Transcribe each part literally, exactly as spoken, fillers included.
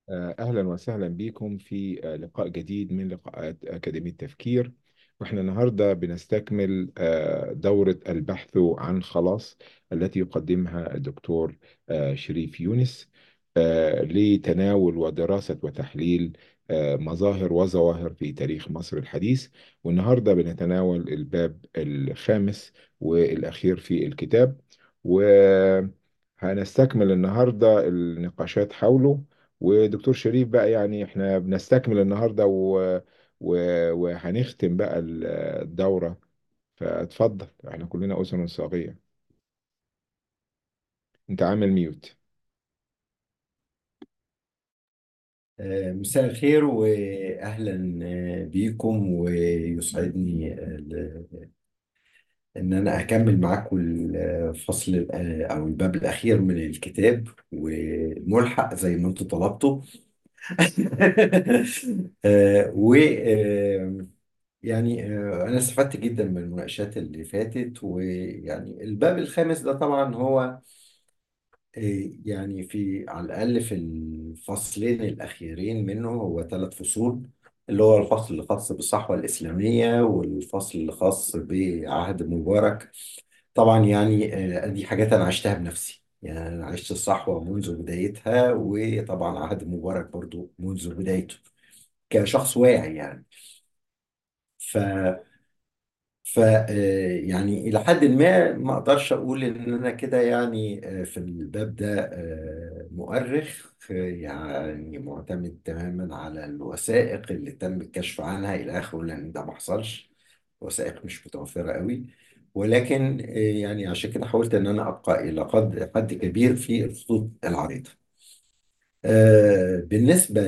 آه، أهلا وسهلا بكم في آه، لقاء جديد من لقاءات أكاديمية تفكير. وإحنا النهاردة بنستكمل آه، دورة البحث عن خلاص التي يقدمها الدكتور آه، شريف يونس آه، لتناول ودراسة وتحليل آه، مظاهر وظواهر في تاريخ مصر الحديث. والنهاردة بنتناول الباب الخامس والأخير في الكتاب، وهنستكمل النهاردة النقاشات حوله. ودكتور شريف بقى، يعني احنا بنستكمل النهارده و... و... وهنختم بقى ال- الدورة. فاتفضل، احنا كلنا أذن صاغية. انت عامل ميوت. آه، مساء الخير واهلا آه، بيكم، ويسعدني آه، ل- ان انا اكمل معاكم الفصل آه، او الباب الاخير من الكتاب والملحق زي ما انتم طلبتوا. آه، و آه، يعني آه، انا استفدت جدا من المناقشات اللي فاتت، ويعني الباب الخامس ده طبعا هو إيه، يعني في على الأقل في الفصلين الأخيرين منه هو ثلاث فصول، اللي هو الفصل اللي خاص بالصحوة الإسلامية والفصل اللي خاص بعهد مبارك. طبعا يعني آه، دي حاجات أنا عشتها بنفسي، يعني أنا عشت الصحوة منذ بدايتها، وطبعا عهد مبارك برضو منذ بدايته كشخص واعي يعني. ف ف آه، يعني إلى حد ما ما أقدرش أقول إن أنا كده يعني آه، في الباب ده آه، مؤرخ، آه، يعني معتمد تماما على الوثائق اللي تم الكشف عنها إلى آخره، لأن ده ما حصلش. وثائق مش متوفرة قوي، ولكن آه، يعني عشان كده حاولت إن أنا أبقى إلى قد حد كبير في الخطوط العريضة. آه، بالنسبة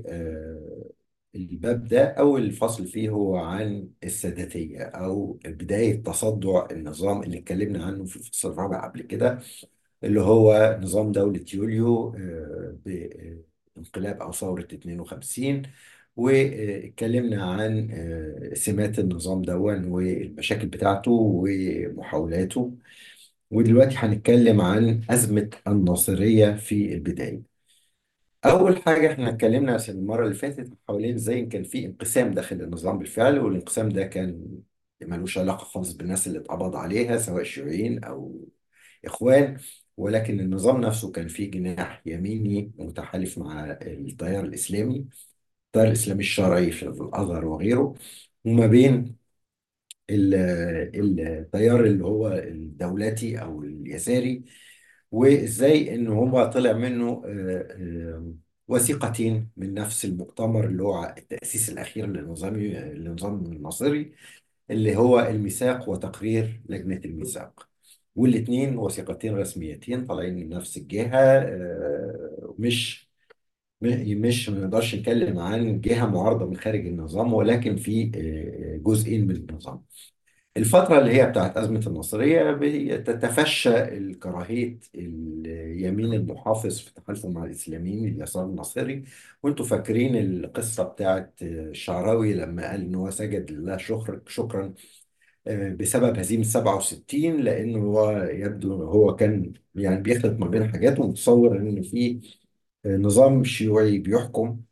للباب ده، أول فصل فيه هو عن الساداتية أو بداية تصدع النظام اللي اتكلمنا عنه في الفصل الرابع قبل كده، اللي هو نظام دولة يوليو آه، بانقلاب أو ثورة اتنين وخمسين. واتكلمنا عن آه، سمات النظام دون والمشاكل بتاعته ومحاولاته. ودلوقتي هنتكلم عن أزمة الناصرية في البداية. أول حاجة إحنا اتكلمنا في المرة اللي فاتت حوالين إزاي كان في انقسام داخل النظام بالفعل، والانقسام ده كان ملوش علاقة خالص بالناس اللي اتقبض عليها سواء شيوعيين أو إخوان، ولكن النظام نفسه كان فيه جناح يميني متحالف مع التيار الإسلامي، التيار الإسلامي الشرعي في الأزهر وغيره، وما بين ال- التيار اللي هو الدولتي أو اليساري. وازاي ان هو طلع منه آه، آه، وثيقتين من نفس المؤتمر اللي هو التأسيس الأخير للنظام للنظام الناصري، اللي هو الميثاق وتقرير لجنة الميثاق. والاثنين وثيقتين رسميتين طالعين من نفس الجهة، آه، مش م- مش ما نقدرش نتكلم عن جهة معارضة من خارج النظام، ولكن في آه، جزئين من النظام. الفترة اللي هي بتاعت أزمة النصرية بتتفشى الكراهية اليمين المحافظ في تحالفه مع الإسلاميين اليسار الناصري. وانتوا فاكرين القصة بتاعت الشعراوي لما قال إن هو سجد لله شكر شكرا آه، بسبب هزيمة سبعة وستين، لأنه هو يبدو هو كان يعني بيخلط ما بين حاجات، ومتصور إن في آه، نظام شيوعي بيحكم.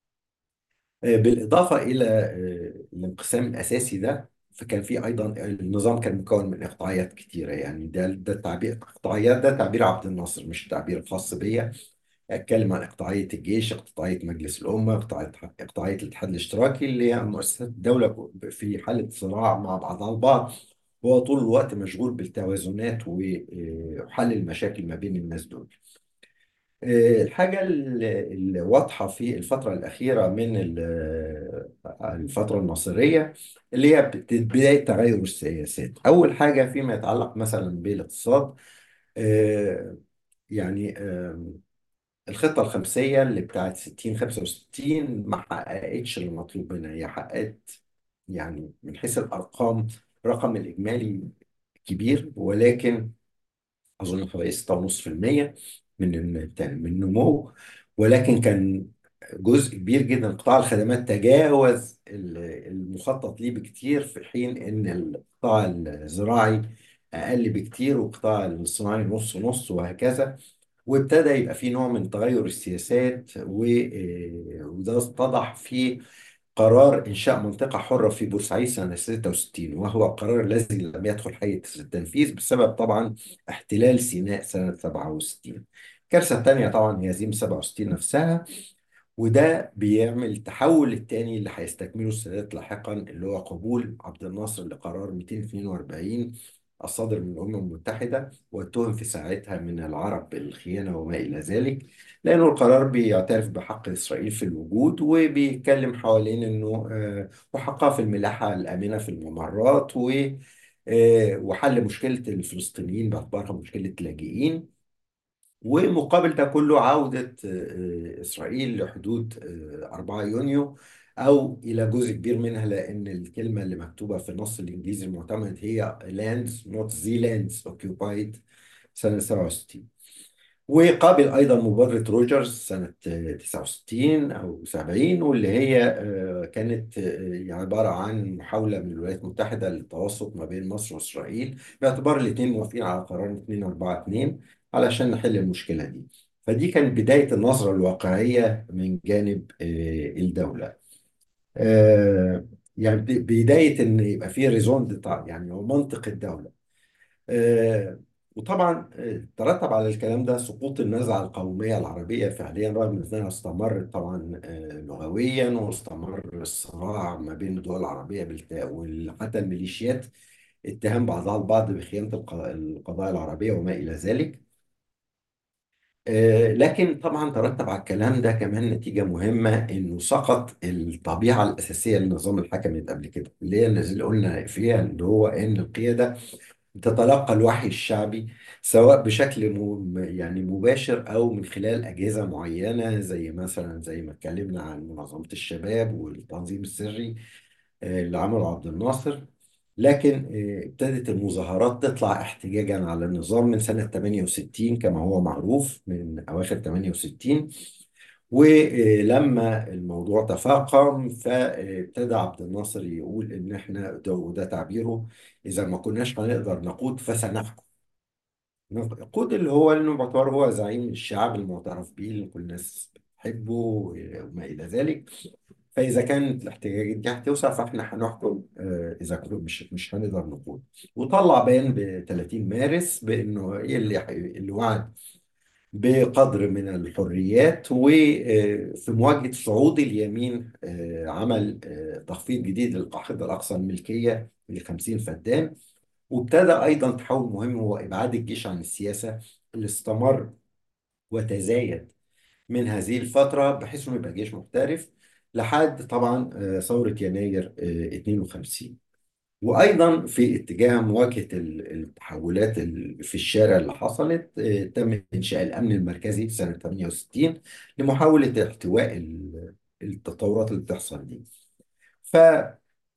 آه، بالإضافة إلى آه، الانقسام الأساسي ده، فكان في أيضا النظام كان مكون من إقطاعيات كتيرة. يعني ده ده التعبير إقطاعيات، ده تعبير عبد الناصر مش تعبير خاص بيا. أتكلم عن إقطاعية الجيش، إقطاعية مجلس الأمة، إقطاعية إقطاعية الاتحاد الاشتراكي، اللي هي مؤسسات الدولة في حالة صراع مع بعضها البعض. هو طول الوقت مشغول بالتوازنات و- وحل المشاكل ما بين الناس دول. آه، الحاجة ال- الواضحة في الفترة الأخيرة من ال- الفترة الناصرية، اللي هي بت- بداية تغير السياسات. أول حاجة فيما يتعلق مثلا بالاقتصاد، آه، يعني آه، الخطة الخمسية اللي بتاعت ستين خمسة وستين ما حققتش المطلوب منها. هي حققت يعني من حيث الأرقام الرقم الإجمالي كبير، ولكن أظن حوالي ستة فاصلة خمسة في المية من الن- من النمو. ولكن كان جزء كبير جدا قطاع الخدمات تجاوز ال- المخطط ليه بكتير، في حين إن القطاع الزراعي أقل بكتير، والقطاع الصناعي نص نص وهكذا. وابتدى يبقى في نوع من تغير السياسات و- آه، وده اتضح في قرار إنشاء منطقة حرة في بورسعيد سنة ستة وستين، وهو القرار الذي لم يدخل حيز التنفيذ بسبب طبعا احتلال سيناء سنة سبعة وستين. الكارثة الثانية طبعا هي هزيمة سبعة وستين نفسها، وده بيعمل التحول الثاني اللي هيستكمله السادات لاحقا، اللي هو قبول عبد الناصر لقرار مئتين واثنين وأربعين الصادر من الأمم المتحدة، واتهم في ساعتها من العرب بالخيانة وما إلى ذلك، لأنه القرار بيعترف بحق إسرائيل في الوجود، وبيتكلم حوالين إنه آه، وحقها في الملاحة الآمنة في الممرات، و آه، وحل مشكلة الفلسطينيين باعتبارها مشكلة لاجئين. ومقابل ده كله عودة آه، إسرائيل لحدود آه، أربعة يونيو، أو إلى جزء كبير منها، لأن الكلمة اللي مكتوبة في النص الإنجليزي المعتمد هي lands not the lands occupied سنة سبعة وستين. وقابل أيضا مبادرة روجرز سنة آه، تسعة وستين أو سبعين، واللي هي آه، كانت آه، عبارة عن محاولة من الولايات المتحدة للتوسط ما بين مصر وإسرائيل، باعتبار الاثنين موافقين على قرار اثنين أربعة اثنين علشان نحل المشكلة دي. فدي كانت بداية النظرة الواقعية من جانب آه، الدولة. آه، يعني ب- بداية إن يبقى فيه ريزون، يعني هو منطق الدولة. آه، وطبعا آه، ترتب على الكلام ده سقوط النزعة القومية العربية فعليا، رغم أنها استمرت طبعا آه، لغويا، واستمر الصراع ما بين الدول العربية بالتاء، وحتى الميليشيات اتهام بعضها البعض بخيانة الق- القضايا العربية وما إلى ذلك. آه، لكن طبعا ترتب على الكلام ده كمان نتيجة مهمة، إنه سقط الطبيعة الأساسية للنظام الحكمي قبل كده، اللي هي اللي قلنا فيها، اللي هو إن القيادة تتلقى الوحي الشعبي، سواء بشكل م... يعني مباشر أو من خلال أجهزة معينة، زي مثلا زي ما اتكلمنا عن منظمة الشباب والتنظيم السري آه، اللي عمله عبد الناصر. لكن آه، ابتدت المظاهرات تطلع احتجاجا على النظام من سنة ثمانية وستين كما هو معروف، من أواخر ثمانية وستين. ولما الموضوع تفاقم فابتدى عبد الناصر يقول ان احنا ده, وده تعبيره: اذا ما كناش هنقدر نقود فسنحكم. نقود اللي هو انه باعتباره هو زعيم الشعب المعترف به اللي كل الناس بتحبه وما الى ذلك. فاذا كانت الاحتجاجات دي هتوسع فاحنا هنحكم، آه، اذا كنا مش مش هنقدر نقود. وطلع بيان ب ثلاثين مارس بانه إيه اللي اللي وعد بقدر من الحريات، وفي مواجهة صعود اليمين آه، عمل آه، تخفيض جديد للقاعدة الأقصى الملكية ل خمسين فدان. وابتدى أيضا تحول مهم هو إبعاد الجيش عن السياسة، اللي استمر وتزايد من هذه الفترة بحيث إنه يبقى جيش محترف لحد طبعا آه، ثورة يناير آه، اثنين وخمسين. وأيضا في اتجاه مواجهة ال- التحولات ال- في الشارع اللي حصلت، آه، تم إنشاء الأمن المركزي في سنة ثمانية وستين لمحاولة احتواء ال- التطورات اللي بتحصل دي. فطبعا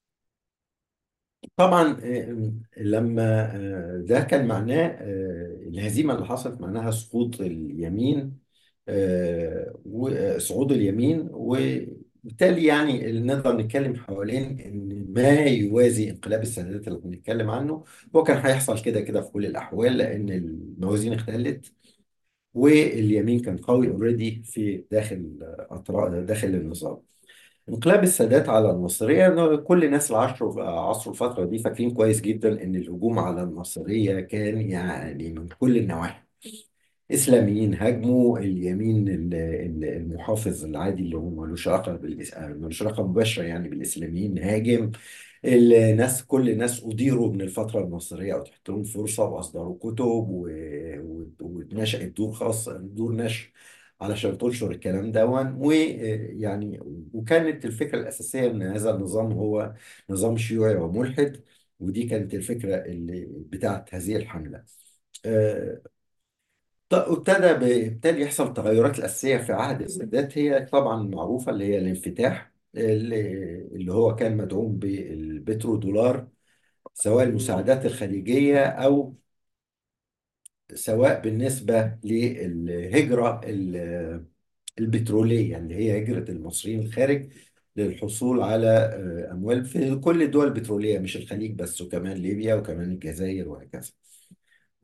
آه، لما آه، ده كان معناه آه، الهزيمة اللي حصلت معناها سقوط اليمين، آه، وصعود اليمين، وبالتالي يعني نقدر نتكلم حوالين ان ما يوازي انقلاب السادات اللي بنتكلم عنه. هو كان هيحصل كده كده في كل الاحوال، لان الموازين اختلت، واليمين كان قوي اوريدي في داخل اطراف داخل النظام. انقلاب السادات على الناصريه، إنه كل الناس العصر عصر الفتره دي فاكرين كويس جدا ان الهجوم على الناصريه كان يعني من كل النواحي. اسلاميين هاجموا اليمين ال- ال- المحافظ العادي اللي هو ملوش علاقه بالإس... ملوش علاقه مباشره يعني بالاسلاميين، هاجم الناس. كل الناس أديروا من الفترة المصرية أو تحت لهم فرصة، وأصدروا كتب و... و... ونشأت دور خاص، دور نشر علشان تنشر الكلام ده. ويعني وكانت الفكرة الأساسية إن هذا النظام هو نظام شيوعي وملحد، ودي كانت الفكرة اللي بتاعت هذه الحملة. آه، ط- ابتدى ب- ابتدى يحصل تغيرات الأساسية في عهد السادات، هي طبعا معروفة، اللي هي الانفتاح اللي, اللي هو كان مدعوم بالبترودولار، سواء المساعدات الخليجية أو سواء بالنسبة للهجرة ال- البترولية، اللي هي هجرة المصريين الخارج للحصول على آه، أموال في كل الدول البترولية، مش الخليج بس، وكمان ليبيا وكمان الجزائر وهكذا.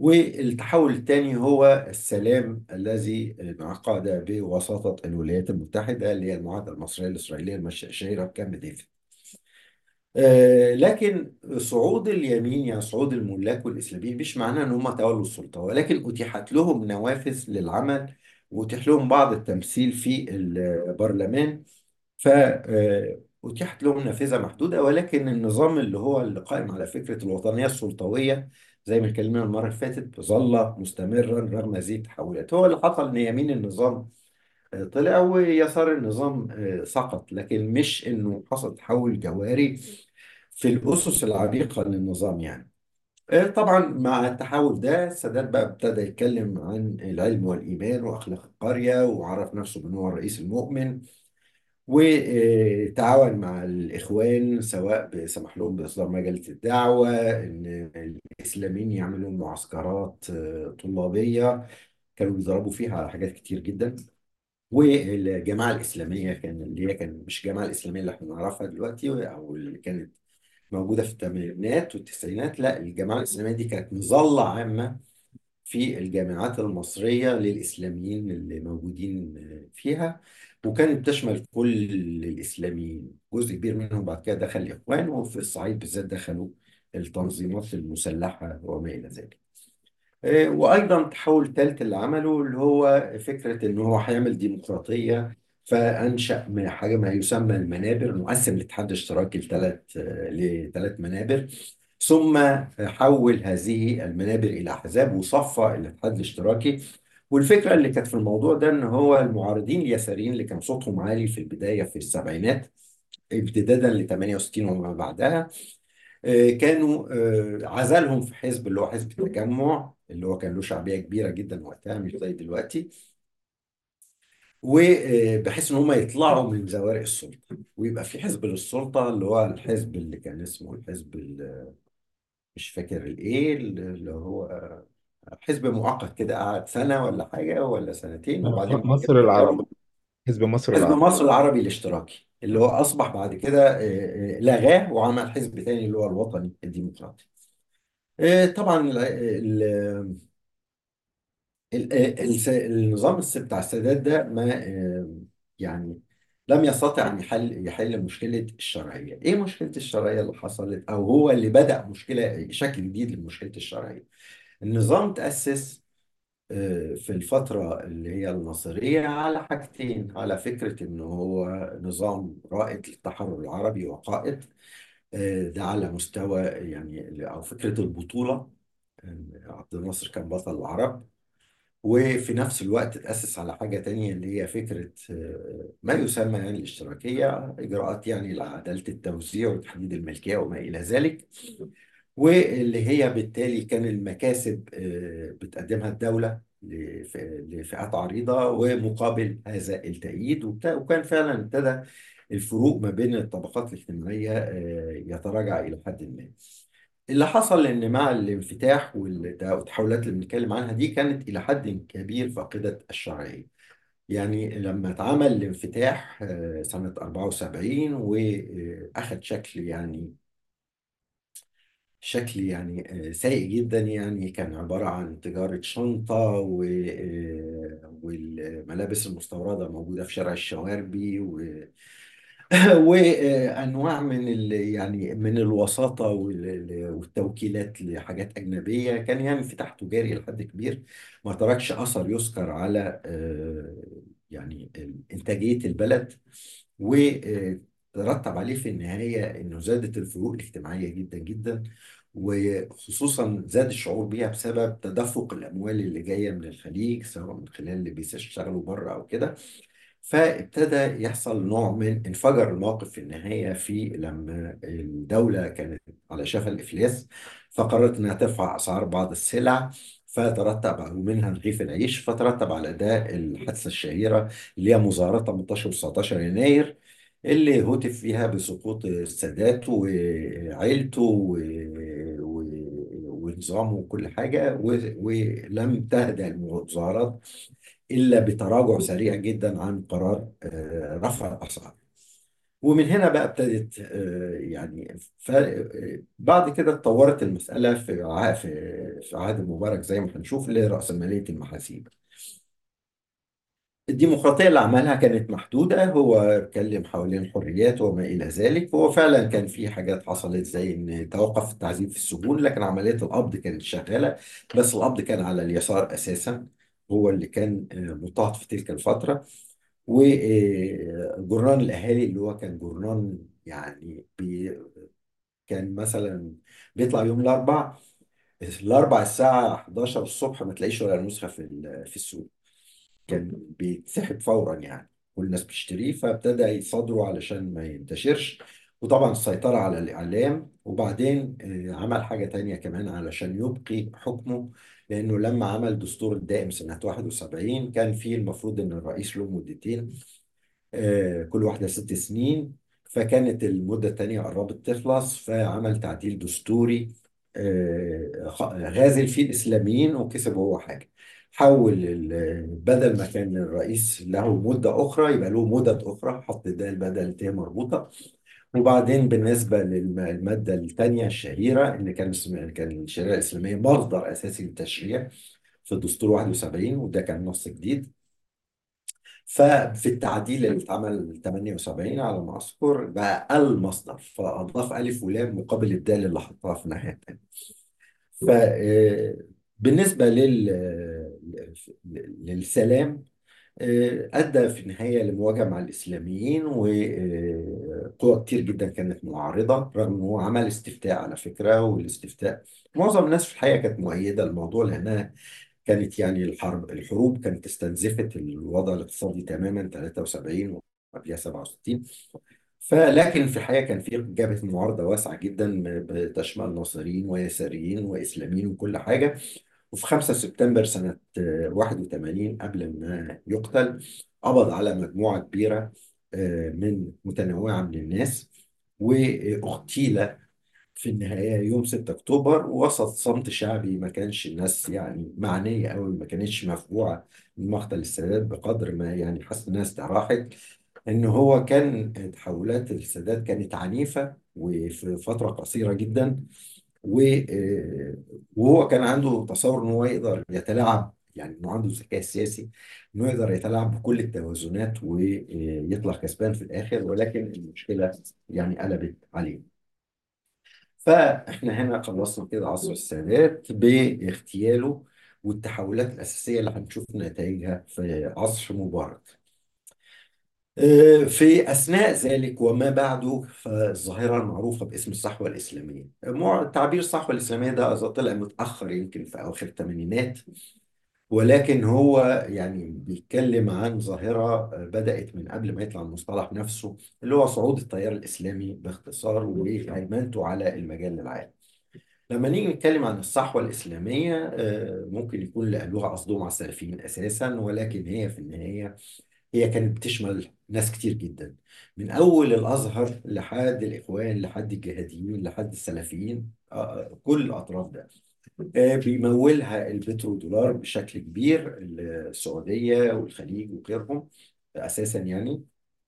والتحول الثاني هو السلام الذي انعقد بوساطة الولايات المتحدة، اللي هي المعاهدة المصرية الإسرائيلية المش- الشهيرة بكامب ديفيد. آه، لكن صعود اليمين، يعني صعود الملاك والإسلاميين، مش معناه أن هم تولوا السلطة، ولكن أتيحت لهم نوافذ للعمل، وأتيح لهم بعض التمثيل في البرلمان. فأتيحت لهم نافذة محدودة، ولكن النظام اللي هو اللي قائم على فكرة الوطنية السلطوية، زي ما اتكلمنا المرة اللي فاتت، ظل مستمرا رغم هذه التحولات. هو اللي حصل إن يمين النظام آه، طلع ويسار النظام آه، سقط، لكن مش إنه حصل تحول جوهري في الأسس العميقة للنظام يعني. آه، طبعا مع التحول ده السادات بقى ابتدى يتكلم عن العلم والإيمان وأخلاق القرية، وعرف نفسه بأنه هو الرئيس المؤمن، وتعاون مع الإخوان، سواء سمح لهم بإصدار مجلة الدعوة، إن الإسلاميين يعملوا معسكرات آه، طلابية كانوا بيضربوا فيها على حاجات كتير جدا. والجماعة الإسلامية كان اللي هي كان مش الجماعة الإسلامية اللي احنا نعرفها دلوقتي، أو اللي كانت موجودة في الثمانينات والتسعينات، لا، الجماعة الإسلامية دي كانت مظلة عامة في الجامعات المصرية للإسلاميين اللي موجودين فيها، وكانت بتشمل كل الإسلاميين. جزء كبير منهم بعد كده دخل الإخوان، وفي الصعيد بالذات دخلوا التنظيمات المسلحة وما إلى ذلك. آه، وأيضا تحول ثالث اللي عمله اللي هو فكرة إن هو هيعمل ديمقراطية، فأنشأ ما- حاجة ما يسمى المنابر، مقسم الاتحاد الاشتراكي لثلاث لثلاث منابر، ثم حول هذه المنابر إلى أحزاب وصفى الاتحاد الاشتراكي. والفكرة اللي كانت في الموضوع ده إن هو المعارضين اليساريين اللي كان صوتهم عالي في البداية في السبعينات امتدادا ل ثمانية وستين وما بعدها، آه، كانوا آه، عزلهم في حزب اللي هو حزب التجمع، اللي هو كان له شعبية كبيرة جدا وقتها مش زي دلوقتي، وبحيث ان هم يطلعوا من زوارق السلطة، ويبقى في حزب للسلطة اللي هو الحزب اللي كان اسمه الحزب ال- مش فاكر الايه، اللي هو حزب مؤقت كده، قعد سنة ولا حاجة ولا سنتين، وبعدين بعد كده مصر العربي، غيروا. حزب مصر حزب العربي. مصر العربي الاشتراكي، اللي هو أصبح بعد كده آه، آه، لغاه وعمل حزب تاني اللي هو الوطني الديمقراطي. آه، طبعا ال- ال- ال- ال- النظام الس- بتاع السادات ده ما آه، يعني لم يستطع أن يحل يحل مشكلة الشرعية. إيه مشكلة الشرعية اللي حصلت؟ أو هو اللي بدأ مشكلة شكل جديد لمشكلة الشرعية. النظام تأسس آه، في الفترة اللي هي الناصرية على حاجتين: على فكرة إنه هو نظام رائد للتحرر العربي وقائد، آه، ده على مستوى يعني، أو فكرة البطولة. آه، عبد الناصر كان بطل العرب. وفي نفس الوقت تأسس على حاجة تانية اللي هي فكرة آه، ما يسمى يعني الاشتراكية، إجراءات يعني لعدالة التوزيع وتحديد الملكية وما إلى ذلك، واللي هي بالتالي كان المكاسب آه، بتقدمها الدولة لف- لفئات عريضة ومقابل هذا التأييد. وبت- وكان فعلا ابتدى الفروق ما بين الطبقات الاجتماعية آه، يتراجع إلى حد ما. اللي حصل ان مع الانفتاح والت- والتحولات اللي بنتكلم عنها دي كانت الى حد كبير فاقدة الشرعية. يعني لما اتعمل الانفتاح آه، سنة أربعة وسبعين واخد شكل يعني شكل يعني آه، سيء جدا، يعني كان عبارة عن تجارة شنطة و- آه، والملابس المستوردة موجودة في شارع الشواربي، وانواع من ال يعني من الوساطه وال- والتوكيلات لحاجات اجنبيه. كان يعني انفتاح تجاري لحد كبير ما تركش اثر يذكر على آه، يعني انتاجيه البلد، وترتب عليه في النهايه انه زادت الفروق الاجتماعيه جدا جدا، وخصوصا زاد الشعور بيها بسبب تدفق الاموال اللي جايه من الخليج، سواء من خلال اللي بيشتغلوا بره او كده. فابتدى يحصل نوع من انفجر الموقف في النهاية، في لما الدولة كانت على شفا الإفلاس، فقررت إنها ترفع أسعار بعض السلع، فترتب ومنها رغيف العيش، فترتب على ده الحادثة الشهيرة اللي هي مظاهرات تمنتاشر و تسعتاشر يناير، اللي هتف فيها بسقوط السادات وعيلته و... و... ونظامه وكل حاجة، و... ولم تهدأ المظاهرات إلا بتراجع سريع جدا عن قرار آه، رفع الأسعار. ومن هنا بقى ابتدت آه، يعني ف- آه، بعد كده اتطورت المسألة في ع- في في عهد مبارك زي ما هنشوف لرأسمالية المحاسيب. الديمقراطية اللي عملها كانت محدودة، هو اتكلم حوالين الحريات وما إلى ذلك. هو فعلا كان في حاجات حصلت زي إن توقف التعذيب في السجون، لكن عملية القبض كانت شغالة، بس القبض كان على اليسار أساسا، هو اللي كان آه، مضطهد في تلك الفترة. وجرنان الأهالي اللي هو كان جرنان يعني بي كان مثلا بيطلع يوم الأربع، الأربع الساعة حداشر الصبح ما تلاقيش ولا نسخة في ال- في السوق، كان بيتسحب فورا يعني، كل الناس بتشتريه، فابتدى يصادره علشان ما ينتشرش. وطبعا السيطرة على الإعلام، وبعدين آه، عمل حاجة تانية كمان علشان يبقي حكمه، لأنه لما عمل دستور الدائم سنة واحد وسبعين كان فيه المفروض إن الرئيس له مدتين، آه، كل واحدة ست سنين، فكانت المدة التانية قربت تخلص، فعمل تعديل دستوري آه، خ- غازل فيه الإسلاميين وكسب هو حاجة. حول ال- بدل ما كان الرئيس له مدة أخرى يبقى له مدد أخرى، حط ده البدل ت مربوطة. وبعدين بالنسبة للمادة الثانية الشهيرة، اللي كان اسم- كان الشريعة الإسلامية مصدر أساسي للتشريع في الدستور واحد وسبعين، وده كان نص جديد. ففي التعديل اللي اتعمل ثمانية وسبعين على ما اذكر بقى المصدر، فاضاف الف ولام مقابل الدال اللي حطها في الناحيه الثانيه. فبالنسبه لل للسلام، آه، ادى في النهايه لمواجهه مع الاسلاميين، وقوى كتير جدا كانت معارضه، رغم ان هو عمل استفتاء على فكره. والاستفتاء معظم الناس في الحقيقه كانت مؤيده الموضوع، لانها كانت يعني الحرب الحروب كانت استنزفت الوضع الاقتصادي تماما ثلاثة وسبعين وقبلها سبعة وستين. فلكن في الحقيقة كان في جبهة معارضة واسعة جدا بتشمل ناصريين ويساريين وإسلاميين وكل حاجة. وفي خمسة سبتمبر سنة آه، واحد وثمانين قبل ما يقتل، قبض على مجموعة كبيرة آه، من متنوعة من الناس، واغتيل في النهاية يوم ستة أكتوبر وسط صمت شعبي. ما كانش الناس يعني معنية أوي، ما كانتش مفجوعة من مقتل السادات بقدر ما يعني حس الناس استراحت. إن هو كان تحولات السادات كانت عنيفة وفي فترة قصيرة جدا، و- آه، وهو كان عنده تصور إن هو يقدر يتلاعب، يعني إنه عنده ذكاء سياسي، إنه يقدر يتلاعب بكل التوازنات ويطلع كسبان في الآخر. ولكن المشكلة يعني قلبت عليه. فاحنا هنا خلصنا كده عصر السادات باغتياله والتحولات الأساسية اللي هنشوف نتائجها في عصر مبارك. آه، في أثناء ذلك وما بعده، فالظاهرة المعروفة باسم الصحوة الإسلامية. مع- تعبير الصحوة الإسلامية ده أظن طلع متأخر، يمكن في أواخر الثمانينات، ولكن هو يعني بيتكلم عن ظاهرة بدأت من قبل ما يطلع المصطلح نفسه، اللي هو صعود التيار الإسلامي باختصار وهيمنته على المجال العام. لما نيجي نتكلم عن الصحوة الإسلامية، آه، ممكن يكون اللي قالوها قصدهم على السلفيين أساسا، ولكن هي في النهاية هي كانت بتشمل ناس كتير جدا، من أول الأزهر لحد الإخوان لحد الجهاديين لحد السلفيين، آه، آه، كل الأطراف ده. آه، بيمولها البترودولار بشكل كبير، السعودية والخليج وغيرهم أساسا يعني.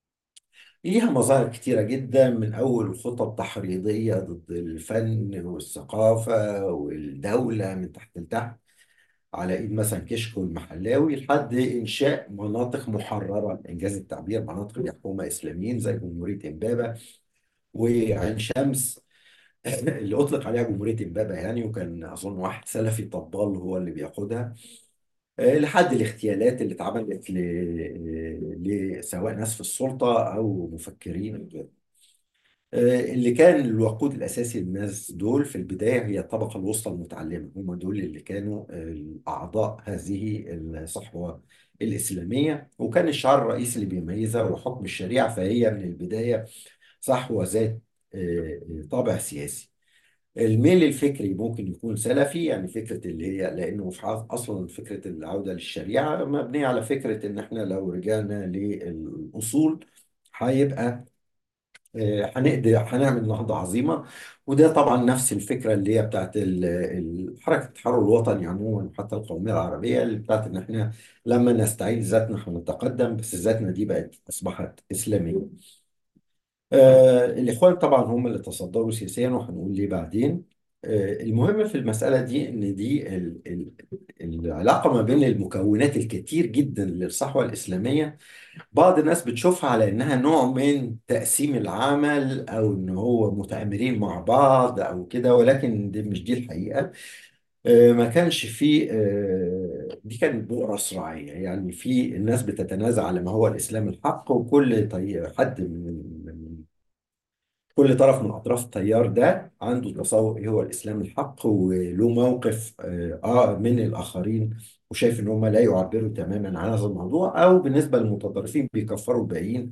ليها مظاهر كتيرة جدا، من أول خطط تحريضية ضد الفن والثقافة والدولة من تحت لتحت، على إيد مثلا كشك والمحلاوي، لحد إنشاء مناطق محررة، إنجاز التعبير، مناطق بيحكمها إسلاميين زي جمهورية إمبابة وعين شمس اللي أطلق عليها جمهورية إمبابة يعني، وكان أظن واحد سلفي طبال هو اللي بياخدها. آه، لحد الاغتيالات اللي اتعملت ل... ل... سواء ناس في السلطة أو مفكرين. آه، اللي كان الوقود الأساسي للناس دول في البداية هي الطبقة الوسطى المتعلمة، هم دول اللي كانوا آه، أعضاء هذه الصحوة الإسلامية. وكان الشعار الرئيسي اللي بيميزها هو حكم الشريعة، فهي من البداية صحوة ذات آه، آه، طابع سياسي. الميل الفكري ممكن يكون سلفي، يعني فكرة اللي هي، لأنه في حظ- أصلا فكرة العودة للشريعة مبنية على فكرة إن إحنا لو رجعنا للأصول هيبقى آه، هنقدر هنعمل نهضة عظيمة. وده طبعا نفس الفكرة اللي هي بتاعت ال- ال- حركة التحرر الوطني عموما، حتى القومية العربية، اللي بتاعت إن إحنا لما نستعيد ذاتنا هنتقدم، بس ذاتنا دي بقت أصبحت إسلامية. آه الإخوان طبعا هم اللي تصدروا سياسيا، وهنقول ليه بعدين. آه المهم في المسألة دي إن دي ال ال العلاقة ما بين المكونات الكتير جدا للصحوة الإسلامية. بعض الناس بتشوفها على إنها نوع من تقسيم العمل، أو إن هو متآمرين مع بعض أو كده، ولكن دي مش دي الحقيقة. آه، ما كانش فيه، آه، دي كانت بؤرة صراعية، يعني في الناس بتتنازع على ما هو الإسلام الحق، وكل طي... حد من من كل طرف من أطراف التيار ده عنده تصور إيه هو الإسلام الحق، وله موقف آه آه من الآخرين، وشايف إن هم لا يعبروا تماما عن هذا الموضوع، أو بالنسبة للمتطرفين بيكفروا الباقيين،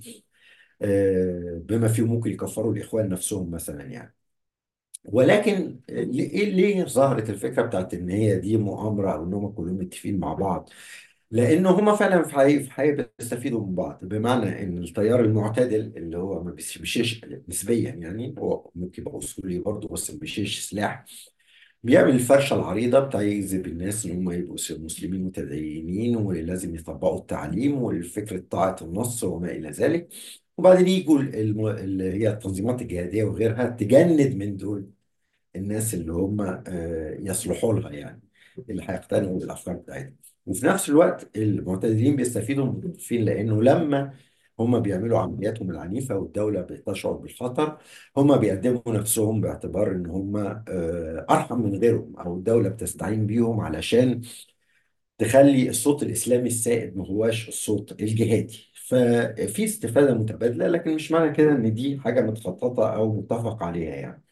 آه بما فيهم ممكن يكفروا الإخوان نفسهم مثلا يعني. ولكن ليه ليه ظهرت الفكره بتاعت ان هي دي مؤامره، او ان هم كلهم متفقين مع بعض؟ لان هم فعلا في حقيقة في حقيقة بيستفيدوا من بعض، بمعنى ان التيار المعتدل اللي هو ما بيشيش نسبيا، يعني هو ممكن يبقى اصولي برضه بس ما بيشيش سلاح، بيعمل الفرشه العريضه بتاع يجذب الناس ان هم يبقوا مسلمين متدينين، ولازم يطبقوا التعليم والفكره طاعه النص وما الى ذلك. وبعدين يجوا الم- اللي هي التنظيمات الجهاديه وغيرها تجند من دول الناس اللي هم آه، يصلحوا لها، يعني اللي هيقتنعوا بالافكار بتاعتهم. وفي نفس الوقت المعتدلين بيستفيدوا من المتطرفين، لانه لما هم بيعملوا عملياتهم العنيفه والدوله بتشعر بالخطر، هم بيقدموا نفسهم باعتبار ان هم آه، ارحم من غيرهم، او الدوله بتستعين بيهم علشان تخلي الصوت الاسلامي السائد ما هواش الصوت الجهادي. ففي استفاده متبادله، لكن مش معنى كده ان دي حاجه متخططه او متفق عليها يعني.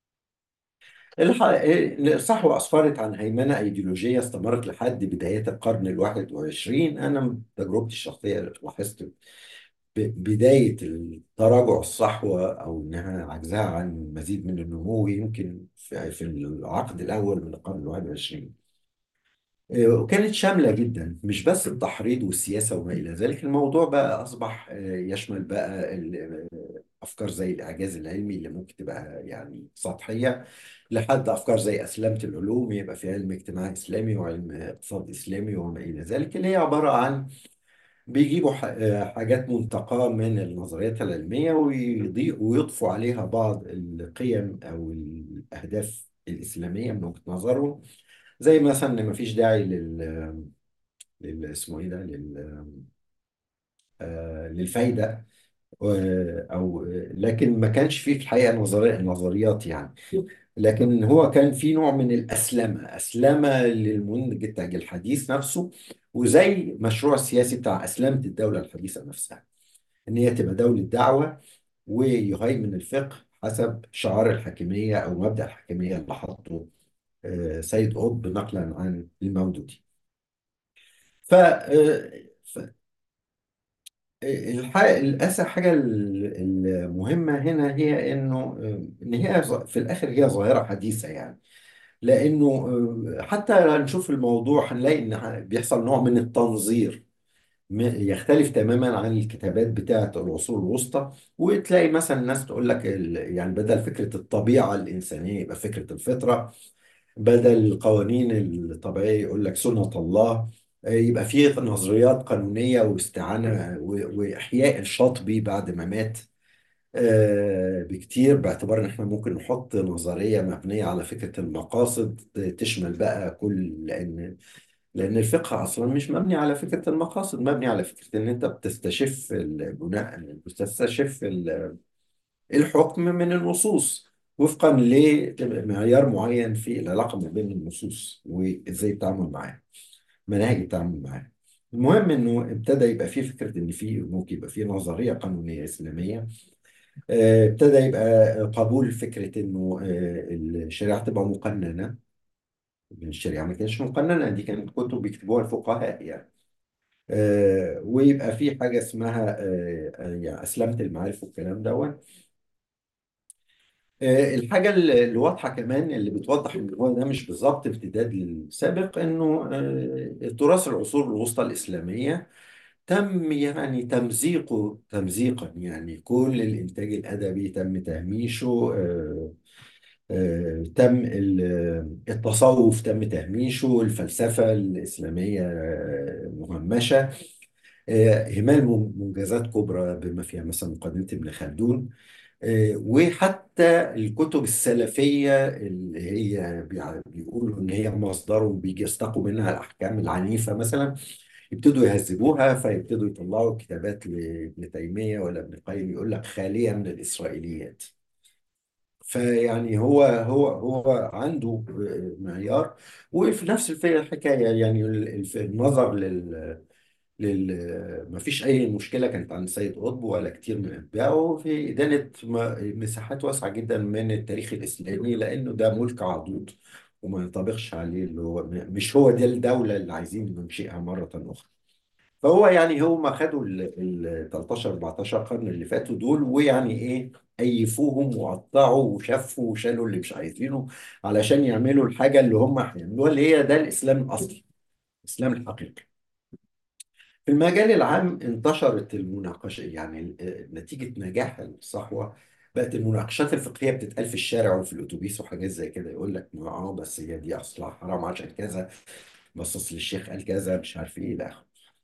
الح- الصحوة أسفرت عن هيمنة أيديولوجية استمرت لحد بدايات القرن الواحد والعشرين. أنا من تجربتي الشخصية لاحظت ب- بداية تراجع الصحوة، أو إنها عجزها عن مزيد من النمو، يمكن في في العقد الأول من القرن الواحد والعشرين. آه، وكانت شاملة جدا، مش بس التحريض والسياسة وما إلى ذلك. الموضوع بقى أصبح آه، يشمل بقى ال- آه، أفكار زي الإعجاز العلمي اللي ممكن تبقى يعني سطحية، لحد أفكار زي أسلمة العلوم، يبقى في علم اجتماع إسلامي وعلم اقتصاد إسلامي وما إلى ذلك، اللي هي عبارة عن بيجيبوا ح- آه، حاجات منتقاة من النظريات العلمية، ويضيء ويضفوا عليها بعض القيم أو الأهداف الإسلامية من وجهة نظرهم. زي مثلا ان مفيش داعي لل لل اسمه ايه ده لل آه للفايده، آه، او لكن ما كانش فيه في الحقيقه نظري نظريات يعني. لكن هو كان في نوع من الاسلمه، اسلمه للمنتج الحديث نفسه، وزي مشروع السياسي بتاع اسلمه الدوله الحديثه نفسها، ان هي تبقى دوله دعوه، ويهيمن الفقه حسب شعار الحاكميه او مبدأ الحاكميه اللي حطه آه، سيد قطب نقلا عن المودودي. ف الحاجة الأسهل حاجة ال- المهمة هنا هي إنه إن هي ظ- في الآخر هي ظاهرة حديثة يعني. لأنه آه، حتى نشوف الموضوع هنلاقي إن ح- بيحصل نوع من التنظير، م- يختلف تماما عن الكتابات بتاعة العصور الوسطى. وتلاقي مثلا الناس تقول لك ال- يعني بدل فكرة الطبيعة الإنسانية يبقى فكرة الفطرة، بدل القوانين الطبيعية يقول لك سنة الله. آه، يبقى فيه نظريات قانونية واستعانة و- وإحياء الشاطبي بعد ما مات آه، بكتير، باعتبار إن إحنا ممكن نحط نظرية مبنية على فكرة المقاصد تشمل بقى كل، لأن لأن الفقه أصلا مش مبني على فكرة المقاصد، مبني على فكرة إن أنت بتستشف البناء، بتستشف الحكم من النصوص وفقا لمعيار معين في العلاقة ما بين النصوص وازاي التعامل معاها، مناهج التعامل معاها. المهم انه ابتدى يبقى في فكرة ان في ممكن يبقى في نظرية قانونية إسلامية. آه، ابتدى يبقى قبول فكرة انه آه، الشريعة تبقى مقننة. من الشريعة ما كانتش مقننة، دي كانت كتب بيكتبوها الفقهاء يعني. آه، ويبقى في حاجة اسمها آه، آه، يعني أسلمة المعارف والكلام ده. آه، الحاجة اللي اللي واضحة كمان، اللي بتوضح ان هو ده مش بالظبط امتداد للسابق، انه آه، تراث العصور الوسطى الإسلامية تم يعني تمزيقه تمزيقا، يعني كل الإنتاج الأدبي تم تهميشه. آه، آه، تم ال- التصوف تم تهميشه، الفلسفة الإسلامية آه، مهمشة. آه، إهمال منجزات كبرى بما فيها مثلا مقدمة ابن خلدون. آه، وحتى الكتب السلفية اللي هي بيع- بيقولوا إن هي مصدر وبيجي يستقوا منها الأحكام العنيفة مثلا، يبتدوا يهذبوها، فيبتدوا يطلعوا كتابات لابن تيمية ولا ابن القيم يقول لك خالية من الإسرائيليات. فيعني هو هو هو عنده معيار. وفي نفس الفكرة الحكاية، يعني ال- الف- النظر لل لل ما فيش أي مشكلة كانت عند سيد قطب ولا كتير من أتباعه في إدانة م- مساحات واسعة جدا من التاريخ الإسلامي، لأنه ده ملك عضوض وما ينطبقش عليه، اللي هو م- مش هو دي الدولة اللي عايزين ننشئها مرة أخرى. فهو يعني هم خدوا ال ال تلتاشر اربعتاشر قرن اللي فاتوا دول، ويعني ايه، أيفوهم وقطعوا وشفوا وشالوا اللي مش عايزينه علشان يعملوا الحاجة اللي هم هيعملوها، اللي هي ده الإسلام الأصلي، الإسلام الحقيقي. في المجال العام انتشرت المناقشة، يعني آه، نتيجة نجاح الصحوة بقت المناقشات الفقهية بتتقال في الشارع وفي الأتوبيس وحاجات زي كده، يقول لك ما اه بس هي دي أصلها حرام عشان كذا، بس أصل الشيخ قال كذا، مش عارف إيه، لا.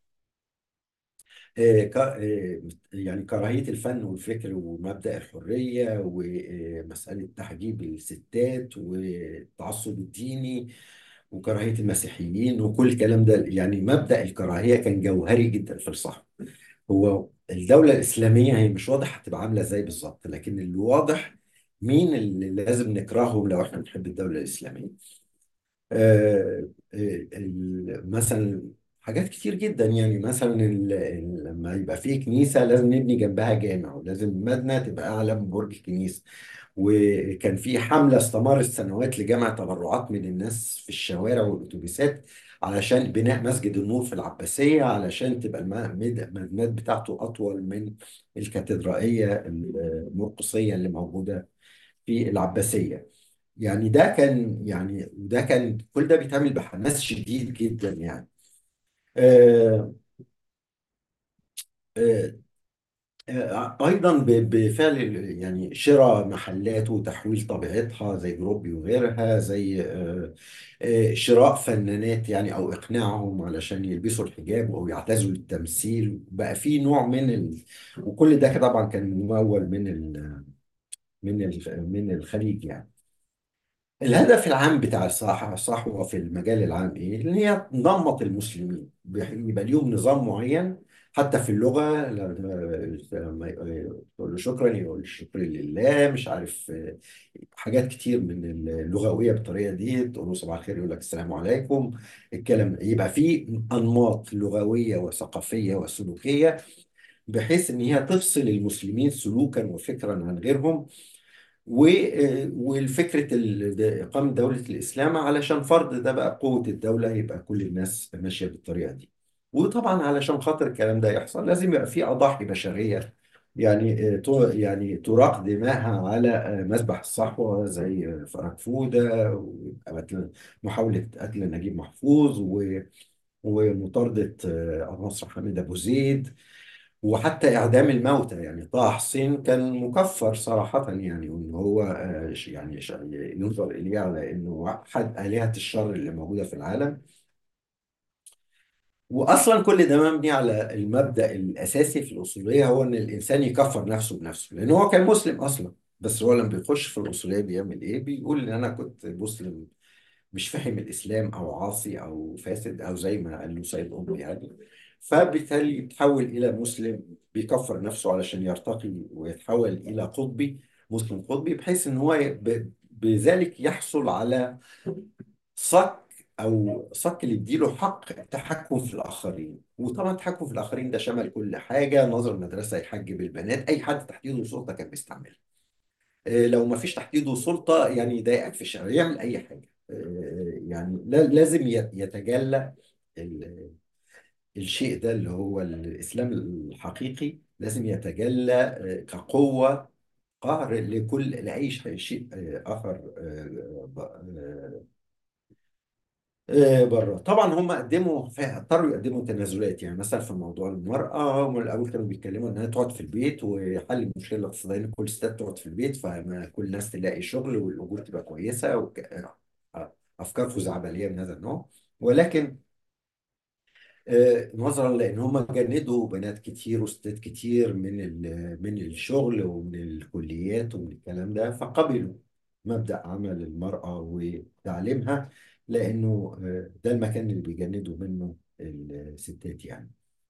آه، ك- آه، يعني كراهية الفن والفكر ومبدأ الحرية ومسألة تحجيب الستات والتعصب الديني وكراهية المسيحيين وكل الكلام ده، يعني مبدأ الكراهية كان جوهري جدا في الصحوة. هو الدولة الإسلامية هي مش واضح هتبقى عاملة ازاي بالظبط، لكن اللي واضح مين اللي لازم نكرههم لو احنا بنحب الدولة الإسلامية. آه، آه، ال- مثلا حاجات كتير جدا، يعني مثلا ال- ال- لما يبقى فيه كنيسة لازم نبني جنبها جامع، ولازم المبنى تبقى أعلى من برج الكنيسة. وكان في حملة استمرت سنوات لجمع تبرعات من الناس في الشوارع والأتوبيسات علشان بناء مسجد النور في العباسية، علشان تبقى الم- المد- المبنى بتاعته أطول من الكاتدرائية المرقسية اللي موجودة في العباسية. يعني ده كان يعني وده كان كل ده بيتعمل بحماس شديد جدا يعني. آه آه آه ايضا ب- بفعل ال- يعني شراء محلات وتحويل طبيعتها زي جروبي وغيرها، زي آه آه شراء فنانات يعني او اقناعهم علشان يلبسوا الحجاب او يعتزلوا التمثيل، بقى في نوع من ال... وكل ده طبعا كان ممول من ال... من ال... من الخليج يعني. الهدف العام بتاع الصح- الصحوة في المجال العام إيه؟ إن هي تنمط المسلمين، بح- يبقى ليهم نظام معين. حتى في اللغة ل- لما يقول له شكرا يقول الشكر لله، مش عارف آه، حاجات كتير من اللغوية بالطريقة دي، تقول له صباح الخير يقول لك السلام عليكم. الكلام يبقى فيه أنماط لغوية وثقافية وسلوكية، بحيث إن هي تفصل المسلمين سلوكا وفكرا عن غيرهم. و- والفكرة ال- ده- إقامة دولة الإسلام علشان فرض ده بقى قوة الدولة، يبقى كل الناس ماشية بالطريقة دي. وطبعا علشان خاطر الكلام ده يحصل لازم يبقى في أضاحي بشرية، يعني آه، تو- يعني تراق دماءها على آه، مذبح الصحوة، زي آه، فرنكفودة وقتل- محاولة قتل نجيب محفوظ و- ومطاردة آه، النصر حامد أبو زيد، وحتى إعدام الموتى. يعني طه حسين كان مكفر صراحة، يعني وإن هو آه، ش- يعني ش- ينظر إليه على إنه أحد آلهة الشر اللي موجودة في العالم. وأصلا كل ده مبني على المبدأ الأساسي في الأصولية، هو إن الإنسان يكفر نفسه بنفسه، لأن هو كان مسلم أصلا. بس هو لما بيخش في الأصولية بيعمل إيه؟ بيقول إن أنا كنت مسلم مش فاهم الإسلام أو عاصي أو فاسد أو زي ما قال له سيد قطب يعني. فبالتالي يتحول إلى مسلم بيكفر نفسه علشان يرتقي ويتحول إلى قطبي، مسلم قطبي، بحيث إن هو ي- ب- بذلك يحصل على صك، أو صك اللي يديله حق التحكم في الآخرين. وطبعا التحكم في الآخرين ده شمل كل حاجة، نظر المدرسة يحجب البنات، أي حد تحت إيده سلطة كان بيستعملها. آه، لو ما فيش تحت ايده سلطه يعني يضايقك في الشارع يعمل اي حاجه. آه، يعني لا- لازم يت- يتجلى ال- الشيء ده اللي هو الاسلام الحقيقي، لازم يتجلى آه، كقوه قهر لكل لاي شيء شيء، آه، اخر آه، ب- آه، آه، بره. طبعا هم قدموا ف- اضطروا يقدموا تنازلات، يعني مثلا في موضوع المرأة هم الأول كانوا بيتكلموا إنها تقعد في البيت، وحل المشكلة الاقتصادية إن كل الستات تقعد في البيت، فما كل الناس تلاقي شغل والأجور تبقى كويسة وك... آه، أفكار خزعبلية من هذا النوع. ولكن آه، نظرا لان هم جندوا بنات كتير وستات كتير من ال- من الشغل ومن الكليات ومن الكلام ده، فقبلوا مبدأ عمل المرأة وتعليمها، لانه آه، ده المكان اللي بيجندوا منه الستات يعني.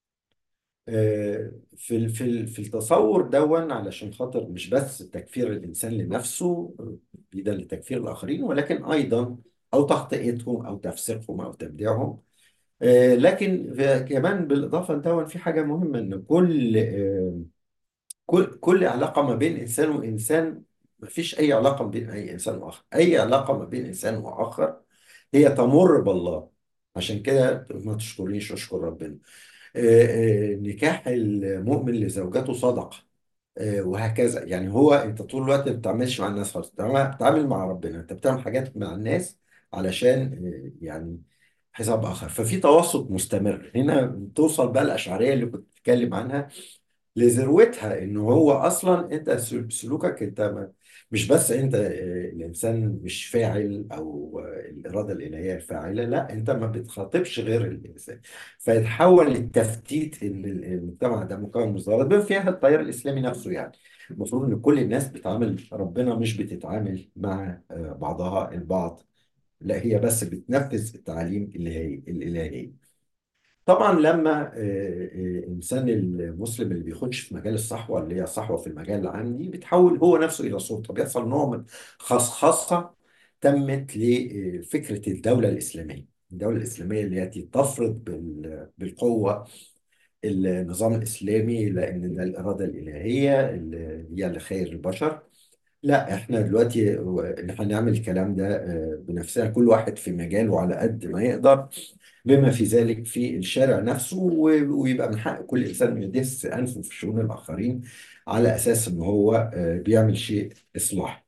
آه، في ال- في ال- في التصور دون، علشان خاطر مش بس تكفير الانسان لنفسه آه، بيدا لتكفير الاخرين، ولكن ايضا او تخطئتهم او تفسيقهم او تبديعهم. آه، لكن في- كمان بالإضافة لده في حاجة مهمة، إن كل آه، كل كل علاقة ما بين إنسان وإنسان، ما فيش أي علاقة ما بين أي إنسان وآخر. أي علاقة ما بين إنسان وآخر هي تمر بالله. عشان كده ما تشكرنيش، اشكر ربنا. آه، آه، نكاح المؤمن لزوجته صدقة. آه، وهكذا يعني. هو انت طول الوقت ما بتتعاملش مع الناس خالص، بتتعامل بتتعامل مع ربنا. انت بتعمل حاجات مع الناس علشان آه، يعني حساب اخر. ففي تواصل مستمر. هنا توصل بقى الاشعريه اللي كنت بتتكلم عنها لذروتها، ان هو اصلا انت سل- سلوكك انت ما- مش بس انت آه، الانسان مش فاعل، او آه، الاراده الالهيه الفاعله، لا، انت ما بتخاطبش غير الانسان. فيتحول التفتيت ان ال- المجتمع ده مكون من ذرات بما فيها التيار الاسلامي نفسه يعني. المفروض ان كل الناس بتعامل ربنا، مش بتتعامل مع آه، بعضها البعض، لا، هي بس بتنفذ التعاليم الالهيه الالهيه. طبعا لما آه، آه، الانسان المسلم اللي بيخش في مجال الصحوه، اللي هي الصحوه في المجال العام دي، بيتحول هو نفسه الى سلطه. بيحصل نوع من خصخصه تمت لفكره الدوله الاسلاميه. الدوله الاسلاميه التي تفرض بال- بالقوه النظام الاسلامي، لان ده الاراده الالهيه اللي هي لخير البشر. لا، احنا دلوقتي هنعمل الكلام ده آه، بنفسنا، كل واحد في مجاله على قد ما يقدر، بما في ذلك في الشارع نفسه، و- ويبقى من حق كل انسان إنه يدس انفه في شؤون الاخرين على اساس ان هو آه، بيعمل شيء اصلاحي.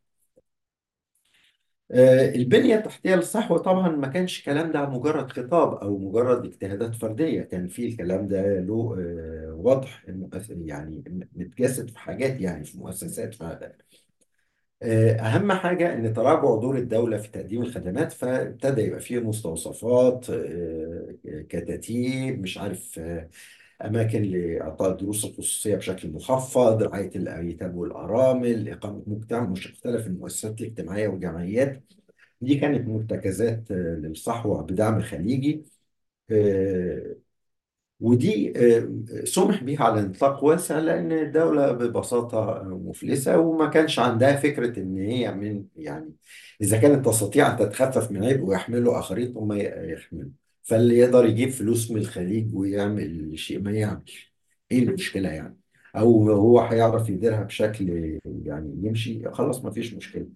آه، البنية التحتية للصحوة طبعا ما كانش الكلام ده مجرد خطاب أو مجرد اجتهادات فردية. كان في الكلام ده له آه، وضع مؤس- يعني متجسد في حاجات، يعني في مؤسسات فعلا. آه، أهم حاجة إن تراجع دور الدولة في تقديم الخدمات، فابتدى يبقى فيه مستوصفات، آه، كتاتيب، مش عارف، آه، أماكن لإعطاء الدروس الخصوصية بشكل مخفض، رعاية الأيتام والأرامل، إقامة مجتمع مش مختلف المؤسسات الاجتماعية والجمعيات. دي كانت مرتكزات آه، للصحوة بدعم خليجي. آه، ودي آه، سمح بيها على نطاق واسع، لأن الدولة ببساطة مفلسة، وما كانش عندها فكرة إن هي من يعني إذا كانت تستطيع أن تتخفف من عبء ويحمله آخرين، هم يحملوا. فاللي يقدر يجيب فلوس من الخليج ويعمل شيء ما يعمل، إيه المشكلة يعني؟ أو هو هيعرف يديرها بشكل يعني يمشي، خلاص ما فيش مشكلة.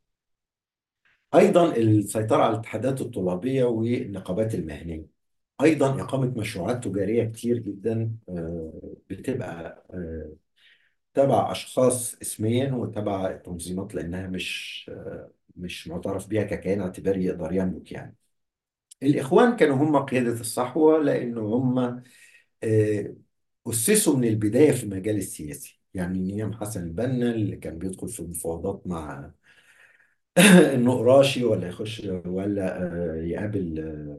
أيضا السيطرة على الاتحادات الطلابية والنقابات المهنية. أيضا إقامة مشروعات تجارية كتير جدا آه، بتبقى آه، تبع أشخاص اسميا وتبع التنظيمات، لأنها مش آه، مش معترف بيها ككيان اعتباري يقدر يملك يعني. الإخوان كانوا هم قيادة الصحوة، لأن هم آه، أسسوا من البداية في المجال السياسي. يعني نيام حسن البنا اللي كان بيدخل في مفاوضات مع النقراشي، ولا يخش، ولا آه، يقابل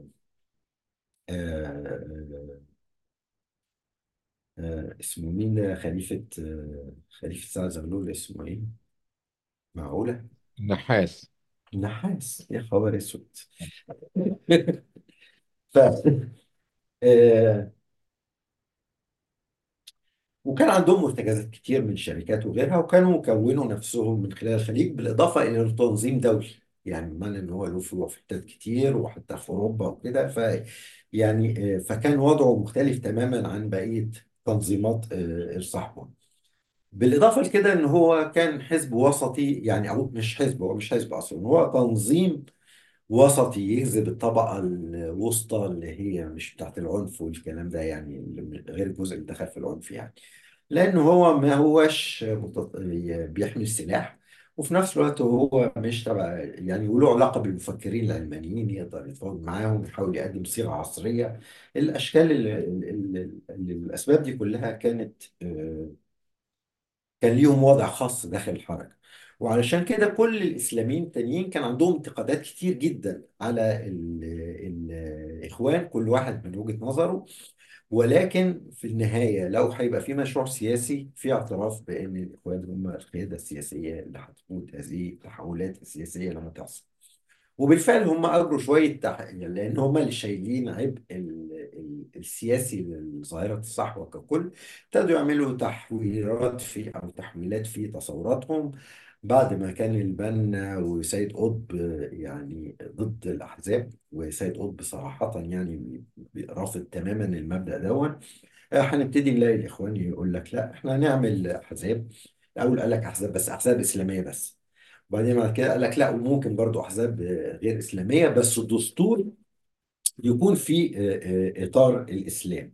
آه، آه، اسمه مين ده؟ خليفة آه، خليفة سعد زغلول، اسمه ايه؟ معقولة؟ نحاس. نحاس، يا خبر اسود. ف آه، وكان عندهم مرتكزات كتير من الشركات وغيرها، وكانوا كونوا نفسهم من خلال الخليج، بالإضافة إلى تنظيم دولي. يعني بمعنى إن هو له فروع في حتت كتير، وحتى في أوروبا وكده. ف يعني آه، فكان وضعه مختلف تماما عن بقية تنظيمات آه، الصحوة. بالإضافة لكده إن هو كان حزب وسطي يعني، أو مش حزب، هو مش حزب أصلا، هو تنظيم وسطي يجذب الطبقة الوسطى، اللي هي مش بتاعت العنف والكلام ده يعني، اللي غير الجزء اللي دخل في العنف يعني. لأنه هو ما هوش متط- بيحمل السلاح، وفي نفس الوقت هو مش تبع يعني، وله علاقة بالمفكرين العلمانيين، يقدر يتفاوض معاهم، يحاول يقدم صيغة عصرية. الأشكال اللي اللي- اللي- الأسباب دي كلها كانت آه، كان ليهم وضع خاص داخل الحركة. وعلشان كده كل الإسلاميين التانيين كان عندهم انتقادات كتير جدا على ال- ال- الإخوان، كل واحد من وجهة نظره. ولكن في النهاية لو هيبقى في مشروع سياسي، في اعتراف بأن الإخوان هم القيادة السياسية اللي هتقود هذه التحولات السياسية لما تحصل. وبالفعل هم أجروا شوية تح... يعني لأن هم اللي شايلين عبء ال... ال... السياسي لظاهرة الصحوة ككل. ابتدوا يعملوا تحويرات في أو تحويلات في تصوراتهم بعد ما كان البنا وسيد قطب يعني ضد الأحزاب، وسيد قطب صراحة يعني رافض تماما المبدأ ده. هنبتدي نلاقي الإخوان يقول لك لا احنا هنعمل أحزاب. الأول قال لك أحزاب بس أحزاب إسلامية بس، وبعدين بعد كده قال لك لا وممكن برضو احزاب آه، غير اسلاميه بس الدستور يكون في آه، آه، اطار الاسلام.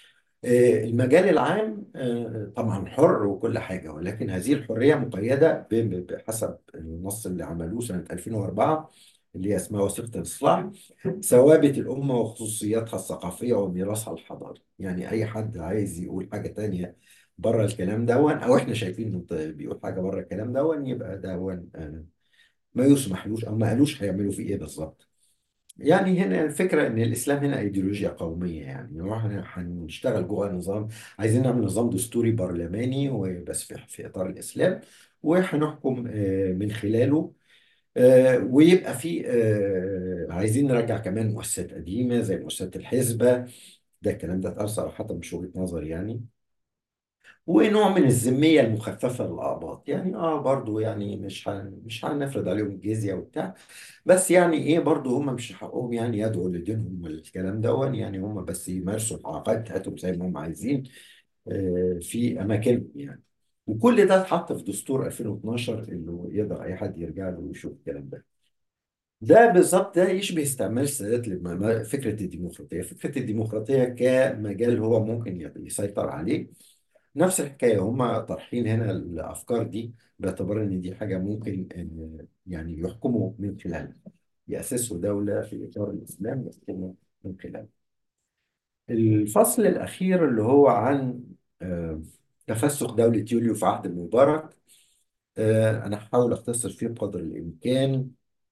آه، المجال العام آه، طبعا حر وكل حاجه، ولكن هذه الحريه مقيده ب- ب- بحسب النص اللي عملوه سنه ألفين وأربعة اللي هي اسمها وثيقه الاصلاح، ثوابت الامه وخصوصياتها الثقافيه وميراثها الحضاري. يعني اي حد عايز يقول حاجه تانية بره الكلام دون، او احنا شايفين انه بيقول حاجه بره الكلام دون، يبقى دون آه، ما يسمحلوش او ما قالوش هيعملوا فيه ايه بالظبط. يعني هنا الفكره ان الاسلام هنا ايديولوجيا قوميه، يعني هو احنا هنشتغل جوه نظام، عايزين نعمل نظام دستوري برلماني وبس في في اطار الاسلام، وهنحكم آه، من خلاله. آه، ويبقى في آه، عايزين نرجع كمان مؤسسات قديمه زي مؤسسات الحزبه. ده الكلام ده اتقال صراحه مش وجهه نظري يعني. ونوع من الذميه المخففه للاقباط، يعني اه برضو يعني مش هن مش هنفرض عليهم الجزيه وبتاع، بس يعني ايه برضو هم مش حقهم يعني يدعوا لدينهم والكلام ده، يعني هم بس يمارسوا العقائد بتاعتهم زي ما هم عايزين آه، في اماكنهم يعني. وكل ده اتحط في دستور ألفين واتناشر اللي يقدر اي حد يرجع له ويشوف الكلام ده. ده بالظبط ده يشبه استعمال السادات لفكره الديمقراطيه. فكره الديمقراطيه كمجال هو ممكن يسيطر عليه، نفس الحكايه هم طرحين هنا الافكار دي باعتبار ان دي حاجه ممكن إن يعني يحكموا من خلالها، يأسسوا دولة في إطار الإسلام يحكموا من خلالها. الفصل الأخير اللي هو عن آه، تفسخ دولة يوليو في عهد مبارك، آه، أنا هحاول أختصر فيه بقدر الإمكان.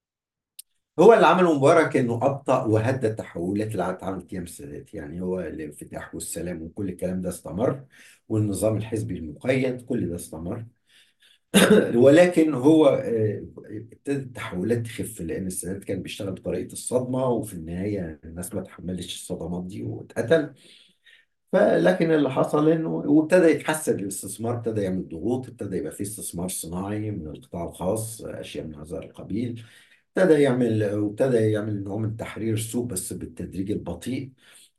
هو اللي عمله مبارك إنه أبطأ وهدى التحولات اللي اتعملت أيام السادات. يعني هو الانفتاح والسلام وكل الكلام ده استمر، والنظام الحزبي المقيد كل ده استمر. ولكن هو آه، ابتدت التحولات تخف لان السادات كان بيشتغل بطريقه الصدمه، وفي النهايه الناس ما تحملتش الصدمات دي واتقتل. فلكن اللي حصل انه وابتدى يتحسن الاستثمار، ابتدى يعمل ضغوط، ابتدى يبقى فيه استثمار صناعي من القطاع الخاص، اشياء من هذا القبيل. ابتدى يعمل وابتدى يعمل نوع من تحرير السوق بس بالتدريج البطيء.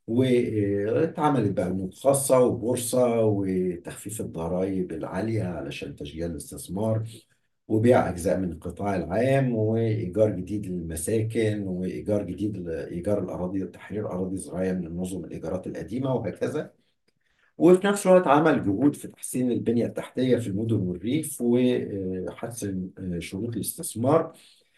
واتعملت بقى بنوك خاصة وبورصة وتخفيف الضرائب العالية علشان تشجيع الاستثمار، وبيع أجزاء من القطاع العام، وإيجار جديد للمساكن، وإيجار جديد لإيجار الأراضي، تحرير أراضي زراعية من النظم الإيجارات القديمة وهكذا. وفي نفس الوقت عمل جهود في تحسين البنية التحتية في المدن والريف وحسن شروط الاستثمار.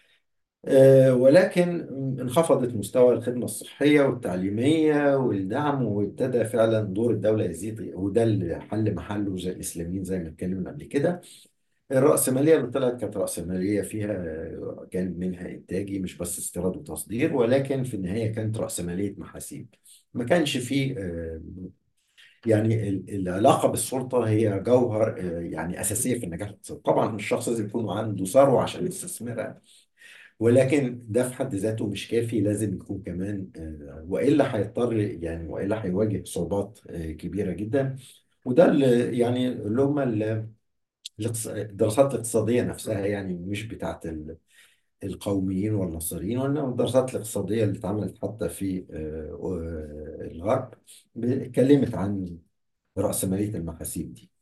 آه، ولكن انخفضت مستوى الخدمة الصحية والتعليمية والدعم، وابتدى فعلا دور الدولة يزيد، وده اللي حل محله زي الإسلاميين زي ما اتكلمنا قبل كده. الرأسمالية اللي طلعت كانت رأسمالية فيها آه، كان منها إنتاجي مش بس استيراد وتصدير، ولكن في النهاية كانت رأسمالية محاسيب. ما كانش فيه آه، يعني ال- العلاقة بالسلطة هي جوهر آه، يعني أساسية في النجاح الاقتصادي. طبعا الشخص لازم يكون عنده ثروة عشان يستثمرها، ولكن ده في حد ذاته مش كافي، لازم يكون كمان آه، والا هيضطر يعني والا هيواجه صعوبات آه، كبيره جدا. وده اللي يعني اللي هم ال- الاقتص- الدراسات الاقتصاديه نفسها، يعني مش بتاعت ال- القوميين والنصريين، وانما الدراسات الاقتصاديه اللي اتعملت حتى في آه، آه، الغرب اتكلمت عن رأسمالية المحاسيب دي.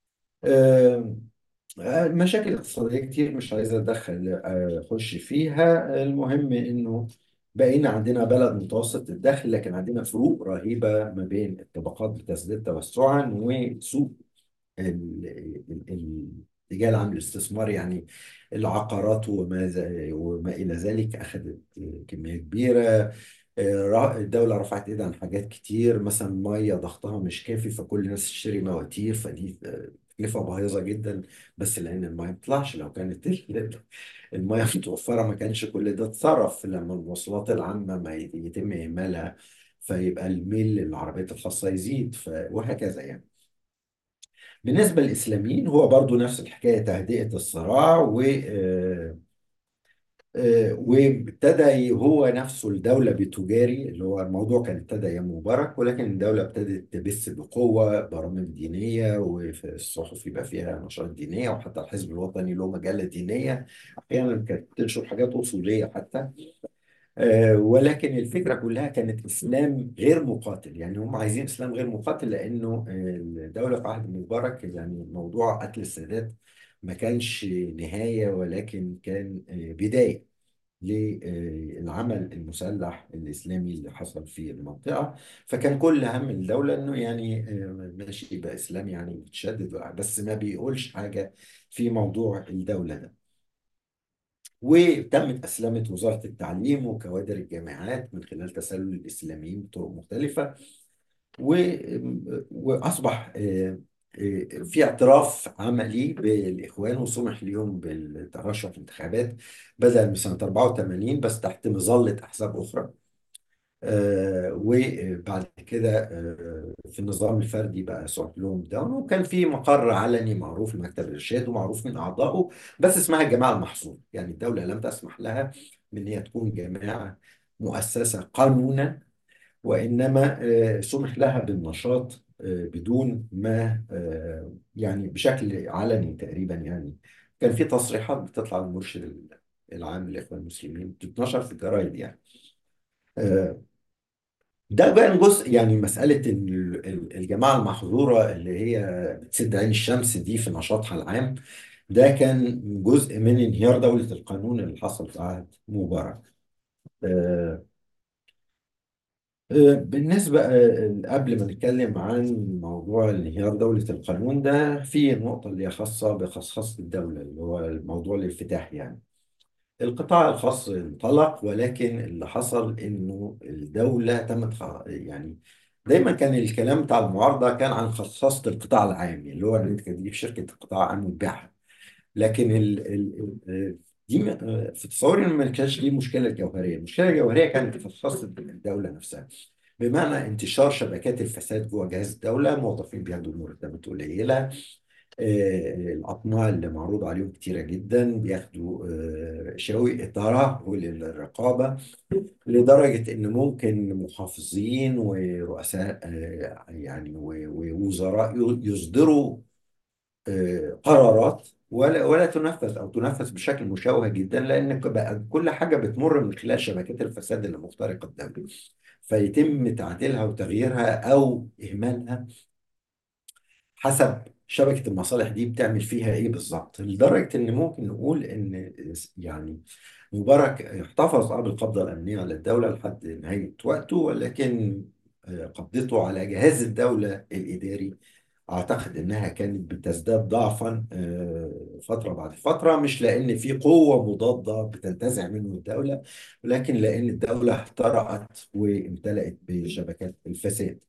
آه، مشاكل اقتصادية كتير مش عايز أدخل آه، أخش فيها. المهم إنه بقينا عندنا بلد متوسط الدخل، لكن عندنا فروق رهيبة ما بين الطبقات بتزداد توسعا، وسوق ال- ال- ال- الاتجاه العام للاستثمار، يعني العقارات وما ز- وما إلى ذلك أخذت كمية كبيرة. آه، را- الدولة رفعت إيدها عن حاجات كتير، مثلا مية ضغطها مش كافي فكل الناس تشتري مواتير، فدي تكلفة باهظة جدا، بس لأن المياه ما بتطلعش. لو كانت ال- المياه متوفرة ما كانش كل ده اتصرف لما المواصلات العامة ما يت- يتم إهمالها، فيبقى الميل للعربيات الخاصة يزيد، ف... وهكذا يعني. بالنسبة للإسلاميين هو برضو نفس الحكاية، تهدئة الصراع، و آه، آه، وابتدى ي- هو نفسه الدولة بتجاري، اللي هو الموضوع كان ابتدى أيام مبارك، ولكن الدولة ابتدت تبث بقوة برامج دينية، وفي الصحف يبقى فيها نشرات دينية، وحتى الحزب الوطني له مجلة دينية أحيانا كانت تنشر حاجات أصولية حتى. آه، ولكن الفكرة كلها كانت إسلام غير مقاتل. يعني هم عايزين إسلام غير مقاتل لأنه آه، الدولة في عهد مبارك، يعني موضوع قتل السادات ما كانش نهاية، ولكن كان آه، بداية للعمل المسلح الإسلامي اللي حصل في المنطقة. فكان كل هم الدولة إنه يعني آه، ماشي يبقى إسلام يعني متشدد، بس ما بيقولش حاجة في موضوع الدولة ده. وتمت أسلمة وزارة التعليم وكوادر الجامعات من خلال تسلل الإسلاميين بطرق مختلفة، و... وأصبح آه، آه، في اعتراف عملي بالإخوان، وسمح لهم بالترشح في الانتخابات بدل من سنة أربعة وثمانين، بس تحت مظلة أحزاب أخرى. آه، وبعد كده آه، في النظام الفردي بقى سمح لهم ده، وكان في مقر علني معروف لمكتب الإرشاد ومعروف من أعضائه، بس اسمها الجماعة المحظورة. يعني الدولة لم تسمح لها من هي تكون جماعة مؤسسة قانونا، وإنما آه، سمح لها بالنشاط آه، بدون ما آه، يعني بشكل علني تقريبا. يعني كان في تصريحات بتطلع من المرشد العام للإخوان المسلمين بتتنشر في الجرايد يعني. آه، ده بقى جزء يعني مسألة إن ال- ال- الجماعة المحظورة اللي هي بتسد عين الشمس دي في نشاطها العام، ده كان جزء من انهيار دولة القانون اللي حصل في عهد مبارك. آه، آه، بالنسبة آه، قبل ما نتكلم عن موضوع انهيار دولة القانون ده، في نقطة اللي هي خاصة بخصخصة الدولة، اللي هو الموضوع الانفتاح يعني. القطاع الخاص انطلق، ولكن اللي حصل انه الدولة تمت خ- يعني دايما كان الكلام بتاع المعارضة كان عن خصخصة القطاع العام، يعني اللي هو ان انت تجيب شركة قطاع عام وتبيعها. لكن ال ال ال دي م- في تصوري إن ما كانش دي المشكلة الجوهرية. المشكلة الجوهرية كانت في خصخصة الدولة نفسها، بمعنى انتشار شبكات الفساد جوه جهاز الدولة، موظفين بياخدوا مرتبات قليلة، آه، الأطماع اللي معروض عليهم كتيرة جدا، بياخدوا آه، شوي ترهل الرقابة، لدرجة إن ممكن محافظين ورؤساء آه، يعني و- ووزراء يصدروا آه، قرارات ولا ولا تنفذ، أو تنفذ بشكل مشوه جدا، لأن بقى كل حاجة بتمر من خلال شبكات الفساد اللي مخترقة الدولة، فيتم تعديلها وتغييرها أو إهمالها حسب شبكة المصالح دي بتعمل فيها ايه بالظبط. لدرجة ان ممكن نقول ان يعني مبارك احتفظ اه بالقبضة الأمنية على الدولة لحد نهاية وقته، ولكن آه، قبضته على جهاز الدولة الإداري أعتقد إنها كانت بتزداد ضعفا آه، فترة بعد فترة، مش لأن في قوة مضادة بتنتزع منه الدولة، ولكن لأن الدولة احترقت وامتلأت بشبكات الفساد.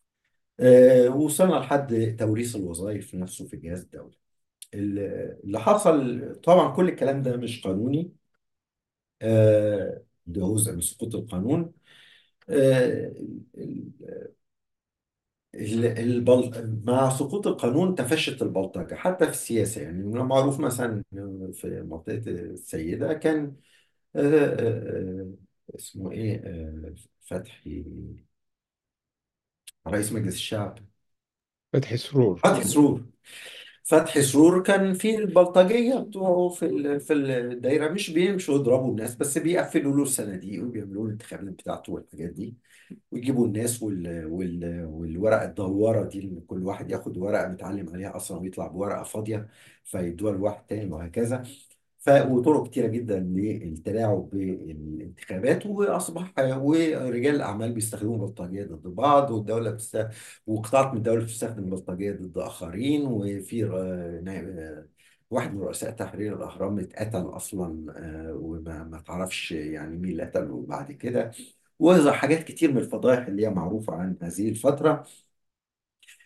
آه، وصلنا لحد توريث الوظائف نفسه في جهاز الدولة. ال- اللي حصل طبعا كل الكلام ده مش قانوني، آه، ده جزء من سقوط القانون. آه، ال- ال- البل... مع سقوط القانون تفشت البلطجة حتى في السياسة. يعني من المعروف مثلا في منطقة السيدة كان آه، آه، آه، اسمه ايه آه، فتحي، رئيس مجلس الشعب، فتحي سرور. فتحي سرور. فتحي سرور كان في البلطجية بتوعه في ال- في الدايرة مش بيمشوا يضربوا الناس، بس بيقفلوا له الصناديق وبيعملوا له الانتخابات بتاعته والحاجات دي، ويجيبوا الناس وال... وال... والورقة الدوارة دي، اللي كل واحد ياخد ورقة متعلم عليها أصلا ويطلع بورقة فاضية فيدوها لواحد تاني، وهكذا. ف... وطرق كتيرة جدا للتلاعب بالانتخابات، وأصبح ورجال الأعمال بيستخدموا البلطجية ضد بعض، والدولة بتست... وقطاعات من الدولة بتستخدم البلطجية ضد آخرين. وفي آه، نائب- آه، واحد من رؤساء تحرير الأهرام اتقتل أصلا، آه، وما ما تعرفش يعني مين اللي قتله بعد كده، وحاجات كتير من الفضائح اللي هي معروفة عن هذه الفترة.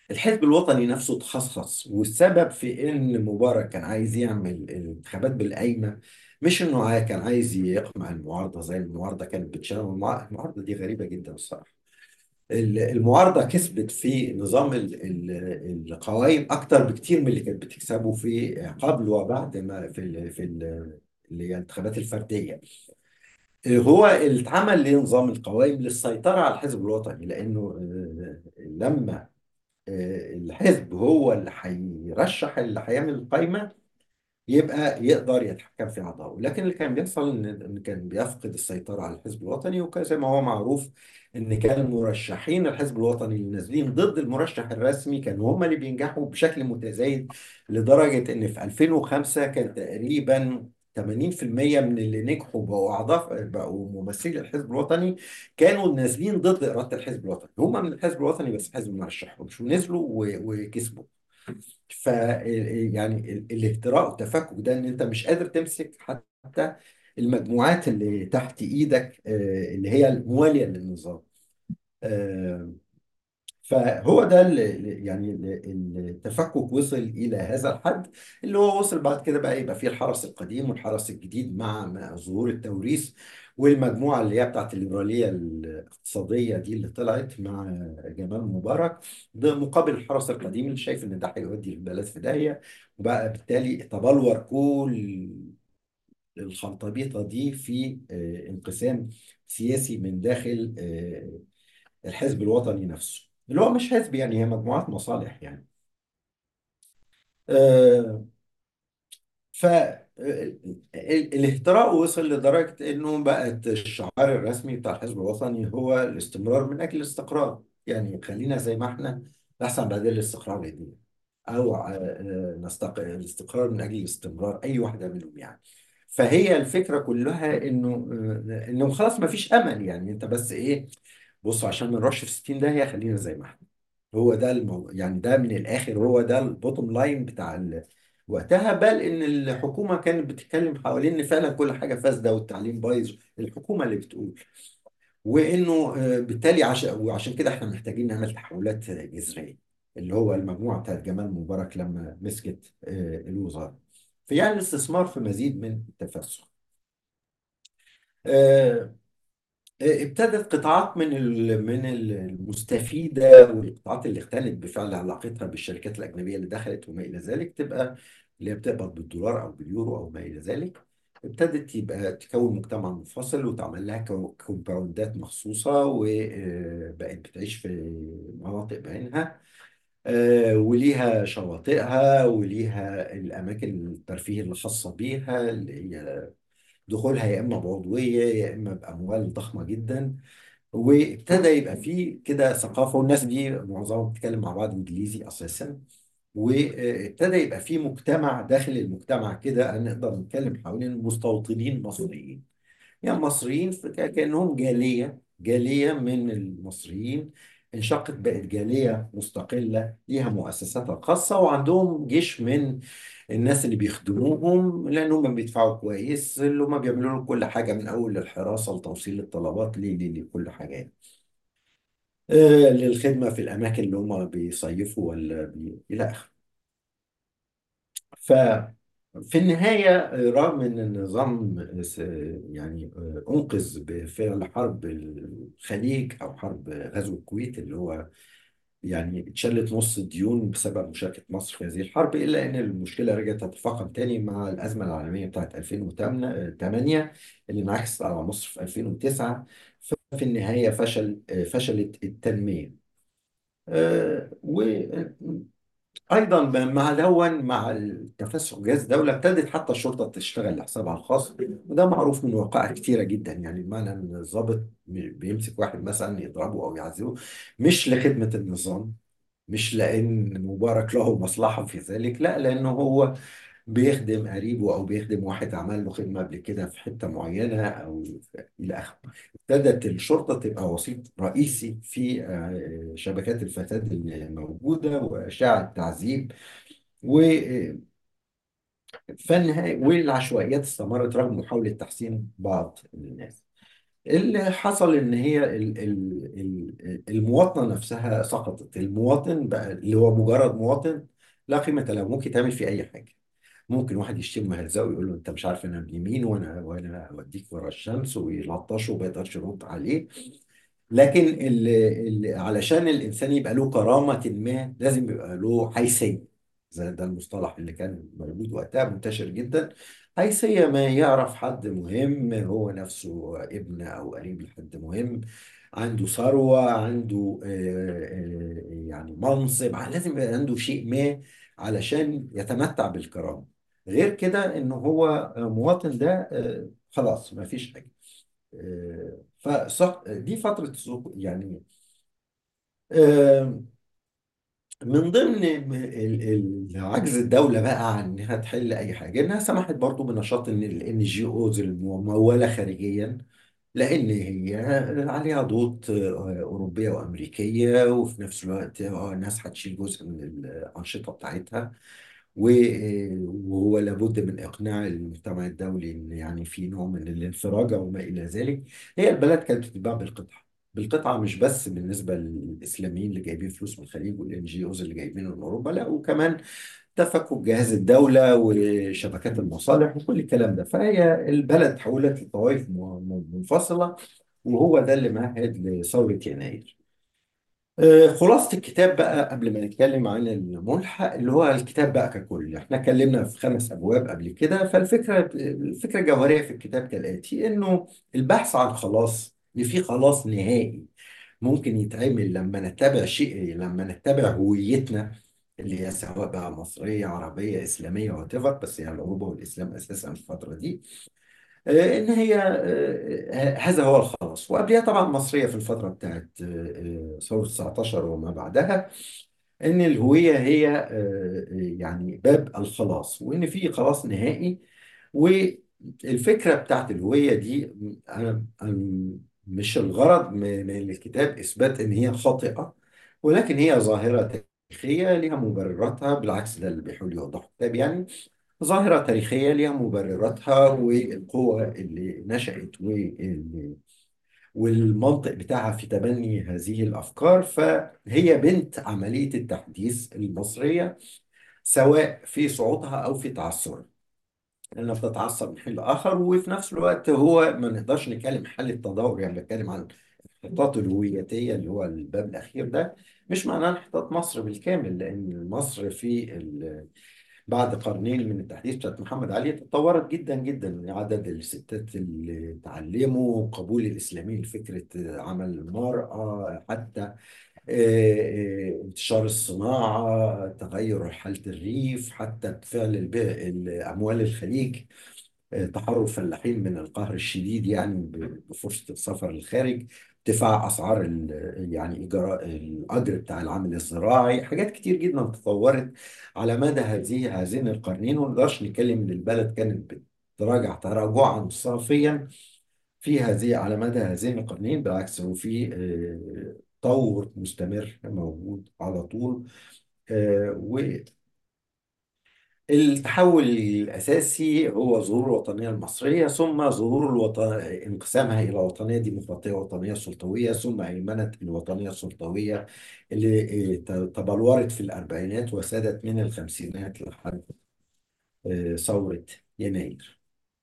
الحزب الوطني نفسه تخصص، والسبب في ان مبارك كان عايز يعمل الانتخابات بالقايمه، مش انه عا- كان عايز يقمع المعارضه زي المعارضه كانت بتشتغل. المع- المعارضه دي غريبه جدا الصراحه. ال- المعارضه كسبت في نظام ال- ال- القوائم اكتر بكتير من اللي كانت بتكسبه في قبل وبعد ما في ال في ال اللي هي الانتخابات الفرديه. هو اللي اتعمل لنظام القوائم للسيطره على الحزب الوطني، لانه آه، لما آه، الحزب هو اللي هيرشح اللي هيعمل القايمة، يبقى يقدر يتحكم في أعضائه. لكن اللي كان بيحصل إن إن كان بيفقد السيطرة على الحزب الوطني، وكان زي ما هو معروف إن كان المرشحين الحزب الوطني اللي نازلين ضد المرشح الرسمي كانوا هم اللي بينجحوا بشكل متزايد، لدرجة إن في ألفين وخمسة كان تقريبا ثمانين في المية من اللي نجحوا بقوا أعضاء بقوا ممثلي الحزب الوطني كانوا نازلين ضد إرادة الحزب الوطني. هم من الحزب الوطني بس الحزب ما رشحهمش، ونزلوا و- وكسبوا. ف يعني ال- الاهتراء والتفكك ده ان انت مش قادر تمسك حتى المجموعات اللي تحت ايدك، آه، اللي هي المواليه للنظام. آه، فهو ده اللي يعني ال- التفكك وصل الى هذا الحد، اللي هو وصل بعد كده بقى يبقى فيه الحرس القديم والحرس الجديد مع مع ظهور التوريث، والمجموعه اللي هي بتاعت الليبراليه الاقتصاديه دي اللي طلعت مع جمال مبارك، ده مقابل الحرس القديم اللي شايف ان ده هيودي البلد في داهيه. وبقى بالتالي تبلور كل الخلطبيطه دي في آه، انقسام سياسي من داخل آه، الحزب الوطني نفسه، اللي هو مش حزب يعني، هي مجموعات مصالح يعني. آه، ف ال- ال- الاهتراء وصل لدرجة انه بقت الشعار الرسمي بتاع الحزب الوطني هو الاستمرار من اجل الاستقرار. يعني خلينا زي ما احنا احسن بعدين الاستقرار يدينا، او آه، آه، نستق... الاستقرار من اجل الاستمرار، اي واحدة منهم يعني. فهي الفكرة كلها انه آه، انه خلاص ما فيش امل، يعني انت بس ايه، بص عشان ما نروحش في ستين داهية خلينا زي ما احنا. هو ده المو... يعني ده من الاخر هو ده البوتوم لاين بتاع ال... وقتها. بل ان الحكومه كانت بتتكلم حوالين ان فعلا كل حاجه فاسده والتعليم بايظ، الحكومه اللي بتقول. وانه آه، بالتالي عشان وعشان كده احنا محتاجين نعمل تحولات جذريه، اللي هو المجموعه بتاعت جمال مبارك لما مسكت آه، الوزاره. في يعني الاستثمار في مزيد من التفسخ. آه، ابتدت قطاعات من ال- من المستفيده والقطاعات اللي اختلت بفعل علاقتها بالشركات الاجنبيه اللي دخلت وما الى ذلك، تبقى اللي هي بتقبض بالدولار او باليورو او ما الى ذلك. ابتدت يبقى تكون مجتمع منفصل وتعمل لها كو- كومباوندات مخصوصه، وبقت بتعيش في مناطق بعينها، آه، وليها شواطئها وليها الاماكن الترفيه الخاصه بيها، اللي هي دخولها يا اما بعضويه يا اما باموال ضخمه جدا. وابتدى يبقى فيه كده ثقافة، والناس دي معظمها بتتكلم مع بعض إنجليزي أساسا. وابتدى يبقى فيه مجتمع داخل المجتمع كده، نقدر نتكلم حوالين مستوطنين مصريين. يعني مصريين في- ك- كأنهم جالية جالية من المصريين، انشقت بقت جالية مستقلة ليها مؤسساتها الخاصة، وعندهم جيش من الناس اللي بيخدموهم، لأنهم بيدفعوا كويس، اللي هم بيعملوا لهم كل حاجة من أول الحراسة لتوصيل الطلبات ل- ل- لكل حاجة يعني. آه، للخدمة في الأماكن اللي هم بيصيفوا ولا بي... إلى آخره. ففي النهاية رغم أن النظام س- يعني أنقذ بفعل حرب الخليج أو حرب غزو الكويت، اللي هو يعني اتشلت نص الديون بسبب مشاركة مصر في هذه الحرب، إلا أن المشكلة رجعت تتفاقم تاني مع الأزمة العالمية بتاعت ألفين وثمانية اللي انعكست على مصر في ألفين وتسعة. ففي النهاية فشل فشلت التنمية. آه، ايضا ب- مع دون مع التفسخ جهاز الدوله ابتدت حتى الشرطه تشتغل لحسابها الخاص، وده معروف من وقائع كتيره جدا. يعني بمعنى ان الضابط م- بيمسك واحد مثلا يضربه او يعذبه مش لخدمه النظام، مش لان مبارك له مصلحه في ذلك، لا، لانه هو بيخدم قريبه او بيخدم واحد عمل له خدمه قبل كده في حته معينه او الى اخره. ابتدت الشرطه تبقى وسيط رئيسي في آه، شبكات الفساد اللي موجوده واشاعه التعذيب. وفي النهايه والعشوائيات استمرت رغم محاوله تحسين بعض الناس. اللي حصل ان هي ال- ال- ال- المواطنه نفسها سقطت. المواطن بقى اللي هو مجرد مواطن لا قيمه له، ممكن تعمل فيه اي حاجه. ممكن واحد يشتمه ويهزقه ويقول له انت مش عارف انا ابن مين، وانا وانا اوديك ورا الشمس، ويلطشه وما يقدرش يرد عليه. لكن ال ال علشان الانسان يبقى له كرامه ما لازم يبقى له حيثيه. زي ده المصطلح اللي كان موجود وقتها منتشر جدا. حيثيه ما يعرف حد مهم، هو نفسه ابن او قريب لحد مهم، عنده ثروه، عنده آه، آه، يعني منصب، لازم يبقى عنده شيء ما علشان يتمتع بالكرامه. غير كده ان هو مواطن ده آه، خلاص ما فيش حاجه. آه، فصح دي فترة سقوط يعني. آه، من ضمن ال- ال- عجز الدولة بقى عن انها تحل اي حاجة، انها سمحت برضو بنشاط الان جي اوز الممولة خارجيا، لان هي عليها ضغوط آه، اوروبية وامريكية، وفي نفس الوقت آه، الناس هتشيل جزء من الانشطة بتاعتها. و- وهو لابد من إقناع المجتمع الدولي إن يعني في نوع من الانفراجة وما إلى ذلك. هي البلد كانت بتتباع بالقطعة بالقطعة، مش بس بالنسبة للإسلاميين اللي جايبين فلوس من الخليج والإن جي أوز اللي جايبينه من أوروبا، لا وكمان تفكك جهاز الدولة وشبكات المصالح وكل الكلام ده. فهي البلد تحولت لطوائف م- م- منفصلة، وهو ده اللي مهد لثورة يناير. آه، خلاصة الكتاب بقى قبل ما نتكلم عن الملحق اللي هو الكتاب بقى ككل، احنا اتكلمنا في خمس أبواب قبل كده. فالفكرة الفكرة الجوهرية في الكتاب كالآتي، إنه البحث عن خلاص، إن في خلاص نهائي ممكن يتعمل لما نتبع شيء، لما نتبع هويتنا اللي هي سواء بقى مصرية عربية إسلامية وات ايفر، بس يعني الأوروبا والإسلام أساسا في الفترة دي. آه، ان هي آه، آه، هذا هو الخلاص. وقبلها طبعا مصريه في الفتره بتاعت آه، آه، ثوره تسعتاشر وما بعدها، ان الهويه هي آه، آه، يعني باب الخلاص، وان في خلاص نهائي. والفكره بتاعت الهويه دي، انا أنا مش الغرض من من الكتاب اثبات ان هي خاطئه، ولكن هي ظاهره تاريخيه لها مبرراتها. بالعكس ده اللي بيحاول يوضحه الكتاب يعني. ظاهرة تاريخية ليها مبرراتها، والقوة اللي نشأت وال- والمنطق بتاعها في تبني هذه الأفكار. فهي بنت عملية التحديث المصرية، سواء في صعودها أو في تعثرها، لأنها بتتعثر من حين لآخر. وفي نفس الوقت هو ما نقدرش نتكلم حل التدهور، يعني بنتكلم عن الانحطاط الهويتية اللي هو الباب الأخير ده. مش معناه انحطاط مصر بالكامل، لأن مصر في بعد قرنين من التحديث بتاعت محمد علي تطورت جدا جدا. عدد الستات اللي تعلموا، قبول الإسلاميين لفكرة عمل المرأة، حتى آه، آه، انتشار الصناعة، تغير حالة الريف، حتى فعل الب- أموال الخليج، تحرر فلاحين من القهر الشديد يعني ب- بفرصة السفر للخارج، ارتفاع أسعار ال- يعني إيجار الأجر بتاع العمل الزراعي. حاجات كتير جدا تطورت على مدى هذه هذين القرنين. وما نقدرش نتكلم إن البلد كانت بتراجع تراجعا صافيا في هذه على مدى هذين القرنين. بالعكس هو في آه، تطور مستمر موجود على طول. آه، التحول الأساسي هو ظهور الوطنية المصرية، ثم ظهور الوطن انقسامها إلى وطنية ديمقراطية ووطنية سلطوية، ثم هيمنة الوطنية السلطوية اللي آه، تبلورت في الأربعينات وسادت من الخمسينات لحد آه، ثورة يناير.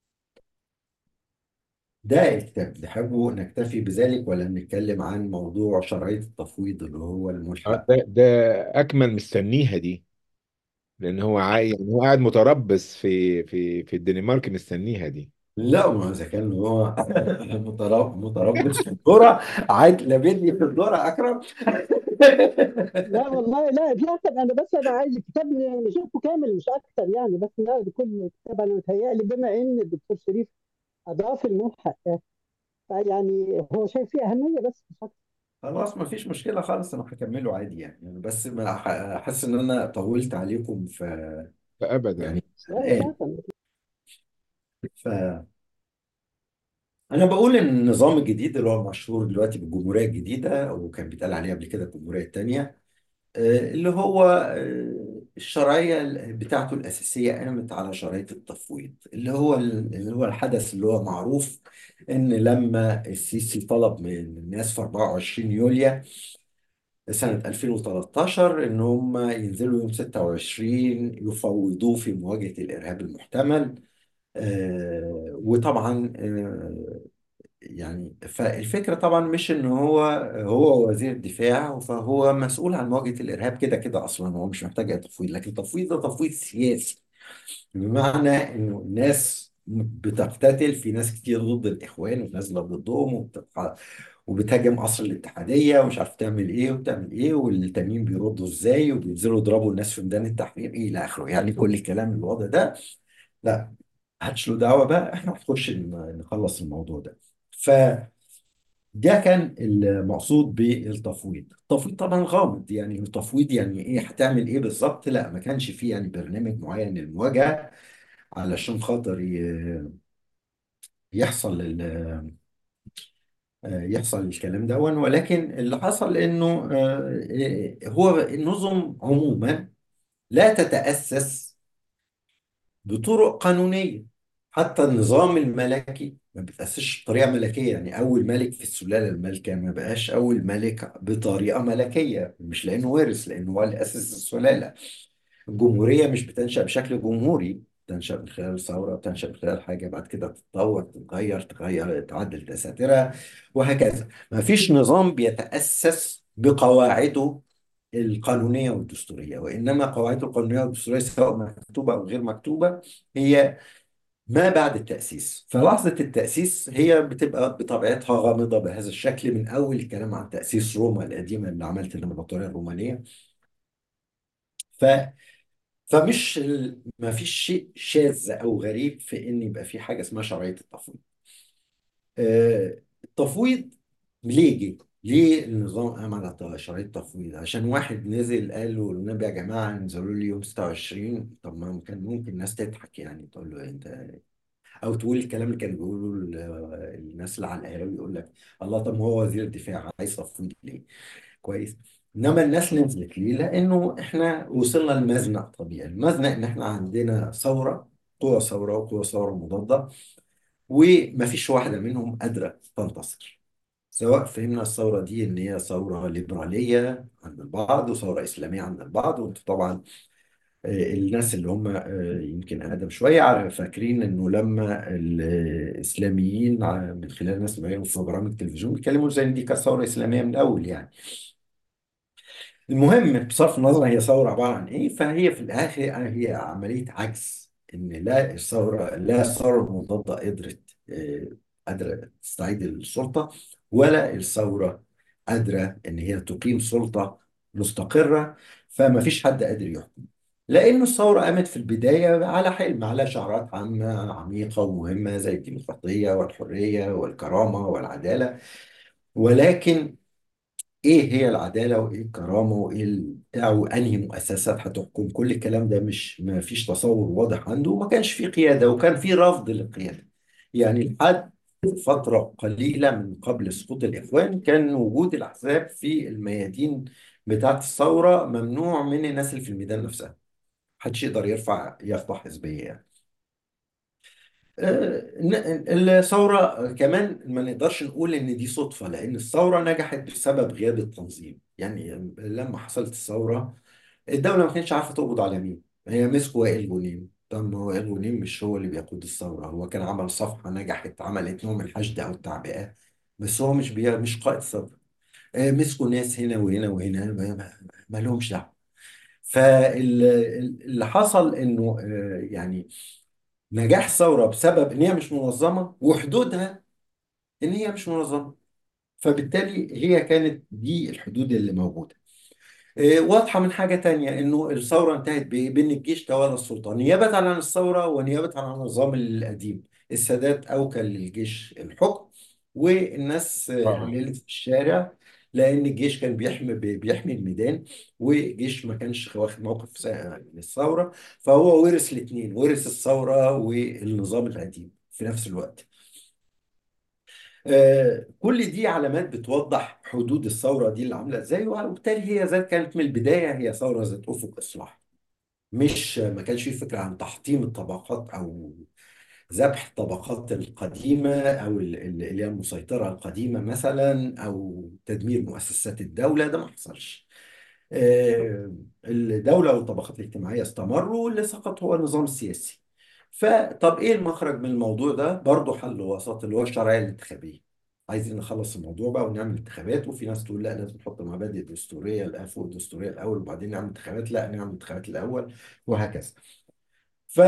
ده الكتاب تحبوا نكتفي بذلك ولا نتكلم عن موضوع شرعية التفويض اللي هو آه، الملحق؟ ده ده اكمل مستنيها دي، لان هو عاي... يعني هو قاعد متربص في في في الدنمارك مستنيها دي. لا، ما اذا كان هو مترب- متربص في الذره، عاد لابدني في الذره اكرم. لا والله، لا دي اكتر. انا بس انا عايز الكتاب ن- نشوفه كامل مش اكتر يعني. بس لا كل كتاب انا متهيألي بما ان الدكتور شريف اضاف الملحق آه، يعني هو شايف فيه اهميه بس مش اكتر. خلاص ما فيش مشكله خالص، انا هكمله عادي يعني. أنا بس ما ح- احس ان انا طولت عليكم ف فابدا. يعني لا قال. اطلاقا. فانا بقول ان النظام الجديد اللي هو مشهور دلوقتي بالجمهوريه الجديده، وكان بيتقال عليه قبل كده الجمهوريه الثانيه، اللي هو الشرعية بتاعته الأساسية قامت على شرعية التفويض، اللي هو اللي هو الحدث اللي هو معروف، إن لما السيسي طلب من الناس في أربعة وعشرين يوليو سنة ألفين وتلتاشر إن هم ينزلوا يوم ستة وعشرين يفوضوه في مواجهة الإرهاب المحتمل. آه وطبعا آه يعني فالفكرة طبعا مش إن هو هو وزير الدفاع فهو مسؤول عن مواجهة الإرهاب كده كده، أصلا هو مش محتاج أي تفويض، لكن التفويض ده تفويض سياسي، بمعنى إنه الناس بتقتتل، في ناس كتير ضد الإخوان ونازلة ضدهم وبتبقى وبتهاجم قصر الاتحادية ومش عارف تعمل ايه وبتعمل ايه، والتانيين بيردوا ازاي وبينزلوا يضربوا الناس في ميدان التحرير ايه الى اخره، يعني كل الكلام الوضع ده لا محدش له دعوة بقى، احنا هنخش ن- نخلص الموضوع ده. فده كان المقصود بالتفويض. التفويض طبعا غامض، يعني التفويض يعني ايه، هتعمل ايه بالظبط؟ لا ما كانش فيه يعني برنامج معين للمواجهة علشان خاطر ي- يحصل آه، يحصل الكلام ده، ولكن اللي حصل انه آه، آه، هو النظم عموما لا تتأسس بطرق قانونية. حتى النظام الملكي ما بيتأسسش بطريقة ملكية، يعني أول ملك في السلالة المالكة ما بقاش أول ملك بطريقة ملكية، مش لأنه وارث، لأنه هو اللي أسس السلالة. الجمهورية مش بتنشأ بشكل جمهوري، تنشأ من خلال ثورة، تنشأ من خلال حاجة بعد كده تتطور تتغير تغير تعدل دساتيرها وهكذا. ما فيش نظام بيتأسس بقواعده القانونية والدستورية، وإنما قواعده القانونية والدستورية سواء مكتوبة أو غير مكتوبة هي ما بعد التأسيس. فلحظة التأسيس هي بتبقى بطبيعتها غامضة بهذا الشكل، من أول الكلام عن تأسيس روما القديمة اللي عملت الإمبراطورية الرومانية. ف فمش ال- ما فيش شيء شاذ او غريب في ان يبقى في حاجه اسمها شرعيه التفويض. آه، التفويض ليه جه؟ ليه النظام قام على شرعيه التفويض؟ عشان واحد نزل قال له النبي يا جماعه انزلوا لي يوم ستة وعشرين. طب ما كان ممكن الناس تضحك، يعني تقول له انت، او تقول الكلام اللي كانوا بيقولوا ال- الناس اللي على القهاوي، يقول لك الله طب ما هو وزير الدفاع عايز تفويض ليه؟ كويس. انما الناس نزلت ليه؟ لانه احنا وصلنا لمزنق طبيعي. المزنق ان احنا عندنا ثوره، قوى ثوره وقوى ثوره مضاده، ومفيش واحده منهم قادره تنتصر. سواء فهمنا الثوره دي ان هي ثوره ليبراليه عند البعض وثوره اسلاميه عند البعض، وانتوا طبعا آه، الناس اللي هم آه، يمكن اقدم شويه عارف- فاكرين انه لما الاسلاميين ع- من خلال ناس معينه في برامج التلفزيون بيتكلموا زي ان دي كانت ثوره اسلاميه من الاول يعني. المهم بصرف النظر هي ثورة عبارة عن إيه، فهي في الآخر هي عملية عجز، إن لا الثورة لا الثورة المضادة قدرت آه، قادرة تستعيد السلطة، ولا الثورة قادرة إن هي تقيم سلطة مستقرة. فما فيش حد قادر يحكم، لأن الثورة قامت في البداية على حلم، على شعارات عامة عميقة ومهمة زي الديمقراطية والحرية والكرامة والعدالة. ولكن ايه هي العداله وايه الكرامه وايه البتاع وانهي مؤسسات هتحكم، كل الكلام ده مش ما فيش تصور واضح عنده، وما كانش في قياده وكان في رفض للقياده. يعني لحد فتره قليله من قبل سقوط الاخوان كان وجود الاحزاب في الميادين بتاعه الثوره ممنوع من الناس اللي في الميدان نفسها، محدش يقدر يرفع يخضع حزبيه يعني. آه، ن- الثورة كمان ما نقدرش نقول إن دي صدفة، لأن الثورة نجحت بسبب غياب التنظيم. يعني لما حصلت الثورة الدولة ما كانتش عارفة تقبض على مين، هي مسكوا وائل غنيم. طب ما هو وائل غنيم مش هو اللي بيقود الثورة، هو كان عمل صفحة نجحت عملت نوع من الحشد أو التعبئة، بس هو مش بي... مش قائد ثورة. آه، مسكوا ناس هنا وهنا وهنا ما, ما ما لهمش دعوة. فاللي حصل إنه آه، يعني نجاح ثورة بسبب إن هي مش منظمة، وحدودها إن هي مش منظمة. فبالتالي هي كانت دي الحدود اللي موجودة. إيه، واضحة من حاجة تانية إنه الثورة انتهت بإيه؟ بإن الجيش تولى السلطة نيابة عن الثورة ونيابة عن النظام القديم. السادات أوكل للجيش الحكم، والناس آه، اه. هللت في الشارع، لأن الجيش كان بيحمي بيحمي الميدان، والجيش ما كانش واخد موقف سا- من الثورة. فهو ورث الاثنين، ورث الثورة والنظام القديم في نفس الوقت. آه، كل دي علامات بتوضح حدود الثورة دي اللي عاملة ازاي، وبالتالي هي ذات كانت من البداية هي ثورة ذات أفق إصلاح. مش ما كانش في فكرة عن تحطيم الطبقات أو ذبح الطبقات القديمة أو ال- ال- اللي هي المسيطرة القديمة مثلا، أو تدمير مؤسسات الدولة. ده ما حصلش. آه، الدولة والطبقات الاجتماعية استمروا، واللي سقط هو النظام السياسي. فطب إيه المخرج من الموضوع ده؟ برضه حل وسط اللي هو الشرعية الانتخابية. عايزين نخلص الموضوع بقى ونعمل انتخابات، وفي ناس تقول لا لازم نحط مبادئ دستورية الأ- فوق الدستورية الأول وبعدين نعمل انتخابات، لا نعمل انتخابات الأول، وهكذا. ف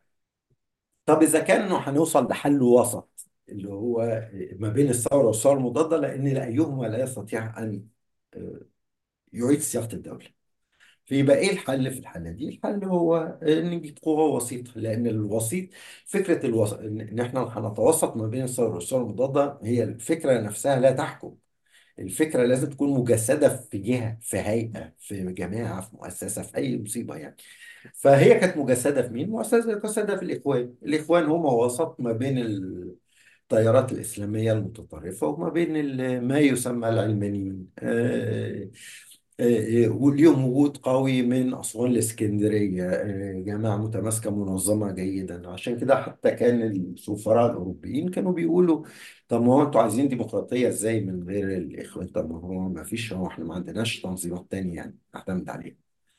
طب إذا كان إنه هنوصل لحل وسط اللي هو ما بين الثورة والثورة المضادة، لأن لا أيهما لا يستطيع أن آه، يعيد صياغة الدولة. فيبقى ايه الحل في الحالة دي؟ الحل هو ان نجيب قوة وسيطة، لان الوسيط فكرة الوسط ان إن احنا هنتوسط ما بين الثورة والثورة المضادة، هي الفكرة نفسها لا تحكم. الفكرة لازم تكون مجسدة في جهة، في هيئة، في جماعة، في مؤسسة، في أي مصيبة يعني. فهي كانت مجسدة في مين؟ مؤسسة مجسدة في الإخوان. الإخوان هم وسط ما بين التيارات الإسلامية المتطرفة وما بين ال- ما يسمى العلمانيين. آه، آه، آه، واليوم وجود قوي من أسوان الإسكندرية، آه، جماعة متماسكة منظمة جيدا. عشان كده حتى كان السفراء الأوروبيين كانوا بيقولوا طب ما هو أنتوا عايزين ديمقراطية إزاي من غير الإخوان؟ طب ما هو ما فيش، هو إحنا ما عندناش تنظيمات تانية يعني نعتمد عليها.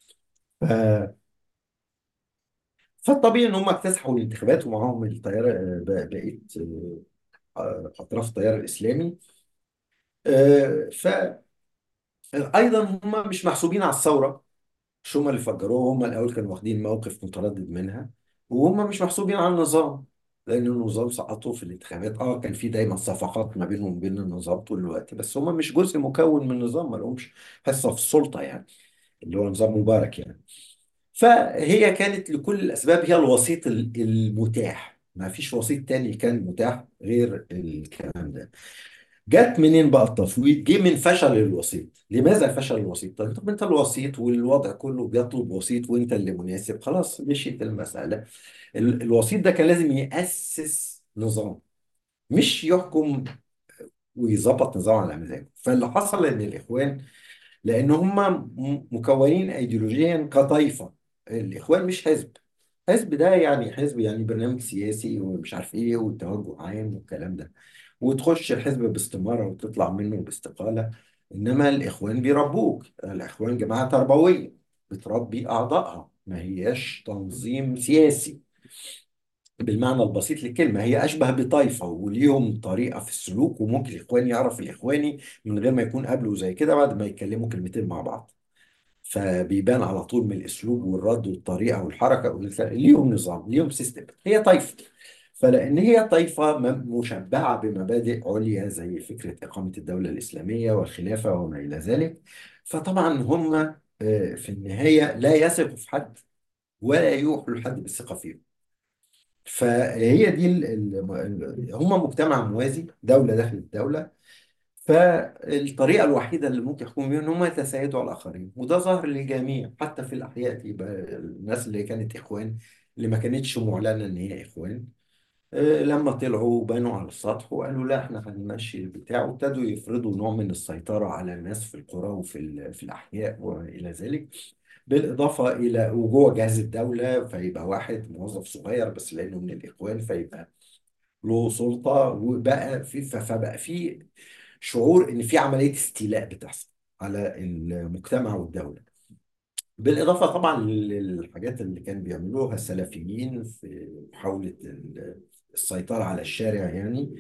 ف- فالطبيعي إن هم اكتسحوا الانتخابات ومعاهم التيار، آه، ب- بقية آه، أطراف التيار الإسلامي. آه، فأيضا هم مش محسوبين على الثورة. مش هم اللي فجروها، هم الأول كانوا واخدين موقف متردد منها. وهم مش محسوبين على النظام، لأن النظام سقطوا في الانتخابات. اه كان في دايما صفقات ما بينهم وبين النظام طول الوقت، بس هم مش جزء مكون من النظام، ما لهمش حصة في السلطة يعني، اللي هو نظام مبارك يعني. فهي كانت لكل الأسباب هي الوسيط ال- المتاح. ما فيش وسيط تاني كان متاح غير الكلام ده. جت منين بقى التفويض؟ جه من فشل الوسيط. لماذا فشل الوسيط؟ طب طب انت الوسيط والوضع كله بيطلب وسيط وانت اللي مناسب، خلاص مشيت المسألة. ال- الوسيط ده كان لازم يأسس نظام، مش يحكم ويظبط نظام على مزاجه. فاللي حصل ان الاخوان، لان هم م- مكونين ايديولوجيا كطائفة. الاخوان مش حزب. حزب ده يعني حزب يعني برنامج سياسي ومش عارف ايه وتوجه عام والكلام ده، وتخش الحزب باستمارة وتطلع منه باستقالة. إنما الإخوان بيربوك. الإخوان جماعة تربوية بتربي أعضائها، ما هياش تنظيم سياسي بالمعنى البسيط للكلمة. هي أشبه بطائفة وليهم طريقة في السلوك، وممكن الإخواني يعرف الإخواني من غير ما يكون قبله زي كده بعد ما يتكلموا كلمتين مع بعض. فبيبان على طول من الاسلوب والرد والطريقه والحركه والك- ليهم نظام، ليهم سيستم. هي طائفه. فلان هي طائفه م- مشبعه بمبادئ عليا زي فكره اقامه الدوله الاسلاميه والخلافه وما الى ذلك، فطبعا هم آه، في النهايه لا يثقوا في حد ولا يوحوا لحد بالثقه فيهم. فهي دي ال- ال- ال- هم مجتمع موازي، دوله داخل الدوله. فالطريقة الوحيدة اللي ممكن يحكموا بيها إن هم يتسيدوا على الآخرين، وده ظاهر للجميع حتى في الأحياء. يبقى الناس اللي كانت إخوان، اللي ما كانتش معلنة إن هي إخوان، آه، لما طلعوا وبانوا على السطح وقالوا لا إحنا هنمشي البتاع، وابتدوا يفرضوا نوع من السيطرة على الناس في القرى وفي ال- في الأحياء وإلى ذلك. بالإضافة إلى وجوه جهاز الدولة، فيبقى واحد موظف صغير بس لأنه من الإخوان فيبقى له سلطة. وبقى في فبقى في شعور ان في عمليه استيلاء بتحصل على المجتمع والدوله. بالاضافه طبعا للحاجات اللي كانوا بيعملوها السلفيين في محاوله ال- السيطره على الشارع يعني.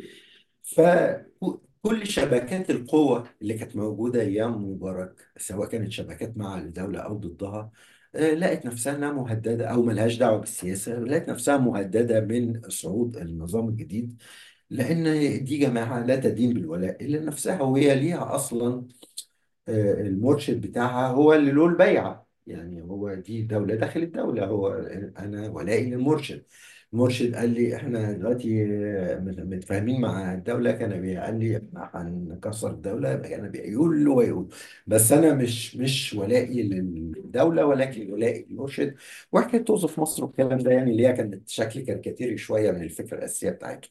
فكل شبكات القوة اللي كانت موجودة أيام مبارك، سواء كانت شبكات مع الدولة أو ضدها، آه، لقت نفسها إنها مهددة، أو ملهاش دعوة بالسياسة، لقت نفسها مهددة من صعود النظام الجديد. لأن دي جماعة لا تدين بالولاء إلا نفسها، وهي ليها أصلا آه، المرشد بتاعها هو اللي له البيعة. يعني هو دي دولة داخل الدولة، هو أنا ولائي للمرشد. المرشد قال لي احنا دلوقتي آه، متفاهمين مع الدولة، كان بي- قال لي احنا هنكسر الدولة، كان بيقول له ويقول. بس انا مش مش ولائي للدولة ولكن ولائي للمرشد. وحكاية توظف مصر والكلام ده يعني اللي هي كانت شكل كاريكاتيري شوية من الفكرة الأساسية بتاعتهم.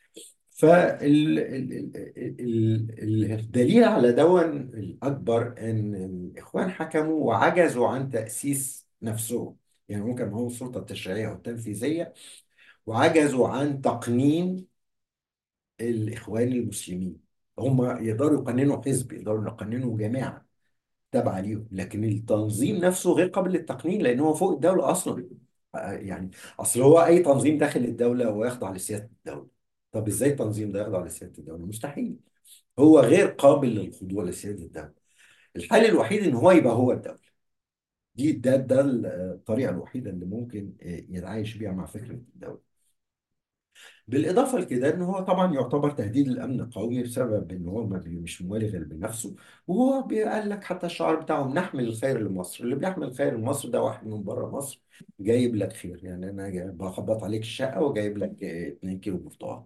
فالدليل على دون الأكبر أن الإخوان حكموا وعجزوا عن تأسيس نفسهم. يعني هم كان معاهم السلطة التشريعية والتنفيذية، وعجزوا عن تقنين الإخوان المسلمين. هم يقدروا يقننوا حزب، يقدروا يقننوا جماعة تابعة ليهم، لكن التنظيم نفسه غير قابل للتقنين لأن هو فوق الدولة أصلا. آه، يعني أصل هو أي تنظيم داخل الدولة ويخضع لسيادة الدولة. طب إزاي التنظيم ده يخضع لسيادة الدولة؟ مستحيل. هو غير قابل للخضوع لسيادة الدولة. الحل الوحيد إن هو يبقى هو الدولة. دي ده ده الطريقة الوحيدة اللي ممكن آه، يتعايش بيها مع فكرة الدولة. بالإضافة لكده إن هو طبعا يعتبر تهديد للأمن القومي بسبب إن هو ما بي- مش موالي غير بنفسه. وهو بيقال لك حتى الشعار بتاعهم نحمل الخير لمصر. اللي بيحمل الخير لمصر ده واحد من بره مصر جايب لك خير. يعني أنا جاي- بخبط عليك الشقة وجايب لك آه، اتنين كيلو برتقال.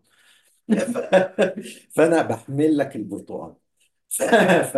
فأنا بحمل لك البرتقال. ف... ف...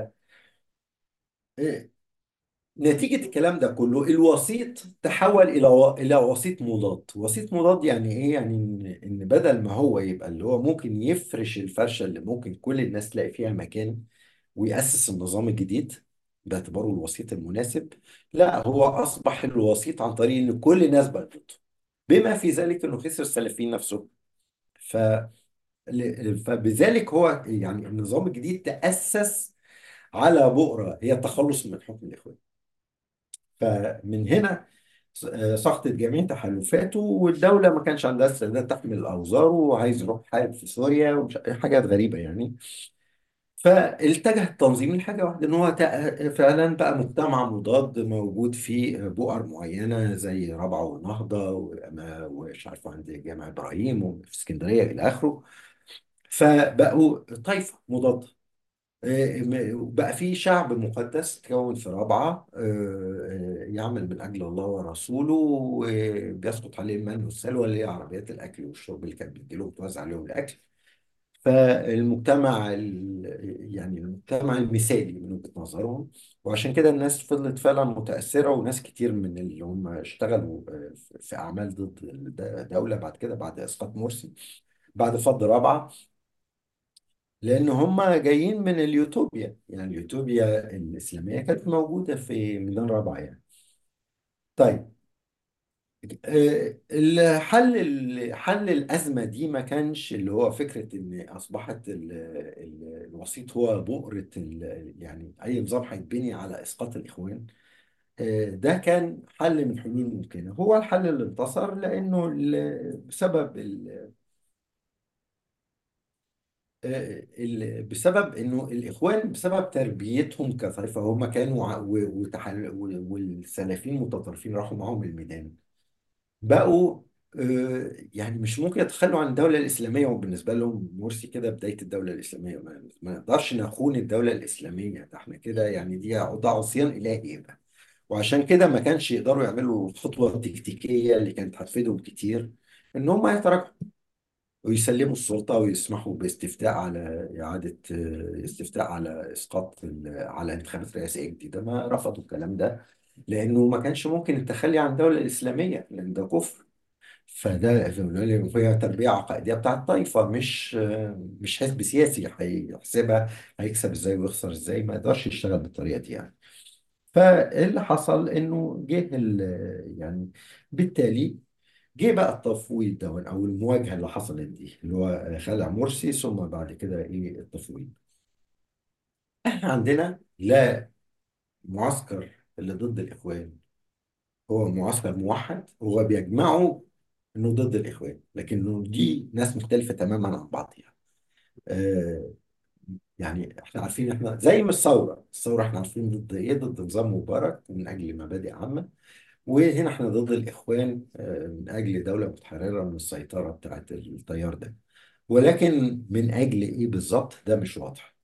نتيجة الكلام ده كله الوسيط تحول إلى و... إلى وسيط مضاد. وسيط مضاد يعني إيه؟ يعني إن إن بدل ما هو يبقى اللي هو ممكن يفرش الفرشة اللي ممكن كل الناس تلاقي فيها مكان ويأسس النظام الجديد باعتباره الوسيط المناسب، لا هو أصبح الوسيط عن طريق إن كل الناس بقت ضده، بما في ذلك إنه خسر السلفيين نفسه. ف... ل- فبذلك هو يعني النظام الجديد تأسس على بؤرة هي التخلص من حكم الإخوان. فمن هنا آه، سقطت جميع تحالفاته، والدولة ما كانش عندها استعداد تحمل أوزاره، وعايز يروح حارب في سوريا ومش حاجات غريبة يعني. فالتجه التنظيم لحاجة واحدة، إن هو تق- فعلا بقى مجتمع مضاد موجود فيه بؤر معينة زي رابعة والنهضة وما- ومش عارف عند جامع إبراهيم وفي اسكندرية إلى آخره. فبقوا طائفة مضادة. آه، م- بقى في شعب مقدس تكون في رابعة، آه، آه، يعمل من أجل الله ورسوله، وبيسقط عليه المن والسلوى اللي هي عربيات الأكل والشرب اللي كانت بتجيلهم توزع عليهم الأكل. فالمجتمع ال- يعني المجتمع المثالي من وجهة نظرهم. وعشان كده الناس فضلت فعلا متأثرة، وناس كتير من اللي هم اشتغلوا آه، في أعمال ضد الدولة بعد كده بعد إسقاط مرسي، بعد فض رابعة، لأن هم جايين من اليوتوبيا. يعني اليوتوبيا الإسلامية كانت موجودة في ميدان رابعة يعني. طيب، آه، الحل ال- حل الأزمة دي ما كانش اللي هو فكرة إن أصبحت ال- ال- الوسيط هو بؤرة ال- يعني أي نظام هيتبني على إسقاط الإخوان. آه، ده كان حل من حلول ممكنة. هو الحل اللي انتصر لأنه ال- بسبب آه، ال- بسبب انه الاخوان بسبب تربيتهم كطائفه هم كانوا ع- و- وتحل و- والسلفيين متطرفين راحوا معاهم الميدان. بقوا آه، يعني مش ممكن يتخلوا عن الدوله الاسلاميه، وبالنسبه لهم مرسي كده بدايه الدوله الاسلاميه. ما ما نقدرش نخون الدوله الاسلاميه، ده احنا كده يعني دي ده عصيان الهي يبقى. وعشان كده ما كانش يقدروا يعملوا الخطوه التكتيكيه اللي كانت هتفيدهم كتير، ان هم يتراجعوا ويسلموا السلطة ويسمحوا باستفتاء على إعادة آه، استفتاء على إسقاط ال- على انتخابات رئاسية جديدة. ما رفضوا الكلام ده لأنه ما كانش ممكن التخلي عن الدولة الإسلامية لأن ده كفر. فده زي ما بنقول هي تربية عقائدية بتاعت طائفة، مش آه، مش حزب سياسي هيحسبها هيكسب ازاي ويخسر ازاي. ما يقدرش يشتغل بالطريقة دي يعني. فاللي حصل انه جه ال- يعني بالتالي جه بقى التفويض ده او المواجهه اللي حصلت دي اللي هو خلع مرسي، ثم بعد كده ايه التفويض. احنا عندنا لا معسكر اللي ضد الاخوان هو معسكر موحد، هو بيجمعه انه ضد الاخوان، لكنه دي ناس مختلفه تماما عن بعضها. آه يعني احنا عارفين، احنا زي ما الثوره الثوره احنا عارفين ضد ايه، ضد نظام مبارك من اجل مبادئ عامه. وهنا احنا ضد الاخوان آه، من اجل دوله متحرره من السيطره بتاعت التيار ده. ولكن من أجل إيه بالظبط ده مش واضح.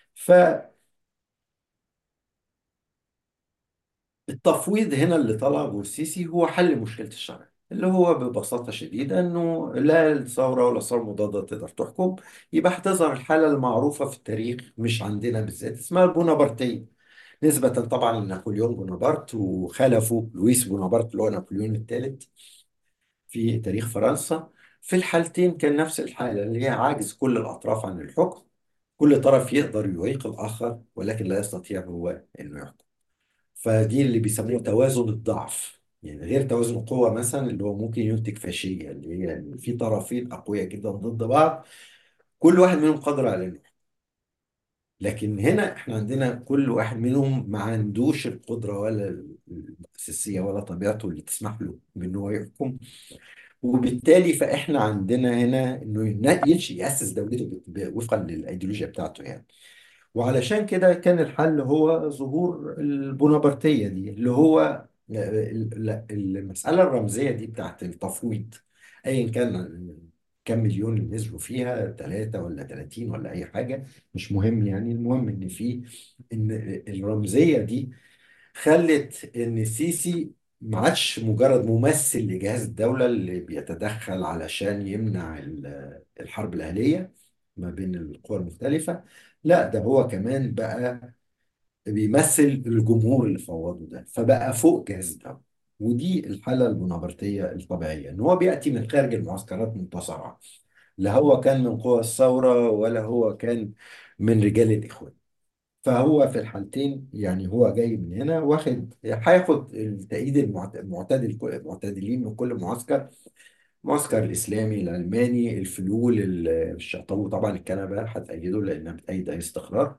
فالتفويض هنا اللي طلبه السيسي هو حل مشكلة الشرع، اللي هو ببساطة شديدة إنه لا الثورة ولا الثورة المضادة تقدر تحكم. يبقى هتظهر الحالة المعروفة في التاريخ مش عندنا بالذات اسمها البونابرتية، نسبة طبعا لنابليون بونابرت وخلفه لويس بونابرت اللي هو نابليون الثالث في تاريخ فرنسا. في الحالتين كان نفس الحالة اللي هي عاجز كل الأطراف عن الحكم. كل طرف يقدر يعيق الآخر ولكن لا يستطيع هو إنه يحكم. فدي اللي بيسموه توازن الضعف. يعني غير توازن القوة مثلا اللي هو ممكن ينتج فاشية، اللي هي يعني في طرفين أقوياء جدا ضد بعض، كل واحد منهم قادر على انه. لكن هنا احنا عندنا كل واحد منهم ما عندوش القدرة ولا الأساسية ولا طبيعته اللي تسمح له بأنه هو يحكم. وبالتالي فاحنا عندنا هنا انه ين- ينشئ يأسس دولته ب- ب- وفقا للأيديولوجيا بتاعته يعني. وعلشان كده كان الحل هو ظهور البونابرتية دي، اللي هو ال- ال- المسألة الرمزية دي بتاعت التفويض، أيا كان كم مليون اللي نزلوا فيها، ثلاثة ولا ثلاثين ولا أي حاجة، مش مهم يعني. المهم إن في إن الرمزية دي خلت إن السيسي ما عادش مجرد ممثل لجهاز الدولة اللي بيتدخل علشان يمنع ال- الحرب الأهلية ما بين القوى المختلفة. لا، ده هو كمان بقى بيمثل الجمهور اللي فوضه ده، فبقى فوق جهاز الدولة. ودي الحالة البونابرتية الطبيعية، إن هو بيأتي من خارج المعسكرات منتصرة، لا هو كان من قوى الثورة ولا هو كان من رجال الإخوان. فهو في الحالتين يعني هو جاي من هنا واخد، هياخد التأييد المعت- المعتدل، المعتدلين من كل معسكر: المعسكر الإسلامي، العلماني، الفلول، ال- الشعطاوي طبعا الكنبة هتأيده لأنها بتأيد أي استقرار.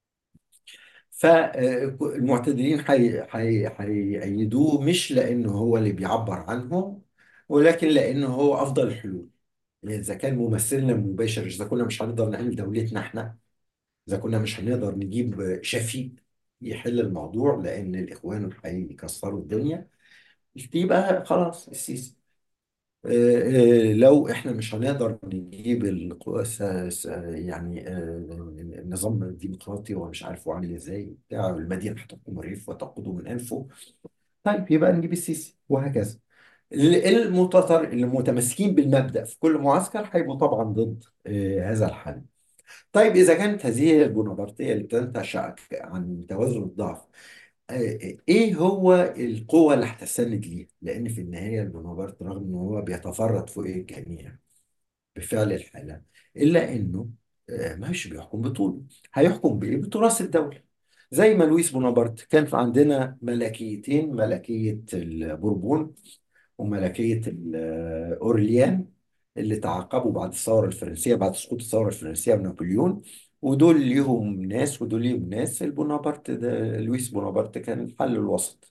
فالمعتدلين حي- حي- هيأيدوه مش لأنه هو اللي بيعبر عنهم، ولكن لأنه هو أفضل الحلول. يعني إذا كان ممثلنا المباشر، إذا كنا مش هنقدر نعمل دولتنا إحنا، إذا كنا مش هنقدر نجيب شفيق يحل الموضوع لأن الإخوان هيكسروا الدنيا، يبقى خلاص السيسي. آه، آه، لو احنا مش هنقدر نجيب القوى س- س- يعني آه، النظام الديمقراطي ومش عارف هو عامل ازاي بتاع المدينه هتحكم الريف وتقوده من انفه، طيب يبقى نجيب السيسي وهكذا. ال- المتطر المتمسكين بالمبدأ في كل معسكر هيبقوا طبعا ضد آه، هذا الحل. طيب إذا كانت هذه البونابرتية اللي بتنتشأ عن توازن الضعف، آه، إيه هو القوة اللي هتستند ليها؟ لأن في النهاية البونابرت رغم إن هو بيتفرد فوق الجميع بفعل الحالة، إلا إنه آه، مش بيحكم بطوله. هيحكم بإيه؟ بتراث الدولة. زي ما لويس بونابرت كان في عندنا ملكيتين: ملكية البوربون وملكية ال- آه، أورليان، اللي تعاقبوا بعد الثورة الفرنسية، بعد سقوط الثورة الفرنسية ونابليون. ودول ليهم ناس ودول ليهم ناس. البونابرت ده، لويس بونابرت، كان الحل الوسط.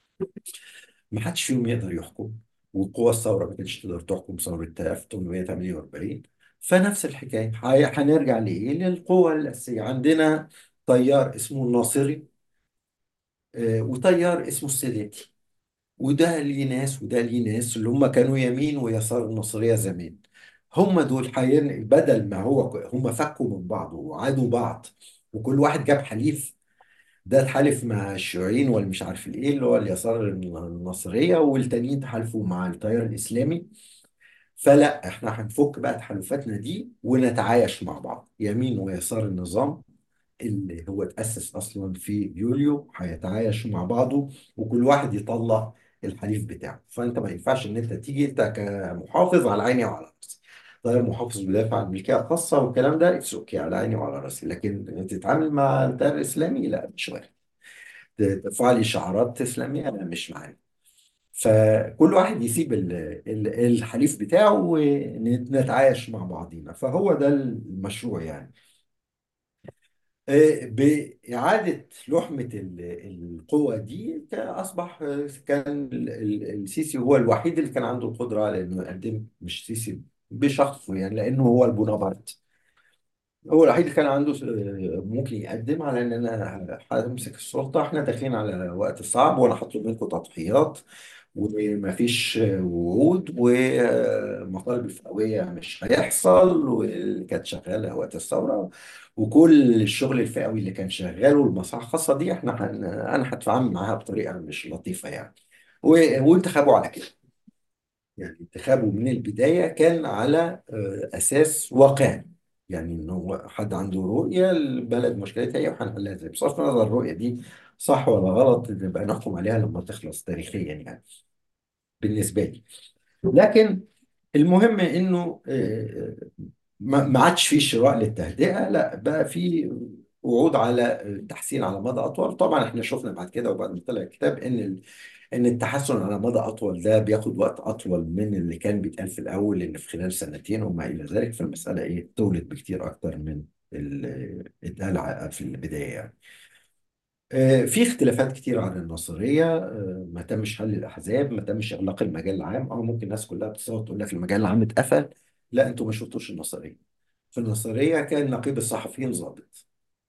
ما حدش فيهم يقدر يحكم، وقوى الثورة ما كانتش تقدر تحكم ثورة ألف وثمانمائة وثمانية وأربعين. فنفس الحكاية هي- هنرجع لإيه؟ للقوة الأساسية. عندنا تيار اسمه الناصري، آه، وتيار اسمه الساداتي. وده ليه ناس وده ليه ناس، اللي هم كانوا يمين ويسار النصرية زمان. هم دول حاليا بدل ما هو هم فكوا من بعض وعادوا بعض، وكل واحد جاب حليف. ده اتحالف مع الشيوعيين واللي مش عارف الايه اللي هو اليسار النصرية، والتانيين تحالفوا مع التيار الإسلامي. فلا، احنا هنفك بقى تحالفاتنا دي ونتعايش مع بعض، يمين ويسار النظام اللي هو اتأسس أصلا في يوليو هيتعايش مع بعضه، وكل واحد يطلع الحليف بتاعه. فأنت ما ينفعش إن أنت تيجي أنت كمحافظ على عيني وعلى راسي، طيب محافظ بيدافع عن الملكية الخاصة والكلام ده اتس اوكي على عيني وعلى راسي، لكن تتعامل مع التيار الإسلامي لا، مش وارد. ترفع لي شعارات إسلامية لا، مش معايا. فكل واحد يسيب ال- ال- الحليف بتاعه ونتعايش مع بعضينا. فهو ده المشروع يعني. آه، بإعادة لحمة ال- القوة دي كان أصبح آه، كان ال- ال- السيسي هو الوحيد اللي كان عنده القدرة على إنه يقدم، مش سيسي بشخصه يعني لأنه هو البونابرت، هو الوحيد اللي كان عنده آه، ممكن يقدم على إن أنا همسك السلطة. إحنا داخلين على وقت صعب وأنا هطلب منكم تضحيات ومفيش وعود ومطالب الفئوية مش هيحصل، واللي كانت شغالة وقت الثورة وكل الشغل الفئوي اللي كان شغال والمصالح الخاصة دي احنا هن... انا هتفاعل معاها بطريقة مش لطيفة يعني. و... وانتخابه على كده، يعني انتخابه من البداية كان على آه، أساس واقعي، يعني إن هو حد عنده رؤية البلد مشكلتها إيه وهنحلها إزاي. بصرف النظر الرؤية دي صح ولا غلط نبقى نحكم عليها لما تخلص تاريخيا يعني بالنسبة لي. لكن المهم انه آه، ما ما عادش في شراء للتهدئه، لا بقى في وعود على تحسين على مدى اطول. طبعا احنا شفنا بعد كده وبعد ما طلع الكتاب ان ان التحسن على مدى اطول ده بياخد وقت اطول من اللي كان بيتقال في الاول، ان في خلال سنتين وما الى ذلك. فالمساله ايه، طولت بكتير اكتر من اللي اتقال ع- في البدايه يعني. آه، في اختلافات كتير عن النصريه. آه، ما تمش حل الاحزاب، ما تمش اغلاق المجال العام. اه ممكن الناس كلها بتصوت تقول لك المجال العام اتقفل. لا، انتوا ما شفتوش النصريه. في النصريه كان نقيب الصحفيين ضابط،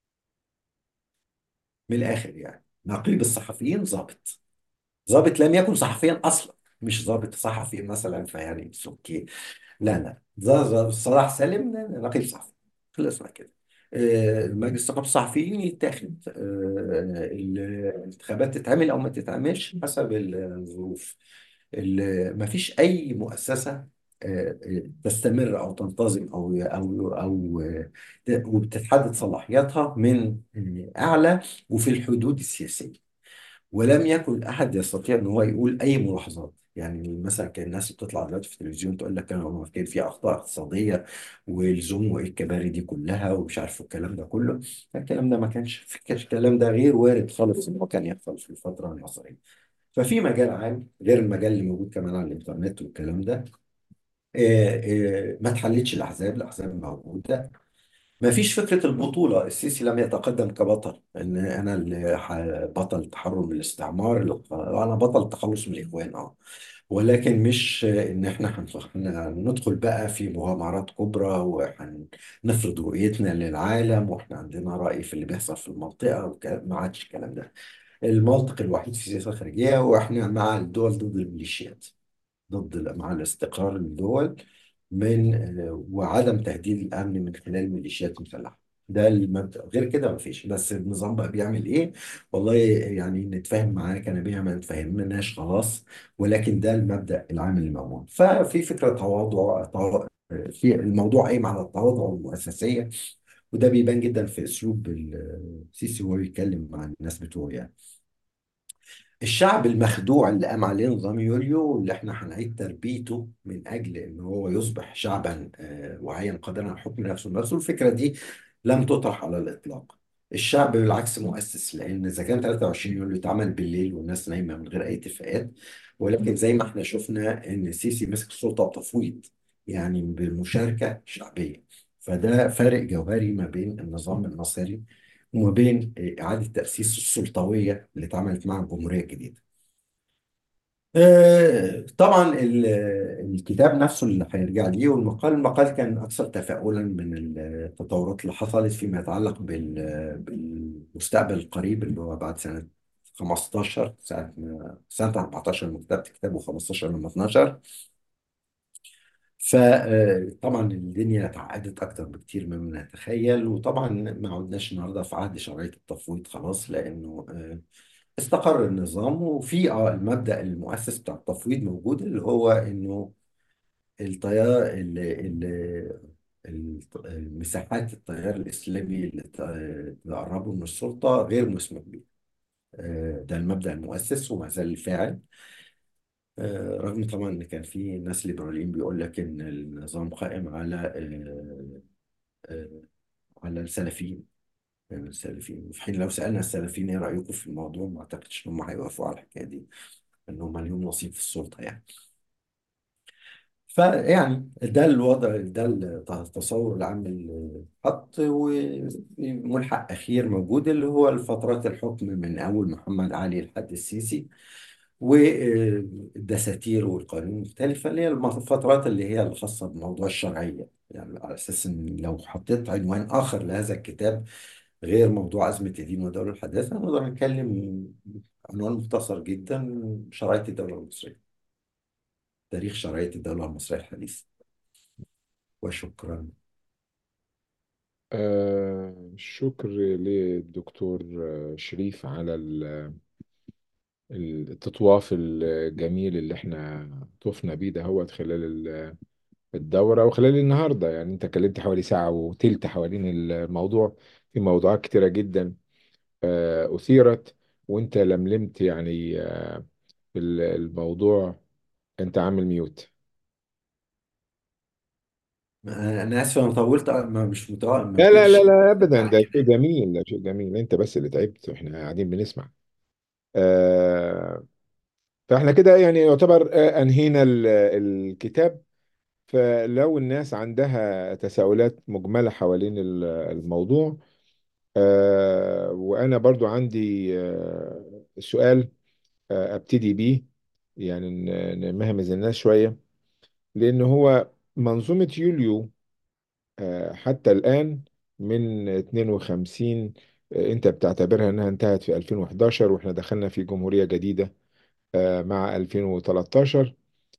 من الاخر يعني. نقيب الصحفيين ضابط، ضابط لم يكن صحفيا اصلا، مش ضابط صحفي مثلا فيعني اتس اوكي. لا لا، ده ده صلاح سالم نقيب صحفي، خلصنا كده. آه، مجلس نقابة الصحفيين يتاخد، آه، الانتخابات تتعمل او ما تتعملش حسب الظروف. ما فيش اي مؤسسة آه، آه، تستمر او تنتظم او او او آه، وبتتحدد صلاحياتها من آه، اعلى وفي الحدود السياسية. ولم يكن احد يستطيع ان هو يقول اي ملاحظات. يعني مثلا كان الناس بتطلع دلوقتي في التلفزيون تقول لك كان كان في اخطاء اقتصاديه والزوم وايه الكباري دي كلها ومش عارف الكلام ده كله. الكلام ده ما كانش في كانش- الكلام ده غير وارد خالص ان هو كان يحصل في الفتره المصريه. ففي مجال عام غير المجال اللي موجود كمان على الانترنت والكلام ده. آه، آه، ما اتحلتش الاحزاب، الاحزاب موجوده. ما فيش فكرة البطولة. السيسي لم يتقدم كبطل، ان انا اللي ح- بطل تحرر من الاستعمار، اللي- انا بطل التخلص من الاخوان. اه ولكن مش ان احنا هنخ- هندخل بقى في مغامرات كبرى وهنفرض رؤيتنا للعالم واحنا عندنا رأي في اللي بيحصل في المنطقة والكلام- ما عادش الكلام ده. المنطق الوحيد في السياسة الخارجية، واحنا مع الدول ضد الميليشيات، ضد مع الاستقرار الدول من آه، وعدم تهديد الامن من خلال الميليشيات المسلحه. ده المبدأ، غير كده مفيش. بس النظام بقى بيعمل ايه؟ والله يعني نتفاهم معاه كان بيها، ما نتفهمناش خلاص. ولكن ده المبدأ العام اللي موجود. ففي فكرة تواضع توا- في الموضوع قايم على التواضع والمؤسسية. وده بيبان جدا في اسلوب السيسي وهو بيتكلم مع الناس بتوعه يعني. الشعب المخدوع اللي قام عليه نظام يوليو، اللي احنا هنعيد تربيته من اجل ان هو يصبح شعبا آه، واعيا قادرا على الحكم نفسه بنفسه، الفكره دي لم تطرح على الاطلاق. الشعب بالعكس مؤسس، لان اذا كان ثلاثة وعشرين يوليو اتعمل بالليل والناس نايمه من غير اي اتفاقات، ولكن زي ما احنا شفنا ان السيسي مسك السلطه بتفويض، يعني بمشاركه شعبيه. فده فارق جوهري ما بين النظام الناصري وما بين إعادة تأسيس السلطوية اللي اتعملت مع الجمهورية الجديدة. آه، طبعا ال- الكتاب نفسه اللي هيرجع ليه، والمقال المقال كان أكثر تفاؤلا من التطورات اللي حصلت فيما يتعلق بال- بالمستقبل القريب اللي هو بعد سنة خمستاشر، سنة سنة أربعتاشر لما كتبت كتابه، خمستاشر لما اتنشر. فطبعا الدنيا اتعقدت اكتر بكتير مما نتخيل. وطبعا ما عدناش النهارده في عهد شرعيه التفويض خلاص، لانه آه، استقر النظام. وفي اه المبدأ المؤسس بتاع التفويض موجود، اللي هو انه التيار ال- ال- ال- المساحات التيار الاسلامي اللي ت- تقربوا من السلطه غير مسموح بها. آه، ده المبدأ المؤسس وما زال فاعل. آه، رغم طبعا ان كان في ناس ليبراليين بيقول لك ان النظام قائم على آه، آه، على السلفيين. يعني السلفيين في حين لو سألنا السلفيين ايه رأيكم في الموضوع، ما اعتقدش ان هم هيوافقوا على الحكايه دي، ان هم ليهم نصيب في السلطه يعني. فيعني ده الوضع، ده التصور العام اللي اتحط. وملحق اخير موجود اللي هو الفترات الحكم من اول محمد علي لحد السيسي، والدساتير والقانون المختلفة اللي هي الفترات اللي هي الخاصة بموضوع الشرعية. يعني على أساس إن لو حطيت عنوان آخر لهذا الكتاب غير موضوع أزمة الدين والدولة الحديثة، نقدر نتكلم عنوان مختصر جدا: شرعية الدولة المصرية، تاريخ شرعية الدولة المصرية الحديثة. وشكرا. آه شكر للدكتور آه، شريف على ال- التطواف الجميل اللي احنا طفنا بيه ده هو خلال ال- الدورة وخلال النهاردة. يعني انت اتكلمت حوالي ساعة وتلت حوالين الموضوع، في موضوعات كتيرة جدا آه، أثيرت، وانت لملمت يعني آه، ال- الموضوع. انت عامل ميوت. أنا آسف أنا طولت، ما مش متوقع، ما لا لا لا كنتش لا ابدا، على ده شيء الكلام. جميل، ده شيء جميل، انت بس اللي تعبت واحنا قاعدين بنسمع. آه فاحنا كده يعني يعتبر آه، انهينا ال- الكتاب. فلو الناس عندها تساؤلات مجملة حوالين ال- الموضوع، آه، وأنا برضو عندي آه، سؤال آه، أبتدي بيه، يعني ن- نمهمز الناس شوية. لأن هو منظومة يوليو آه، حتى الآن من اتنين وخمسين، آه، أنت بتعتبرها أنها انتهت في ألفين وحداشر، وإحنا دخلنا في جمهورية جديدة آه، مع ألفين وتلتاشر.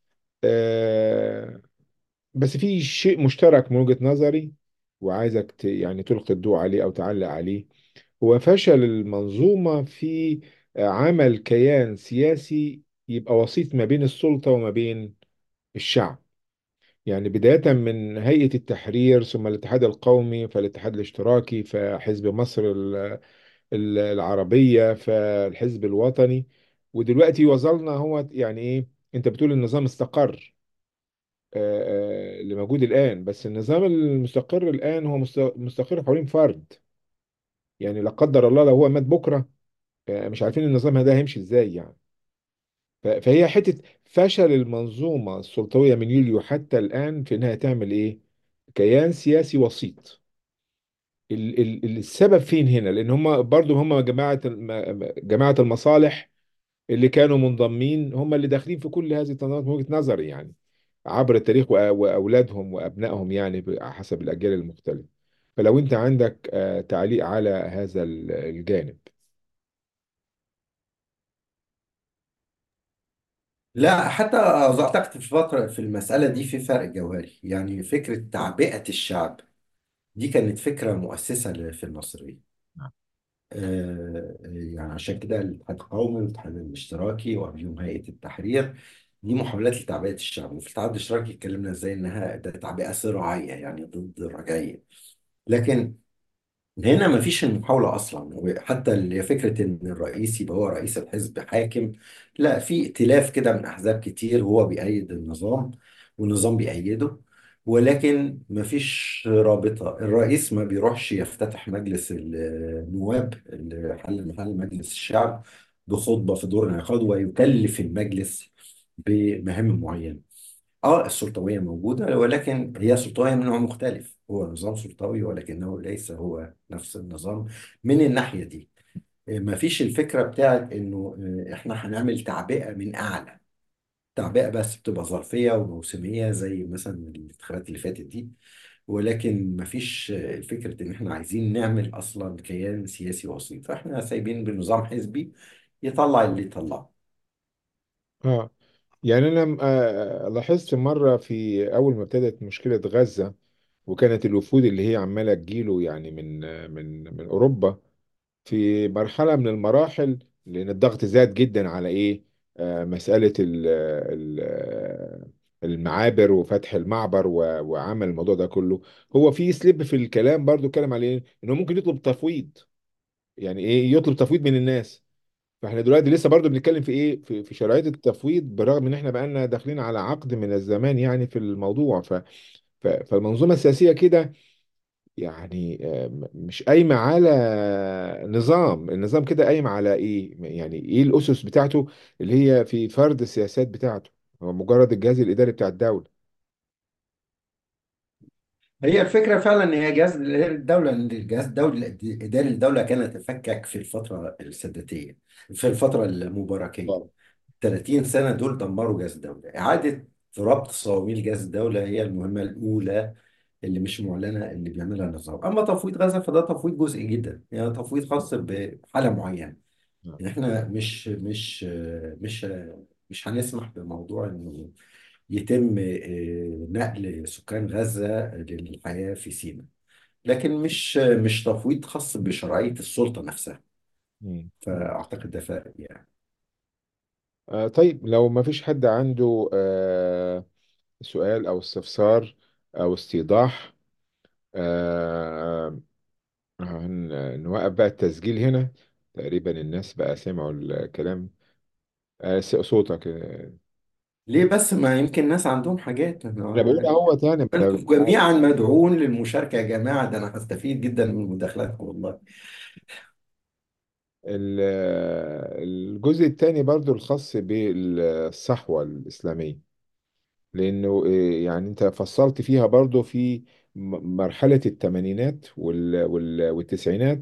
آه، بس في شيء مشترك من وجهة نظري، وعايزك ت- يعني تلقي الضوء عليه أو تعلق عليه. هو فشل المنظومة في عمل كيان سياسي يبقى وسيط ما بين السلطة وما بين الشعب. يعني بداية من هيئة التحرير، ثم الاتحاد القومي، فالاتحاد الاشتراكي، فحزب مصر ال- ال- العربية، فالحزب الوطني. ودلوقتي وصلنا هو يعني ايه، انت بتقول النظام استقر آه، آه، اللي موجود الآن، بس النظام المستقر الآن هو مست- مستقر حوالين فرد. يعني لا قدر الله لو هو مات بكرة، آه، مش عارفين النظام ده هيمشي ازاي يعني. ف- فهي حتة فشل المنظومة السلطوية من يوليو حتى الآن في إنها تعمل إيه؟ كيان سياسي وسيط. ال ال السبب فين هنا؟ لأن هم برضو هم جماعة الم- جماعة المصالح اللي كانوا منضمين، هم اللي داخلين في كل هذه التنظيمات من وجهة نظري يعني، عبر التاريخ، وأ- وأولادهم وأبنائهم يعني ب- حسب الأجيال المختلفة. فلو أنت عندك آه، تعليق على هذا ال- الجانب. لا، حتى أعتقد في الفترة في المسألة دي في فرق جوهري. يعني فكرة تعبئة الشعب دي كانت فكرة مؤسسة ل- في المصريين. آه، يعني عشان كده الاتحاد القومي والاتحاد الاشتراكي وقبلهم هيئة التحرير، دي محاولات لتعبئة الشعب. وفي الاتحاد الاشتراكي اتكلمنا ازاي انها ده تعبئة صراعية، يعني ضد الرجعية. لكن هنا ما فيش المحاولة أصلا. حتى اللي هي فكرة إن الرئيس يبقى هو رئيس الحزب حاكم، لا، في ائتلاف كده من أحزاب كتير هو بيأيد النظام والنظام بيأيده. ولكن ما فيش رابطة. الرئيس ما بيروحش يفتتح مجلس النواب اللي حل محل مجلس الشعب بخطبة في دور انعقاد ويكلف المجلس بمهام معينة. اه، السلطوية موجودة، ولكن هي سلطوية من نوع مختلف. هو نظام سلطوي ولكنه ليس هو نفس النظام من الناحية دي. ما فيش الفكرة بتاعت انه آه، احنا هنعمل تعبئة من اعلى. تعبئة بس بتبقى ظرفية وموسمية زي مثلا الانتخابات اللي فاتت دي. ولكن ما فيش آه، فكرة ان احنا عايزين نعمل اصلا كيان سياسي وسيط. فاحنا سايبين بنظام حزبي يطلع اللي يطلعه. اه، يعني انا آه، لاحظت مره في اول ما ابتدت مشكله غزه، وكانت الوفود اللي هي عماله تجيله يعني من آه، من من اوروبا، في مرحله من المراحل، لان الضغط زاد جدا على ايه، آه، مساله ال- ال- آه، المعابر وفتح المعبر و- وعمل الموضوع ده كله. هو في سليب في الكلام برضو اتكلم عليه انه ممكن يطلب تفويض، يعني ايه يطلب تفويض من الناس. فاحنا دلوقتي لسه برضو بنتكلم في ايه، في, في شرعية التفويض، بالرغم ان احنا بقالنا داخلين على عقد من الزمان يعني في الموضوع. ف ف فالمنظومة السياسية كده يعني آه، م- مش قايمة على نظام. النظام كده قايم على ايه، يعني ايه الأسس بتاعته اللي هي في فرض السياسات بتاعته. هو مجرد الجهاز الإداري بتاع الدولة. هي الفكرة فعلا ان هي جهاز إداري الدولة، ان الجهاز الدولي اداري الدولة كان تفكك في الفترة الساداتية، في الفترة المباركية. طبعا. ثلاثين سنة دول دمروا جهاز الدولة. إعادة ربط صواميل جهاز الدولة هي المهمة الأولى اللي مش معلنة اللي بيعملها النظام. أما تفويض غزة فده تفويض جزئي جدا، يعني تفويض خاص بحالة معينة. نعم. يعني إحنا مش مش مش مش هنسمح بموضوع إنه يتم آه، نقل سكان غزة للحياة في سيناء. لكن مش مش تفويض خاص بشرعية السلطة نفسها. مم. مم. فأعتقد ده فرق يعني. آه طيب، لو ما فيش حد عنده آه سؤال أو استفسار أو استيضاح، آه هن- نوقف بقى التسجيل هنا. تقريبا الناس بقى سمعوا الكلام. آه س- صوتك آه، ليه بس؟ ما يمكن ناس عندهم حاجات. انا بقول اهوت يعني انتم أنا- جميعا مدعوون للمشاركة يا جماعة. ده انا هستفيد جدا من مداخلاتكم والله. ال- الجزء الثاني برضو الخاص بالصحوة الإسلامية، لأنه إيه، يعني أنت فصلت فيها برضو في م- مرحلة الثمانينات وال- وال- والتسعينات.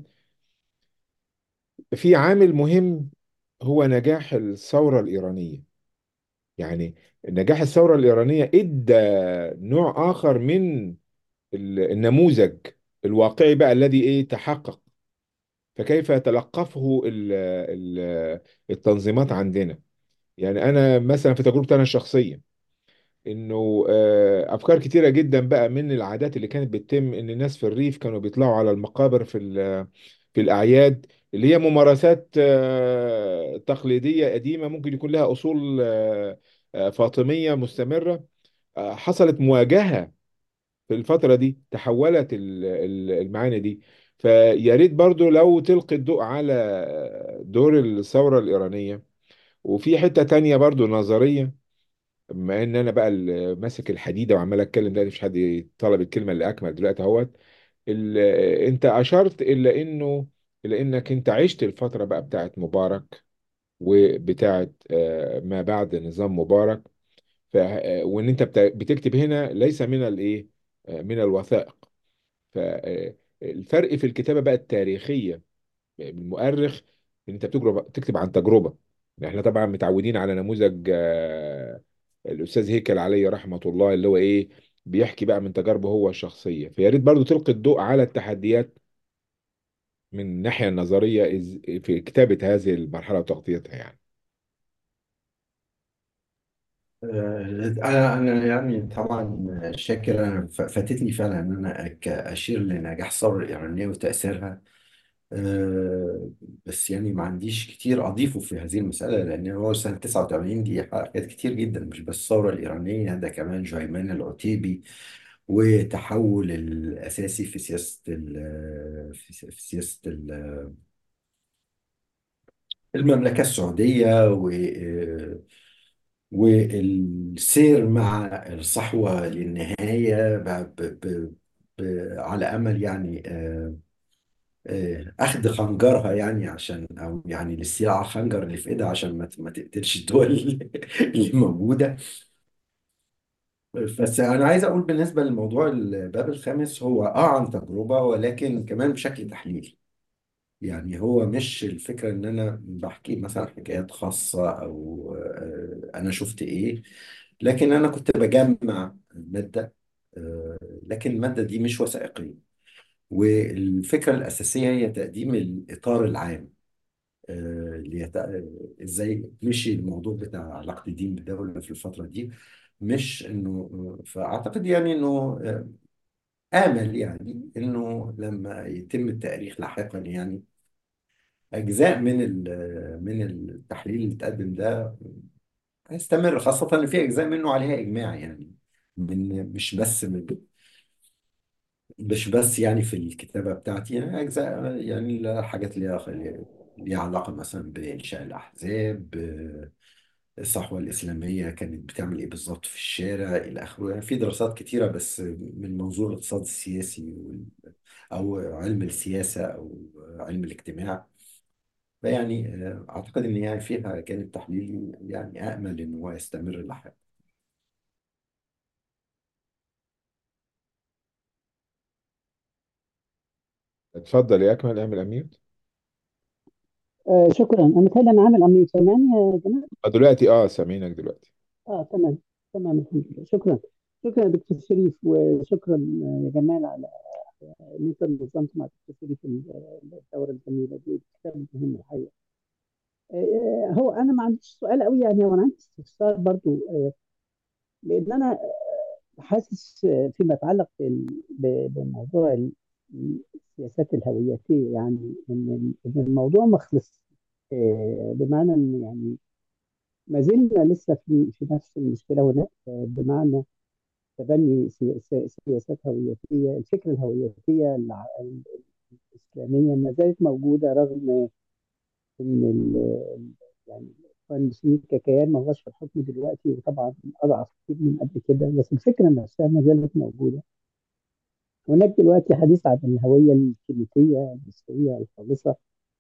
في عامل مهم هو نجاح الثورة الإيرانية. يعني نجاح الثورة الإيرانية إدى نوع آخر من ال- النموذج الواقعي بقى الذي إيه تحقق. فكيف تلقفه ال- ال- التنظيمات عندنا؟ يعني أنا مثلا في تجربتي أنا الشخصية، إنه آه، أفكار كتيرة جدا بقى من العادات اللي كانت بتتم، إن الناس في الريف كانوا بيطلعوا على المقابر في ال- في الأعياد، اللي هي ممارسات آه، تقليدية قديمة ممكن يكون لها أصول آه، آه، فاطمية مستمرة. آه، حصلت مواجهة في الفترة دي، تحولت ال- ال- المعاني دي. فيا ريت برضو لو تلقي الضوء على دور الثورة الإيرانية. وفي حتة تانية برضو نظرية، بما ان انا بقى اللي ماسك الحديدة وعمال اتكلم دلوقتي، مش حد طلب الكلمة اللي اكمل دلوقتي اهوت. ال- انت اشرت الى انه الى انك انت عشت الفترة بقى بتاعت مبارك، وبتاعت آه، ما بعد نظام مبارك. ف... آه، وان انت بت- بتكتب هنا ليس من الايه، آه، من الوثائق. فالفرق في الكتابة بقى التاريخية من المؤرخ، ان انت بتجرب تكتب عن تجربة. احنا طبعا متعودين على نموذج آه، الاستاذ هيكل عليه رحمة الله، اللي هو ايه، بيحكي بقى من تجاربه هو الشخصية. فيا ريت برضو تلقي الضوء على التحديات من الناحية النظرية إز- في كتابة هذه المرحلة وتغطيتها يعني. آه، أنا أنا يعني طبعا شاكر. أنا ف- فاتتني فعلا إن أنا أك- أشير لنجاح الثورة الإيرانية وتأثيرها. آه، بس يعني ما عنديش كتير أضيفه في هذه المسألة، لأن هو سنة تسعة وثمانين دي حاجات كتير جدا، مش بس الثورة الإيرانية، ده كمان جايمان العتيبي وتحول الأساسي في سياسة ال- في في سياسة ال- المملكة السعودية، و والسير مع الصحوة للنهاية ب... ب... ب... ب... على أمل يعني آه، آه، أخذ خنجرها، يعني عشان أو يعني الاستيلاء على الخنجر اللي في إيدها عشان ما ت- ما تقتلش الدول اللي اللي موجودة. بس أنا عايز أقول بالنسبة لموضوع الباب الخامس، هو آه عن تجربة ولكن كمان بشكل تحليلي. يعني هو مش الفكرة إن أنا بحكي مثلا حكايات خاصة أو آه، أنا شفت إيه، لكن أنا كنت بجمع مادة. آه، لكن المادة دي مش وثائقية، والفكرة الأساسية هي تقديم الإطار العام. آه، اللي يت- آه، إزاي مشي الموضوع بتاع علاقة الدين بالدولة في الفترة دي. مش إنه آه، فأعتقد يعني إنه آه، آمل يعني إنه لما يتم التاريخ لاحقا، يعني أجزاء من ال- من التحليل اللي اتقدم ده هيستمر، خاصة إن في أجزاء منه عليها إجماع، يعني من مش بس من مش بس يعني في الكتابة بتاعتي، يعني أجزاء يعني حاجات ليها ليها علاقة مثلا بإنشاء الأحزاب، ب- الصحوة الإسلامية كانت بتعمل إيه بالظبط في الشارع إلى آخره. يعني في دراسات كتيرة، بس من منظور الاقتصاد السياسي وال- أو علم السياسة أو علم الاجتماع. فيعني آه، أعتقد إن يعني فيها جانب تحليلي، يعني أأمل إن هو يستمر لاحقا. اتفضل يا اكمل، اعمل اميوت. آه شكرا. انا متهيألي انا عامل امين سامعني يا جماعه. آه، دلوقتي اه سامعينك دلوقتي. اه تمام. تمام الحمد لله. شكرا. شكرا يا دكتور شريف، وشكرا آه، يا جمال على ان انت نظمت مع دكتور شريف ال- الدوره الجميله دي. كتاب مهم الحقيقه. آه، هو انا ما عنديش سؤال قوي يعني، وانا عندي استفسار برضو. آه، لان انا حاسس آه، فيما يتعلق بال- ب- بموضوع ال- السياسات الهويتيه، يعني ان إن الموضوع ما خلص. آه، بمعنى ان يعني ما زلنا لسه في في نفس المشكله هناك. آه، بمعنى تبني سي- سي- سياسات هويتيه. الفكره الهويتيه الع- الاسلاميه ما زالت موجوده، رغم ان ال- يعني الإخوان المسلمين ككيان ما هوش في الحكم دلوقتي، وطبعا اضعف كتير من قبل كده، بس الفكره نفسها ما زالت موجوده. هناك دلوقتي حديث عن الهويه الكلماتيه المصريه الخالصه.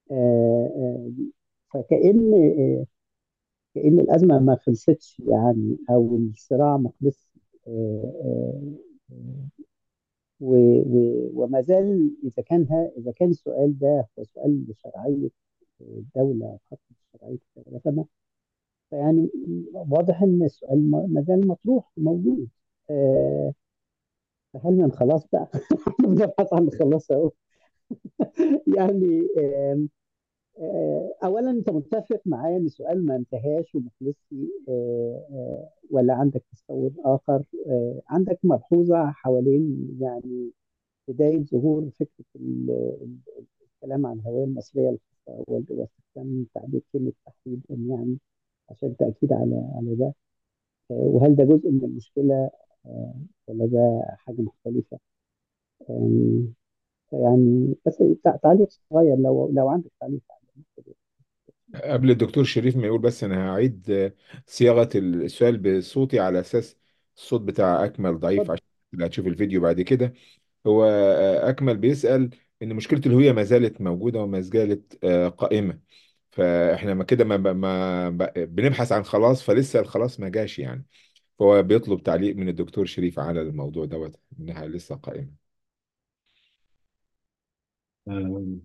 آه، آه، فكأن آه، كأن الأزمة ما خلصتش يعني، أو الصراع ما خلصش. آه، آه، آه، و- و- وما زال، إذا كان ها- إذا كان السؤال ده هو سؤال لشرعية الدولة، خط شرعية الدولة، فما فيعني واضح إن السؤال ما ما زال مطروح وموجود. آه، فهل من خلاص بقى؟ احنا بنبحث عن خلاص أهو. يعني آم، آه، اولا انت متفق معايا ان السؤال ما انتهاش وما خلصش، آه، آه، ولا عندك تصور اخر؟ آه، عندك ملحوظه حوالين يعني بدايه ظهور فكره ال- ال- الكلام عن الهويه المصريه الخاصه وال- واستخدام تعبير كلمه تحديدا يعني، عشان تاكيد على على ده. آه، وهل ده جزء من المشكله، آه، ولا ده حاجه مختلفه؟ آم، يعني بس تع- تعليق صغير، لو لو عندك تعليق على النقطة قبل الدكتور شريف ما يقول، بس انا هعيد آه، صياغة السؤال بصوتي على اساس الصوت بتاع اكمل ضعيف، دي. عشان اللي هتشوف الفيديو بعد كده. هو آه، اكمل بيسأل ان مشكلة الهوية ما زالت موجودة وما زالت آه، قائمة. فاحنا ما كده ما, ما ما- بنبحث عن خلاص، فلسه الخلاص ما جاش يعني. فهو بيطلب تعليق من الدكتور شريف على الموضوع دوت، انها لسه قائمة. آم،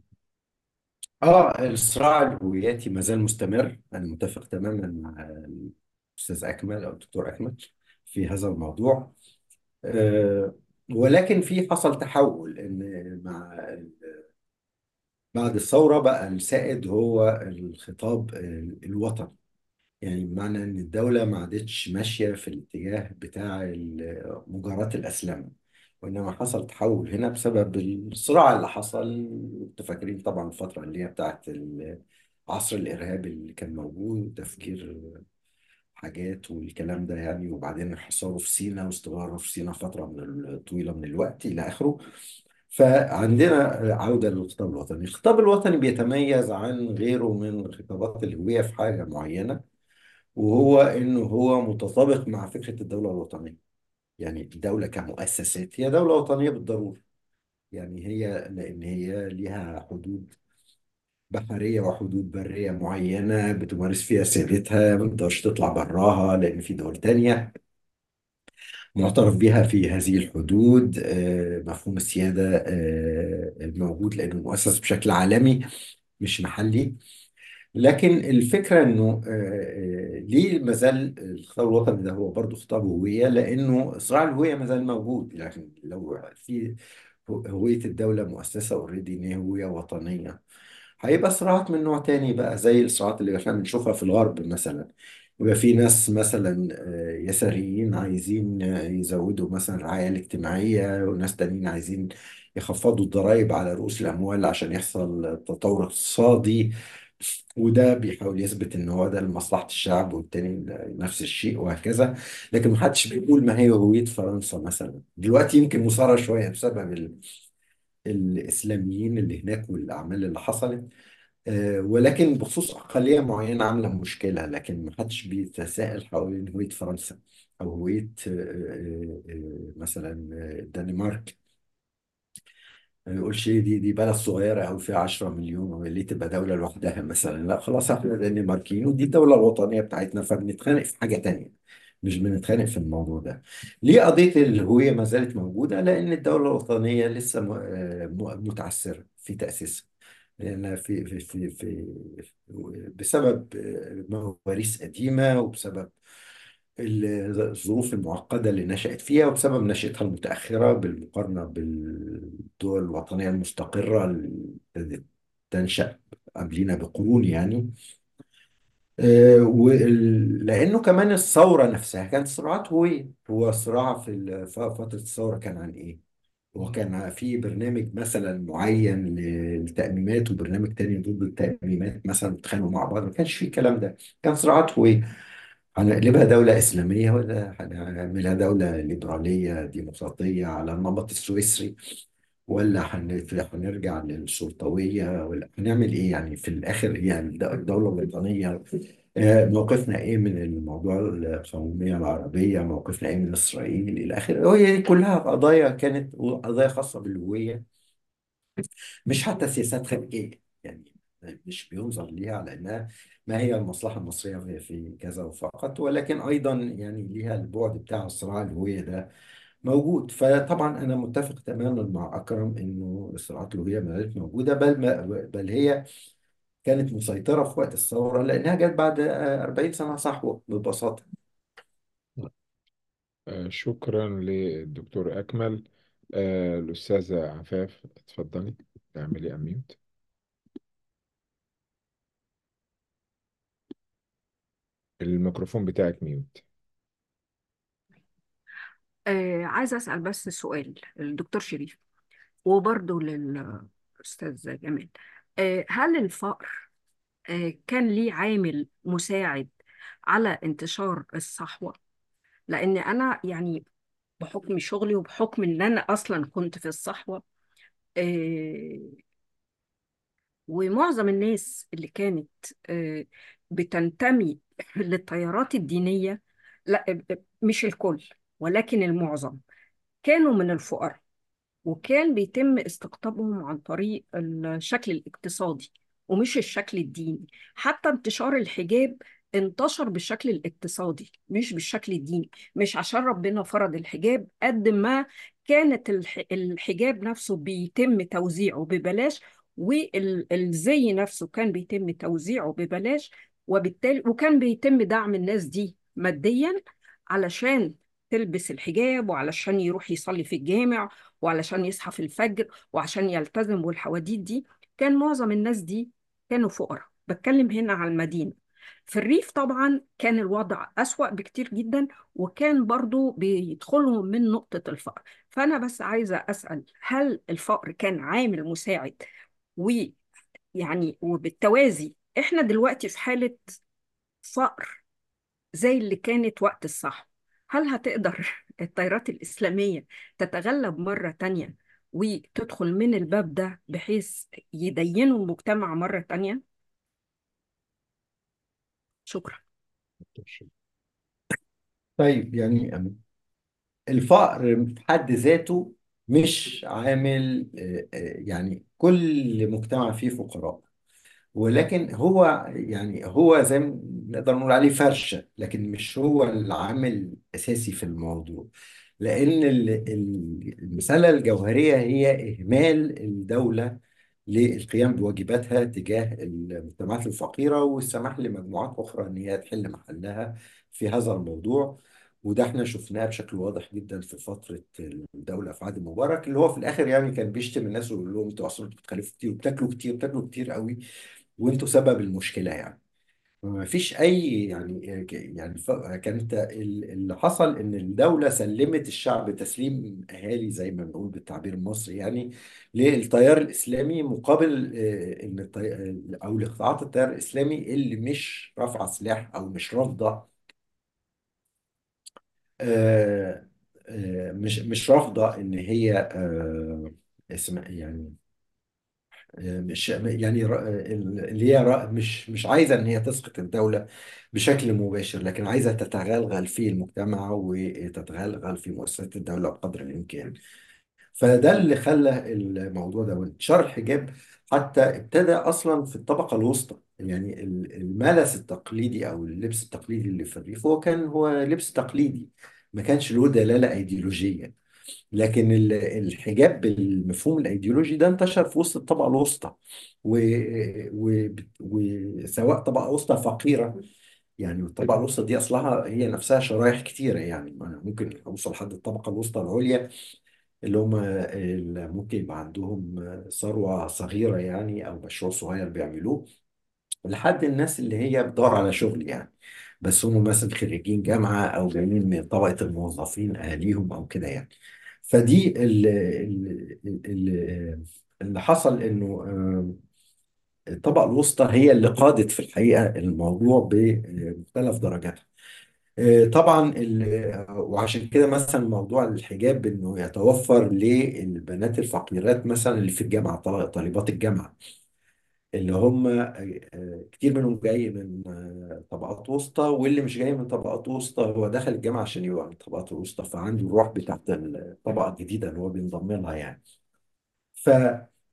اه الصراع الهوياتي ما زال مستمر. انا متفق تماما مع الاستاذ اكمل او الدكتور اكمل في هذا الموضوع. آه، ولكن في حصل تحول ان مع بعد الثوره بقى السائد هو الخطاب الوطني. يعني بمعنى ان الدوله ما عادتش ماشيه في الاتجاه بتاع ال- مجاراة الاسلام، وانما حصل تحول هنا بسبب الصراع اللي حصل. انتوا فاكرين طبعا الفتره اللي هي بتاعت عصر الارهاب اللي كان موجود، تفكير حاجات والكلام ده يعني، وبعدين حصاره في سيناء واستمروا في سيناء فتره من ال- طويله من الوقت الى اخره. فعندنا عودة للخطاب الوطني. الخطاب الوطني بيتميز عن غيره من خطابات الهوية في حاجة معينة، وهو انه هو متطابق مع فكره الدوله الوطنيه. يعني الدوله كمؤسسات هي دوله وطنيه بالضروره. يعني هي لان هي ليها حدود بحريه وحدود بريه معينه بتمارس فيها سيادتها، ما تقدرش تطلع براها لان في دول تانية معترف بها في هذه الحدود. آه، مفهوم السياده آه، الموجود لانه مؤسس بشكل عالمي مش محلي. لكن الفكرة انه آه، آه، ليه ما زال الخطاب الوطني ده هو برضه خطاب هوية؟ لانه صراع الهوية ما زال موجود. لكن لو في هوية الدولة مؤسسة اوريدي ان هي هوية وطنية، هيبقى صراعات من نوع تاني بقى زي الصراعات اللي احنا بنشوفها في الغرب مثلا. يبقى في ناس مثلا آه، يساريين عايزين آه، يزودوا مثلا الرعاية الاجتماعية، وناس تانيين عايزين يخفضوا الضرائب على رؤوس الأموال عشان يحصل تطور اقتصادي. وده بيحاول يثبت ان هو ده لمصلحة الشعب، والتاني نفس الشيء وهكذا. لكن محدش بيقول ما هي هوية فرنسا مثلا. دلوقتي يمكن مثارة شوية بسبب ال- الإسلاميين اللي هناك والأعمال اللي حصلت. آه، ولكن بخصوص أقلية معينة عاملة مشكلة، لكن محدش بيتساءل حوالين هوية فرنسا أو هوية آه، آه، آه، مثلا آه، الدنمارك. ما يقولش إيه دي دي بلد صغيرة أو فيها عشرة مليون وليه تبقى دولة لوحدها مثلا. لا خلاص احنا دنماركيين ودي الدولة الوطنية بتاعتنا، فبنتخانق في حاجة تانية مش بنتخانق في الموضوع ده. ليه قضية الهوية ما زالت موجودة؟ لأن الدولة الوطنية لسه م- آه، م- متعثرة في تأسيسها. لأن في في في في بسبب مواريث قديمة، وبسبب الظروف المعقدة اللي نشأت فيها، وبسبب نشأتها المتأخرة بالمقارنة بالدول الوطنية المستقرة التي تنشأ قبلنا بقرون يعني. آه، وال- لأنه كمان الثورة نفسها كانت صراعات هوية. هو صراع في ال- ف- فترة الثورة كان عن إيه؟ هو كان في برنامج مثلا معين للتأميمات وبرنامج تاني ضد التأميمات مثلا، اتخانقوا مع بعض. ما كانش في الكلام ده، كان صراعات هوية. هنقلبها دولة إسلامية ولا هنعملها دولة ليبرالية ديمقراطية على النمط السويسري، ولا هن- هنرجع للسلطوية، ولا هنعمل إيه يعني في الآخر؟ يعني الد- الدولة الوطنية آه، موقفنا إيه من الموضوع؟ القومية العربية موقفنا إيه من إسرائيل إلى آخره؟ هي دي كلها قضايا كانت قضايا خاصة بالهوية، مش حتى سياسات خارجية يعني. مش بينظر ليها على انها ما هي المصلحه المصريه في في كذا فقط، ولكن ايضا يعني ليها البعد بتاع الصراع الهويه ده موجود. فطبعا انا متفق تماما مع اكرم انه الصراعات الهويه ما زالت موجوده، بل ما بل هي كانت مسيطره في وقت الثوره لانها جت بعد آه، أربعين سنه صحوه ببساطه. آه، شكرا للدكتور أكمل. آه، الأستاذة عفاف اتفضلي تعملي أميوت. الميكروفون بتاعك ميوت. آه عايزة أسأل بس سؤال الدكتور شريف وبرضه للأستاذ جمال. آه هل الفقر آه كان ليه عامل مساعد على انتشار الصحوة؟ لأن أنا يعني بحكم شغلي وبحكم إن أنا أصلا كنت في الصحوة، آه ومعظم الناس اللي كانت آه بتنتمي للتيارات الدينية، لا مش الكل ولكن المعظم، كانوا من الفقراء، وكان بيتم استقطابهم عن طريق الشكل الاقتصادي ومش الشكل الديني. حتى انتشار الحجاب انتشر بالشكل الاقتصادي مش بالشكل الديني، مش عشان ربنا فرض الحجاب قد ما كانت الح- الحجاب نفسه بيتم توزيعه ببلاش، والزي نفسه كان بيتم توزيعه ببلاش، وبالتالي وكان بيتم دعم الناس دي ماديا علشان تلبس الحجاب وعلشان يروح يصلي في الجامع وعلشان يصحى في الفجر وعشان يلتزم بالحواديت دي. كان معظم الناس دي كانوا فقراء. بتكلم هنا على المدينة. في الريف طبعا كان الوضع أسوأ بكتير جدا، وكان برضو بيدخلهم من نقطة الفقر. فأنا بس عايزة أسأل، هل الفقر كان عامل مساعد؟ ويعني وبالتوازي احنا دلوقتي في حالة فقر زي اللي كانت وقت الصح، هل هتقدر التيارات الإسلامية تتغلب مرة تانية وتدخل من الباب ده بحيث يدينوا المجتمع مرة تانية؟ شكرا. طيب يعني الفقر في حد ذاته مش عامل آه، آه، يعني كل مجتمع فيه فقراء، ولكن هو يعني هو زي ما نقدر نقول عليه فرشة، لكن مش هو العامل الأساسي في الموضوع. لأن ال- ال- المسألة الجوهرية هي إهمال الدولة للقيام بواجباتها تجاه المجتمعات الفقيرة، والسماح لمجموعات أخرى إن هي تحل محلها في هذا الموضوع. وده احنا شفناه بشكل واضح جدا في فترة الدولة في عهد مبارك، اللي هو في الآخر يعني كان بيشتم الناس ويقول لهم انتوا أصلا بتخلفوا كتير وبتاكلوا كتير بتاكلوا كتير قوي، وانتوا سبب المشكلة يعني. ما فيش أي يعني يعني ف- كانت ال- اللي حصل إن الدولة سلمت الشعب تسليم أهالي زي ما بنقول بالتعبير المصري يعني للتيار الإسلامي، مقابل آه، إن التي- أو لقطاعات التيار الإسلامي اللي مش رافعة سلاح أو مش رافضة، آه، آه، مش مش رافضة إن هي آه، اسم يعني مش يعني ر- اللي هي ر- مش مش عايزه ان هي تسقط الدوله بشكل مباشر، لكن عايزه تتغلغل في المجتمع وتتغلغل في مؤسسات الدوله بقدر الامكان. فده اللي خلى الموضوع ده وانتشار الحجاب حتى ابتدى اصلا في الطبقه الوسطى. يعني ال- الملس التقليدي او اللبس التقليدي اللي في الريف هو كان هو لبس تقليدي، ما كانش له دلاله ايديولوجيه. لكن ال- الحجاب بالمفهوم الايديولوجي ده انتشر في وسط الطبقه الوسطى، و... و... وسواء طبقه وسطى فقيره، يعني الطبقه الوسطى دي اصلها هي نفسها شرائح كتيره، يعني ممكن اوصل لحد الطبقه الوسطى العليا اللي هم اللي ممكن يبقى عندهم ثروه صغيره يعني او مشروع صغير بيعملوه، لحد الناس اللي هي بتدور على شغل يعني، بس هم مثلا خريجين جامعة أو جايين من طبقة الموظفين أهاليهم أو كده يعني. فدي اللي, اللي, اللي حصل إنه آه، الطبقة الوسطى هي اللي قادت في الحقيقة الموضوع بمختلف درجاتها. آه، طبعا ال- وعشان كده مثلا موضوع الحجاب انه يتوفر للبنات الفقيرات مثلا اللي في الجامعه طال- طالبات الجامعه، اللي هم آه، كتير منهم جاي من آه، طبقات وسطى، واللي مش جاي من طبقات وسطى هو دخل الجامعة عشان يبقى من طبقات الوسطى، فعنده الروح بتاعت الطبقة الجديدة اللي هو بينضم لها يعني.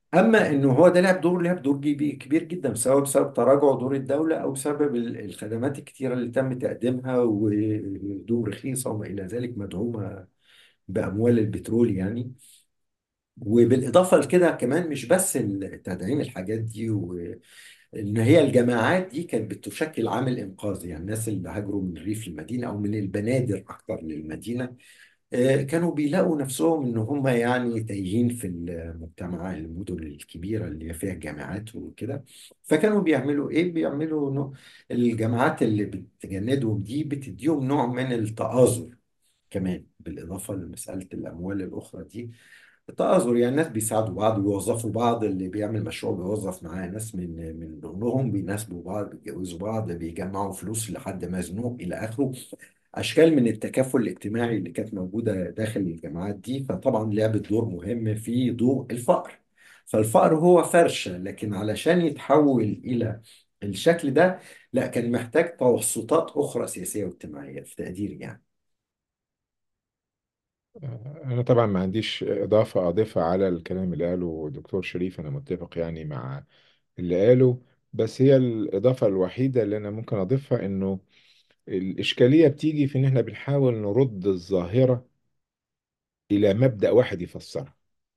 اما انه هو ده لعب دور لعب دور كبير كبير جدا، سواء بسبب تراجع دور الدوله او بسبب ال- الخدمات الكتيره اللي تم تقديمها ودور رخيصه وما الى ذلك، مدعومه باموال البترول يعني. وبالاضافه لكده كمان مش بس ال- تدعيم الحاجات دي، وان هي الجماعات دي كانت بتشكل عامل انقاذ. يعني الناس اللي هاجروا من الريف للمدينه او من البنادر اكتر للمدينه، آه، كانوا بيلاقوا نفسهم ان هم يعني تايهين في المجتمع، المدن الكبيره اللي فيها الجامعات وكده. فكانوا بيعملوا ايه؟ بيعملوا نوع، الجامعات اللي بتجندهم دي بتديهم نوع من التآزر كمان، بالاضافه لمساله الاموال الاخرى دي. التآزر يعني الناس بيساعدوا بعض، بيوظفوا بعض، اللي بيعمل مشروع بيوظف معاه ناس من من ضمنهم، بيناسبوا بعض، بيتجوزوا بعض، بيجمعوا فلوس لحد مزنوق إلى آخره. أشكال من التكافل الاجتماعي اللي كانت موجودة داخل الجامعات دي، فطبعا لعبت دور مهم في ضوء الفقر. فالفقر هو فرشة، لكن علشان يتحول إلى الشكل ده، لا، كان محتاج توسطات أخرى سياسية واجتماعية في تقديري يعني. أنا طبعا ما عنديش إضافة أضيفها على الكلام اللي قاله دكتور شريف، أنا متفق يعني مع اللي قاله. بس هي الإضافة الوحيدة اللي أنا ممكن أضيفها إنه الإشكالية بتيجي في إن إحنا بنحاول نرد الظاهرة إلى مبدأ واحد يفسرها.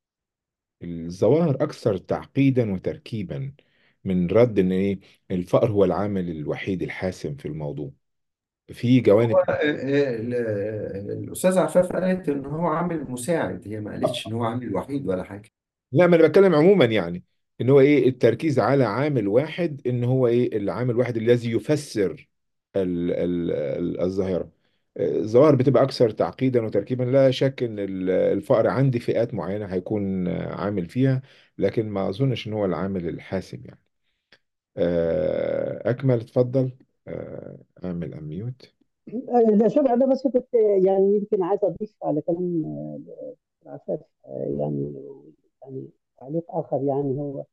الظواهر أكثر تعقيدا وتركيبا من رد إن إيه الفقر هو العامل الوحيد الحاسم في الموضوع. في هو جوانب. آه، آه، ال- الأستاذ عفاف قالت إن هو عامل مساعد، هي ما قالتش إن هو عامل وحيد ولا حاجة. لا، ما انا بتكلم عموما يعني ان هو ايه التركيز على عامل واحد، ان هو ايه العامل الواحد الذي يفسر ال ال ال الظاهره. الظواهر بتبقى اكثر تعقيدا وتركيبا. لا شك ان ال- الفقر عندي فئات معينه هيكون عامل فيها، لكن ما اظنش ان هو العامل الحاسم يعني. آه، اكمل اتفضل. آه، اعمل اميوت. لا شوف، انا بس كنت يعني يمكن عايز اضيف على كلام آه، عفاف، آه، يعني يعني تعليق اخر. يعني هو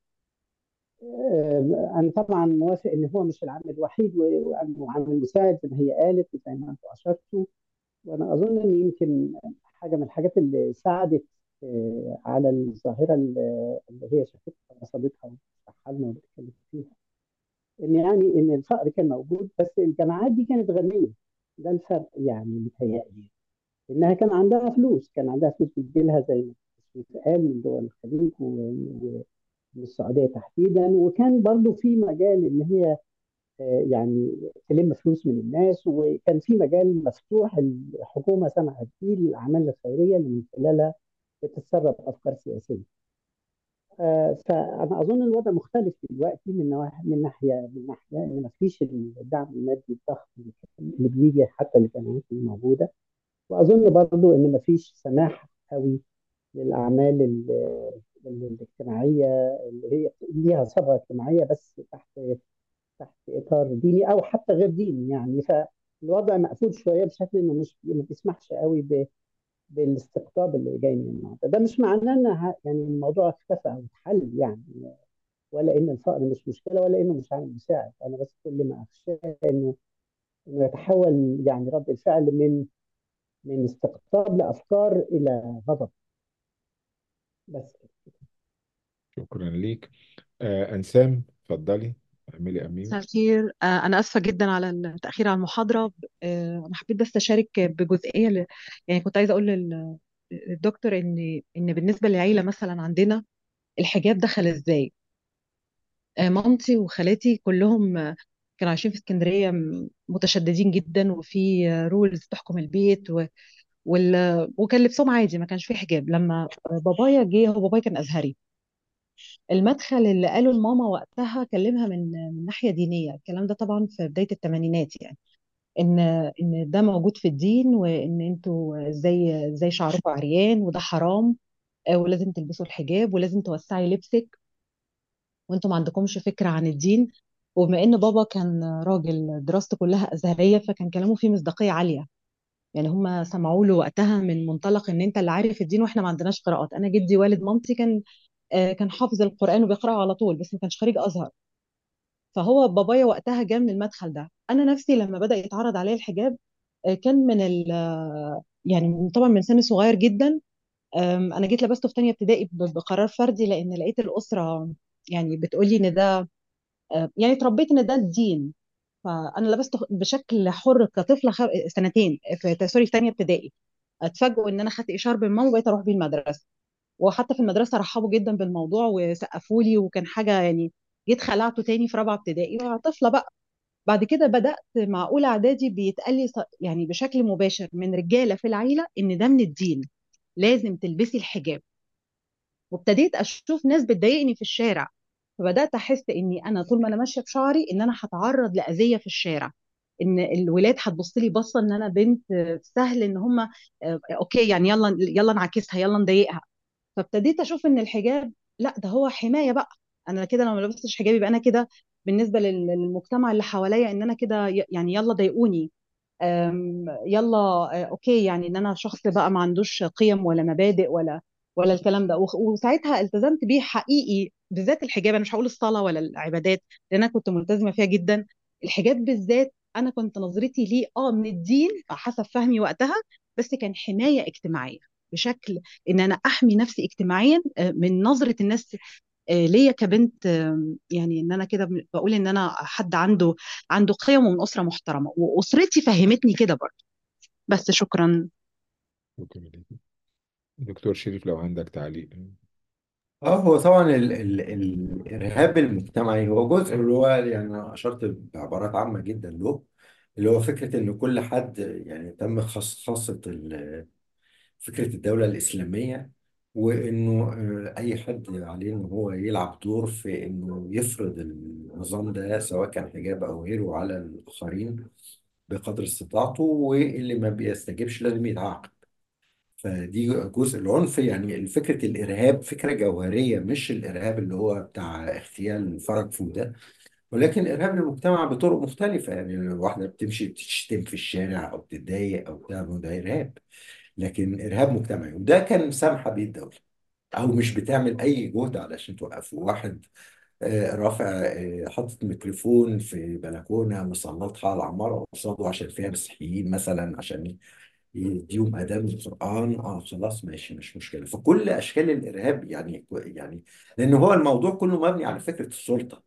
آه، انا طبعا موافق ان هو مش العامل الوحيد، و- وانه عامل مساعد زي ما هي قالت وزي ما انتم اشرتوا. وانا اظن ان يمكن حاجه من الحاجات اللي ساعدت آه، على الظاهره اللي اللي هي شافتها ورصدتها وبتشرحها لنا وبتتكلم فيها، ان يعني ان الفقر كان موجود بس الجامعات دي كانت غنيه. ده الفرق يعني متهيألي، انها كان عندها فلوس، كان عندها فلوس بتجي لها زي ما الشريف قال من دول الخليج و- ومن السعوديه تحديدا. وكان برضو في مجال ان هي آه، يعني تلم فلوس من الناس، وكان في مجال مفتوح الحكومه سمحت فيه للاعمال الخيريه اللي من خلالها بتتسرب افكار سياسيه. آه، فانا اظن الوضع مختلف دلوقتي من نواحي، من ناحيه من ناحيه ان ما فيش الدعم المادي الضخم اللي بيجي حتى للجامعات الموجوده. واظن برضو ان ما فيش سماح قوي للاعمال ال- ال- الاجتماعيه اللي هي ليها صبغه اجتماعيه بس تحت تحت اطار ديني او حتى غير ديني يعني. فالوضع مقفول شويه بشكل انه مش ما بيسمحش قوي ب- بالاستقطاب اللي جاي من النوع ده. ده مش معناه ان ه- يعني الموضوع اختفى او اتحل يعني، ولا ان الفقر مش مشكله، ولا انه مش عامل مساعد. انا بس كل ما اخشاه انه انه يتحول يعني رد الفعل من من استقطاب لافكار الى غضب بس. شكرا ليك. آه، انسام اتفضلي، اعملي مساء اميوت. الخير. آه، أنا آسفة جدا على التأخير على المحاضرة. آه، أنا حبيت بس أشارك بجزئية ل- يعني كنت عايزة أقول لل- للدكتور إن إن بالنسبة للعيلة مثلا عندنا الحجاب دخل إزاي. آه، مامتي وخالاتي كلهم آه، كانوا عايشين في اسكندرية، م- متشددين جدا، وفي رولز تحكم البيت و... وال... وكان لبسهم عادي، ما كانش فيه حجاب. لما بابايا جه، هو بابايا كان أزهري، المدخل اللي قاله لماما وقتها كلمها من من ناحية دينية. الكلام ده طبعا في بداية الثمانينات يعني، ان ان ده موجود في الدين، وان انتوا زي زي شعركم عريان وده حرام، آه، ولازم تلبسوا الحجاب ولازم توسعي لبسك، وانتوا ما عندكمش فكرة عن الدين. وبما ان بابا كان راجل دراسته كلها ازهرية، فكان كلامه فيه مصداقية عالية. يعني هم سمعوا له وقتها من منطلق ان انت اللي عارف الدين واحنا ما عندناش قراءات. انا جدي والد مامتي كان آه، كان حافظ القرآن وبيقرأه على طول، بس ما كانش خريج ازهر. فهو بابايا وقتها جه من المدخل ده. انا نفسي لما بدأ يتعرض عليا الحجاب، آه، كان من ال آه، يعني من- طبعا من سن صغير جدا، أم، انا جيت لبسته في تانية ابتدائي ب- بقرار فردي، لان لقيت الاسره يعني بتقولي ان ده أه، يعني اتربيت ان ده الدين. فانا لبسته بشكل حر كطفله خ- سنتين في سوري في تانية ابتدائي. اتفاجئوا ان انا خدت اشاره من ماما وبقيت اروح بيه المدرسه. وحتى في المدرسه رحبوا جدا بالموضوع وسقفوا لي، وكان حاجه يعني. جيت خلعته تاني في رابعه ابتدائي طفله بقى. بعد كده بدات مع اولى اعدادي بيتقال لي ص- يعني بشكل مباشر من رجاله في العيله ان ده من الدين، لازم تلبسي الحجاب. وابتديت اشوف ناس بتضايقني في الشارع، فبدات احس اني انا طول ما انا ماشيه بشعري ان انا هتعرض لاذيه في الشارع، ان الولاد هتبص لي بصه ان انا بنت آه، سهل ان هم آه، اوكي يعني يلا يلا نعكسها يلا نضايقها. فابتديت اشوف ان الحجاب لا ده هو حمايه بقى. انا كده لو ما لبستش حجاب يبقى انا كده بالنسبه لل- للمجتمع اللي حواليا ان انا كده ي- يعني يلا ضايقوني. أم، يلا آه، اوكي يعني ان انا شخص بقى ما عندوش قيم ولا مبادئ ولا ولا الكلام ده. وخ- وساعتها التزمت بيه حقيقي، بالذات الحجاب. انا مش هقول الصلاه ولا العبادات لان انا كنت ملتزمه فيها جدا. الحجاب بالذات انا كنت نظرتي ليه اه من الدين حسب فهمي وقتها، بس كان حمايه اجتماعيه بشكل ان انا احمي نفسي اجتماعيا آه، من نظره الناس آه، ليا كبنت. آم، يعني ان انا كده بقول ان انا حد عنده عنده قيم ومن اسره محترمه، واسرتي فهمتني كده برضه. بس شكرا. شكرا لك. دكتور شريف، لو عندك تعليق. اه هو طبعا ال ال الارهاب المجتمعي هو جزء اللي هو يعني أنا اشرت بعبارات عامه جدا له، اللي هو فكره ان كل حد يعني تم خص- خاصه ال- فكره الدوله الاسلاميه، وانه آه، اي حد عليه ان هو يلعب دور في انه يفرض النظام ده سواء كان حجاب او غيره على الاخرين بقدر استطاعته، واللي ما بيستجيبش لازم يتعاقب. فدي جزء العنف، يعني فكرة الإرهاب فكرة جوهرية، مش الإرهاب اللي هو بتاع اغتيال فرج فودة، ولكن إرهاب المجتمع بطرق مختلفة. يعني لو واحدة بتمشي تشتم في الشارع أو تتضايق أو بتاع ده إرهاب، لكن إرهاب مجتمعي. وده كان سامحة بيه الدولة، أو مش بتعمل أي جهد علشان توقفه. واحد آه، رافع آه، حاطط ميكروفون في بلكونة مسلطها على العمارة قصاده عشان فيها مسيحيين مثلا، عشان يديهم آداب القرآن، اه خلاص ماشي مش مشكلة. فكل أشكال الإرهاب يعني يعني لأن هو الموضوع كله مبني على فكرة السلطة.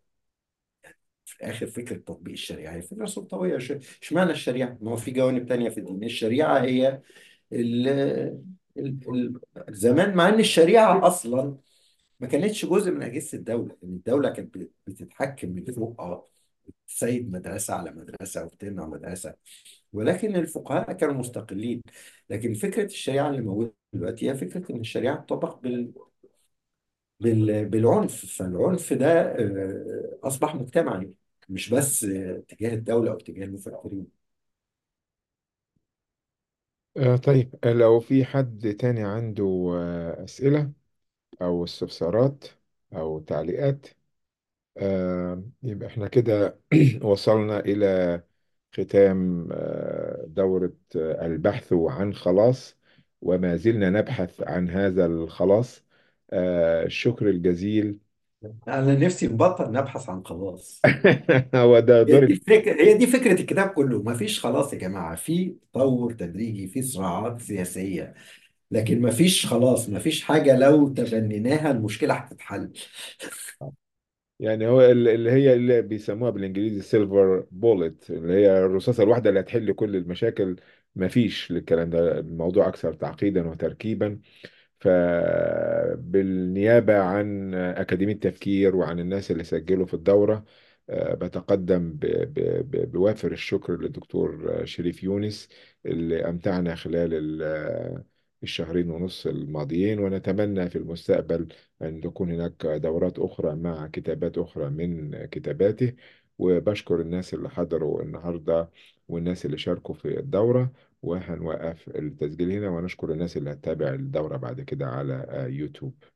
في الآخر فكرة تطبيق الشريعة هي فكرة سلطوية. ش- اشمعنى الشريعة؟ ما هو في جوانب تانية في الدين. الشريعة هي ال ال ال زمان، مع إن الشريعة أصلا ما كانتش جزء من أجهزة الدولة، إن الدولة كانت بت- بتتحكم من فوق، اه سيد مدرسة على مدرسة وبتمنع مدرسة، ولكن الفقهاء كانوا مستقلين. لكن فكرة الشريعة اللي موجودة دلوقتي هي فكرة إن الشريعة تطبق بال... بال... بالعنف. فالعنف ده آه، أصبح مجتمعي، مش بس آه، تجاه الدولة أو تجاه المفكرين. آه طيب، آه، لو في حد تاني عنده آه أسئلة أو استفسارات أو تعليقات، آه يبقى احنا كده وصلنا إلى ختام آه دورة آه البحث عن خلاص، وما زلنا نبحث عن هذا الخلاص. آه الشكر الجزيل. أنا نفسي نبطل نبحث عن خلاص. هو ده هي دور. دي الفكرة، هي دي فكرة الكتاب كله. مفيش خلاص يا جماعة، في تطور تدريجي، في صراعات سياسية، لكن مفيش خلاص. مفيش حاجة لو تبنيناها المشكلة هتتحل. يعني هو ال- اللي هي اللي بيسموها بالانجليزي سيلفر بولت، اللي هي الرصاصة الواحدة اللي هتحل كل المشاكل. مفيش للكلام ده، الموضوع أكثر تعقيدا وتركيبا. فبالنيابة عن أكاديمية التفكير وعن الناس اللي سجلوا في الدورة، آه، بتقدم ب- ب- ب- بوافر الشكر للدكتور شريف يونس، اللي أمتعنا خلال ال- الشهرين ونص الماضيين. ونتمنى في المستقبل أن تكون هناك دورات أخرى مع كتابات أخرى من كتاباته. وبشكر الناس اللي حضروا النهاردة والناس اللي شاركوا في الدورة. وهنوقف التسجيل هنا، ونشكر الناس اللي هتتابع الدورة بعد كده على آه، يوتيوب.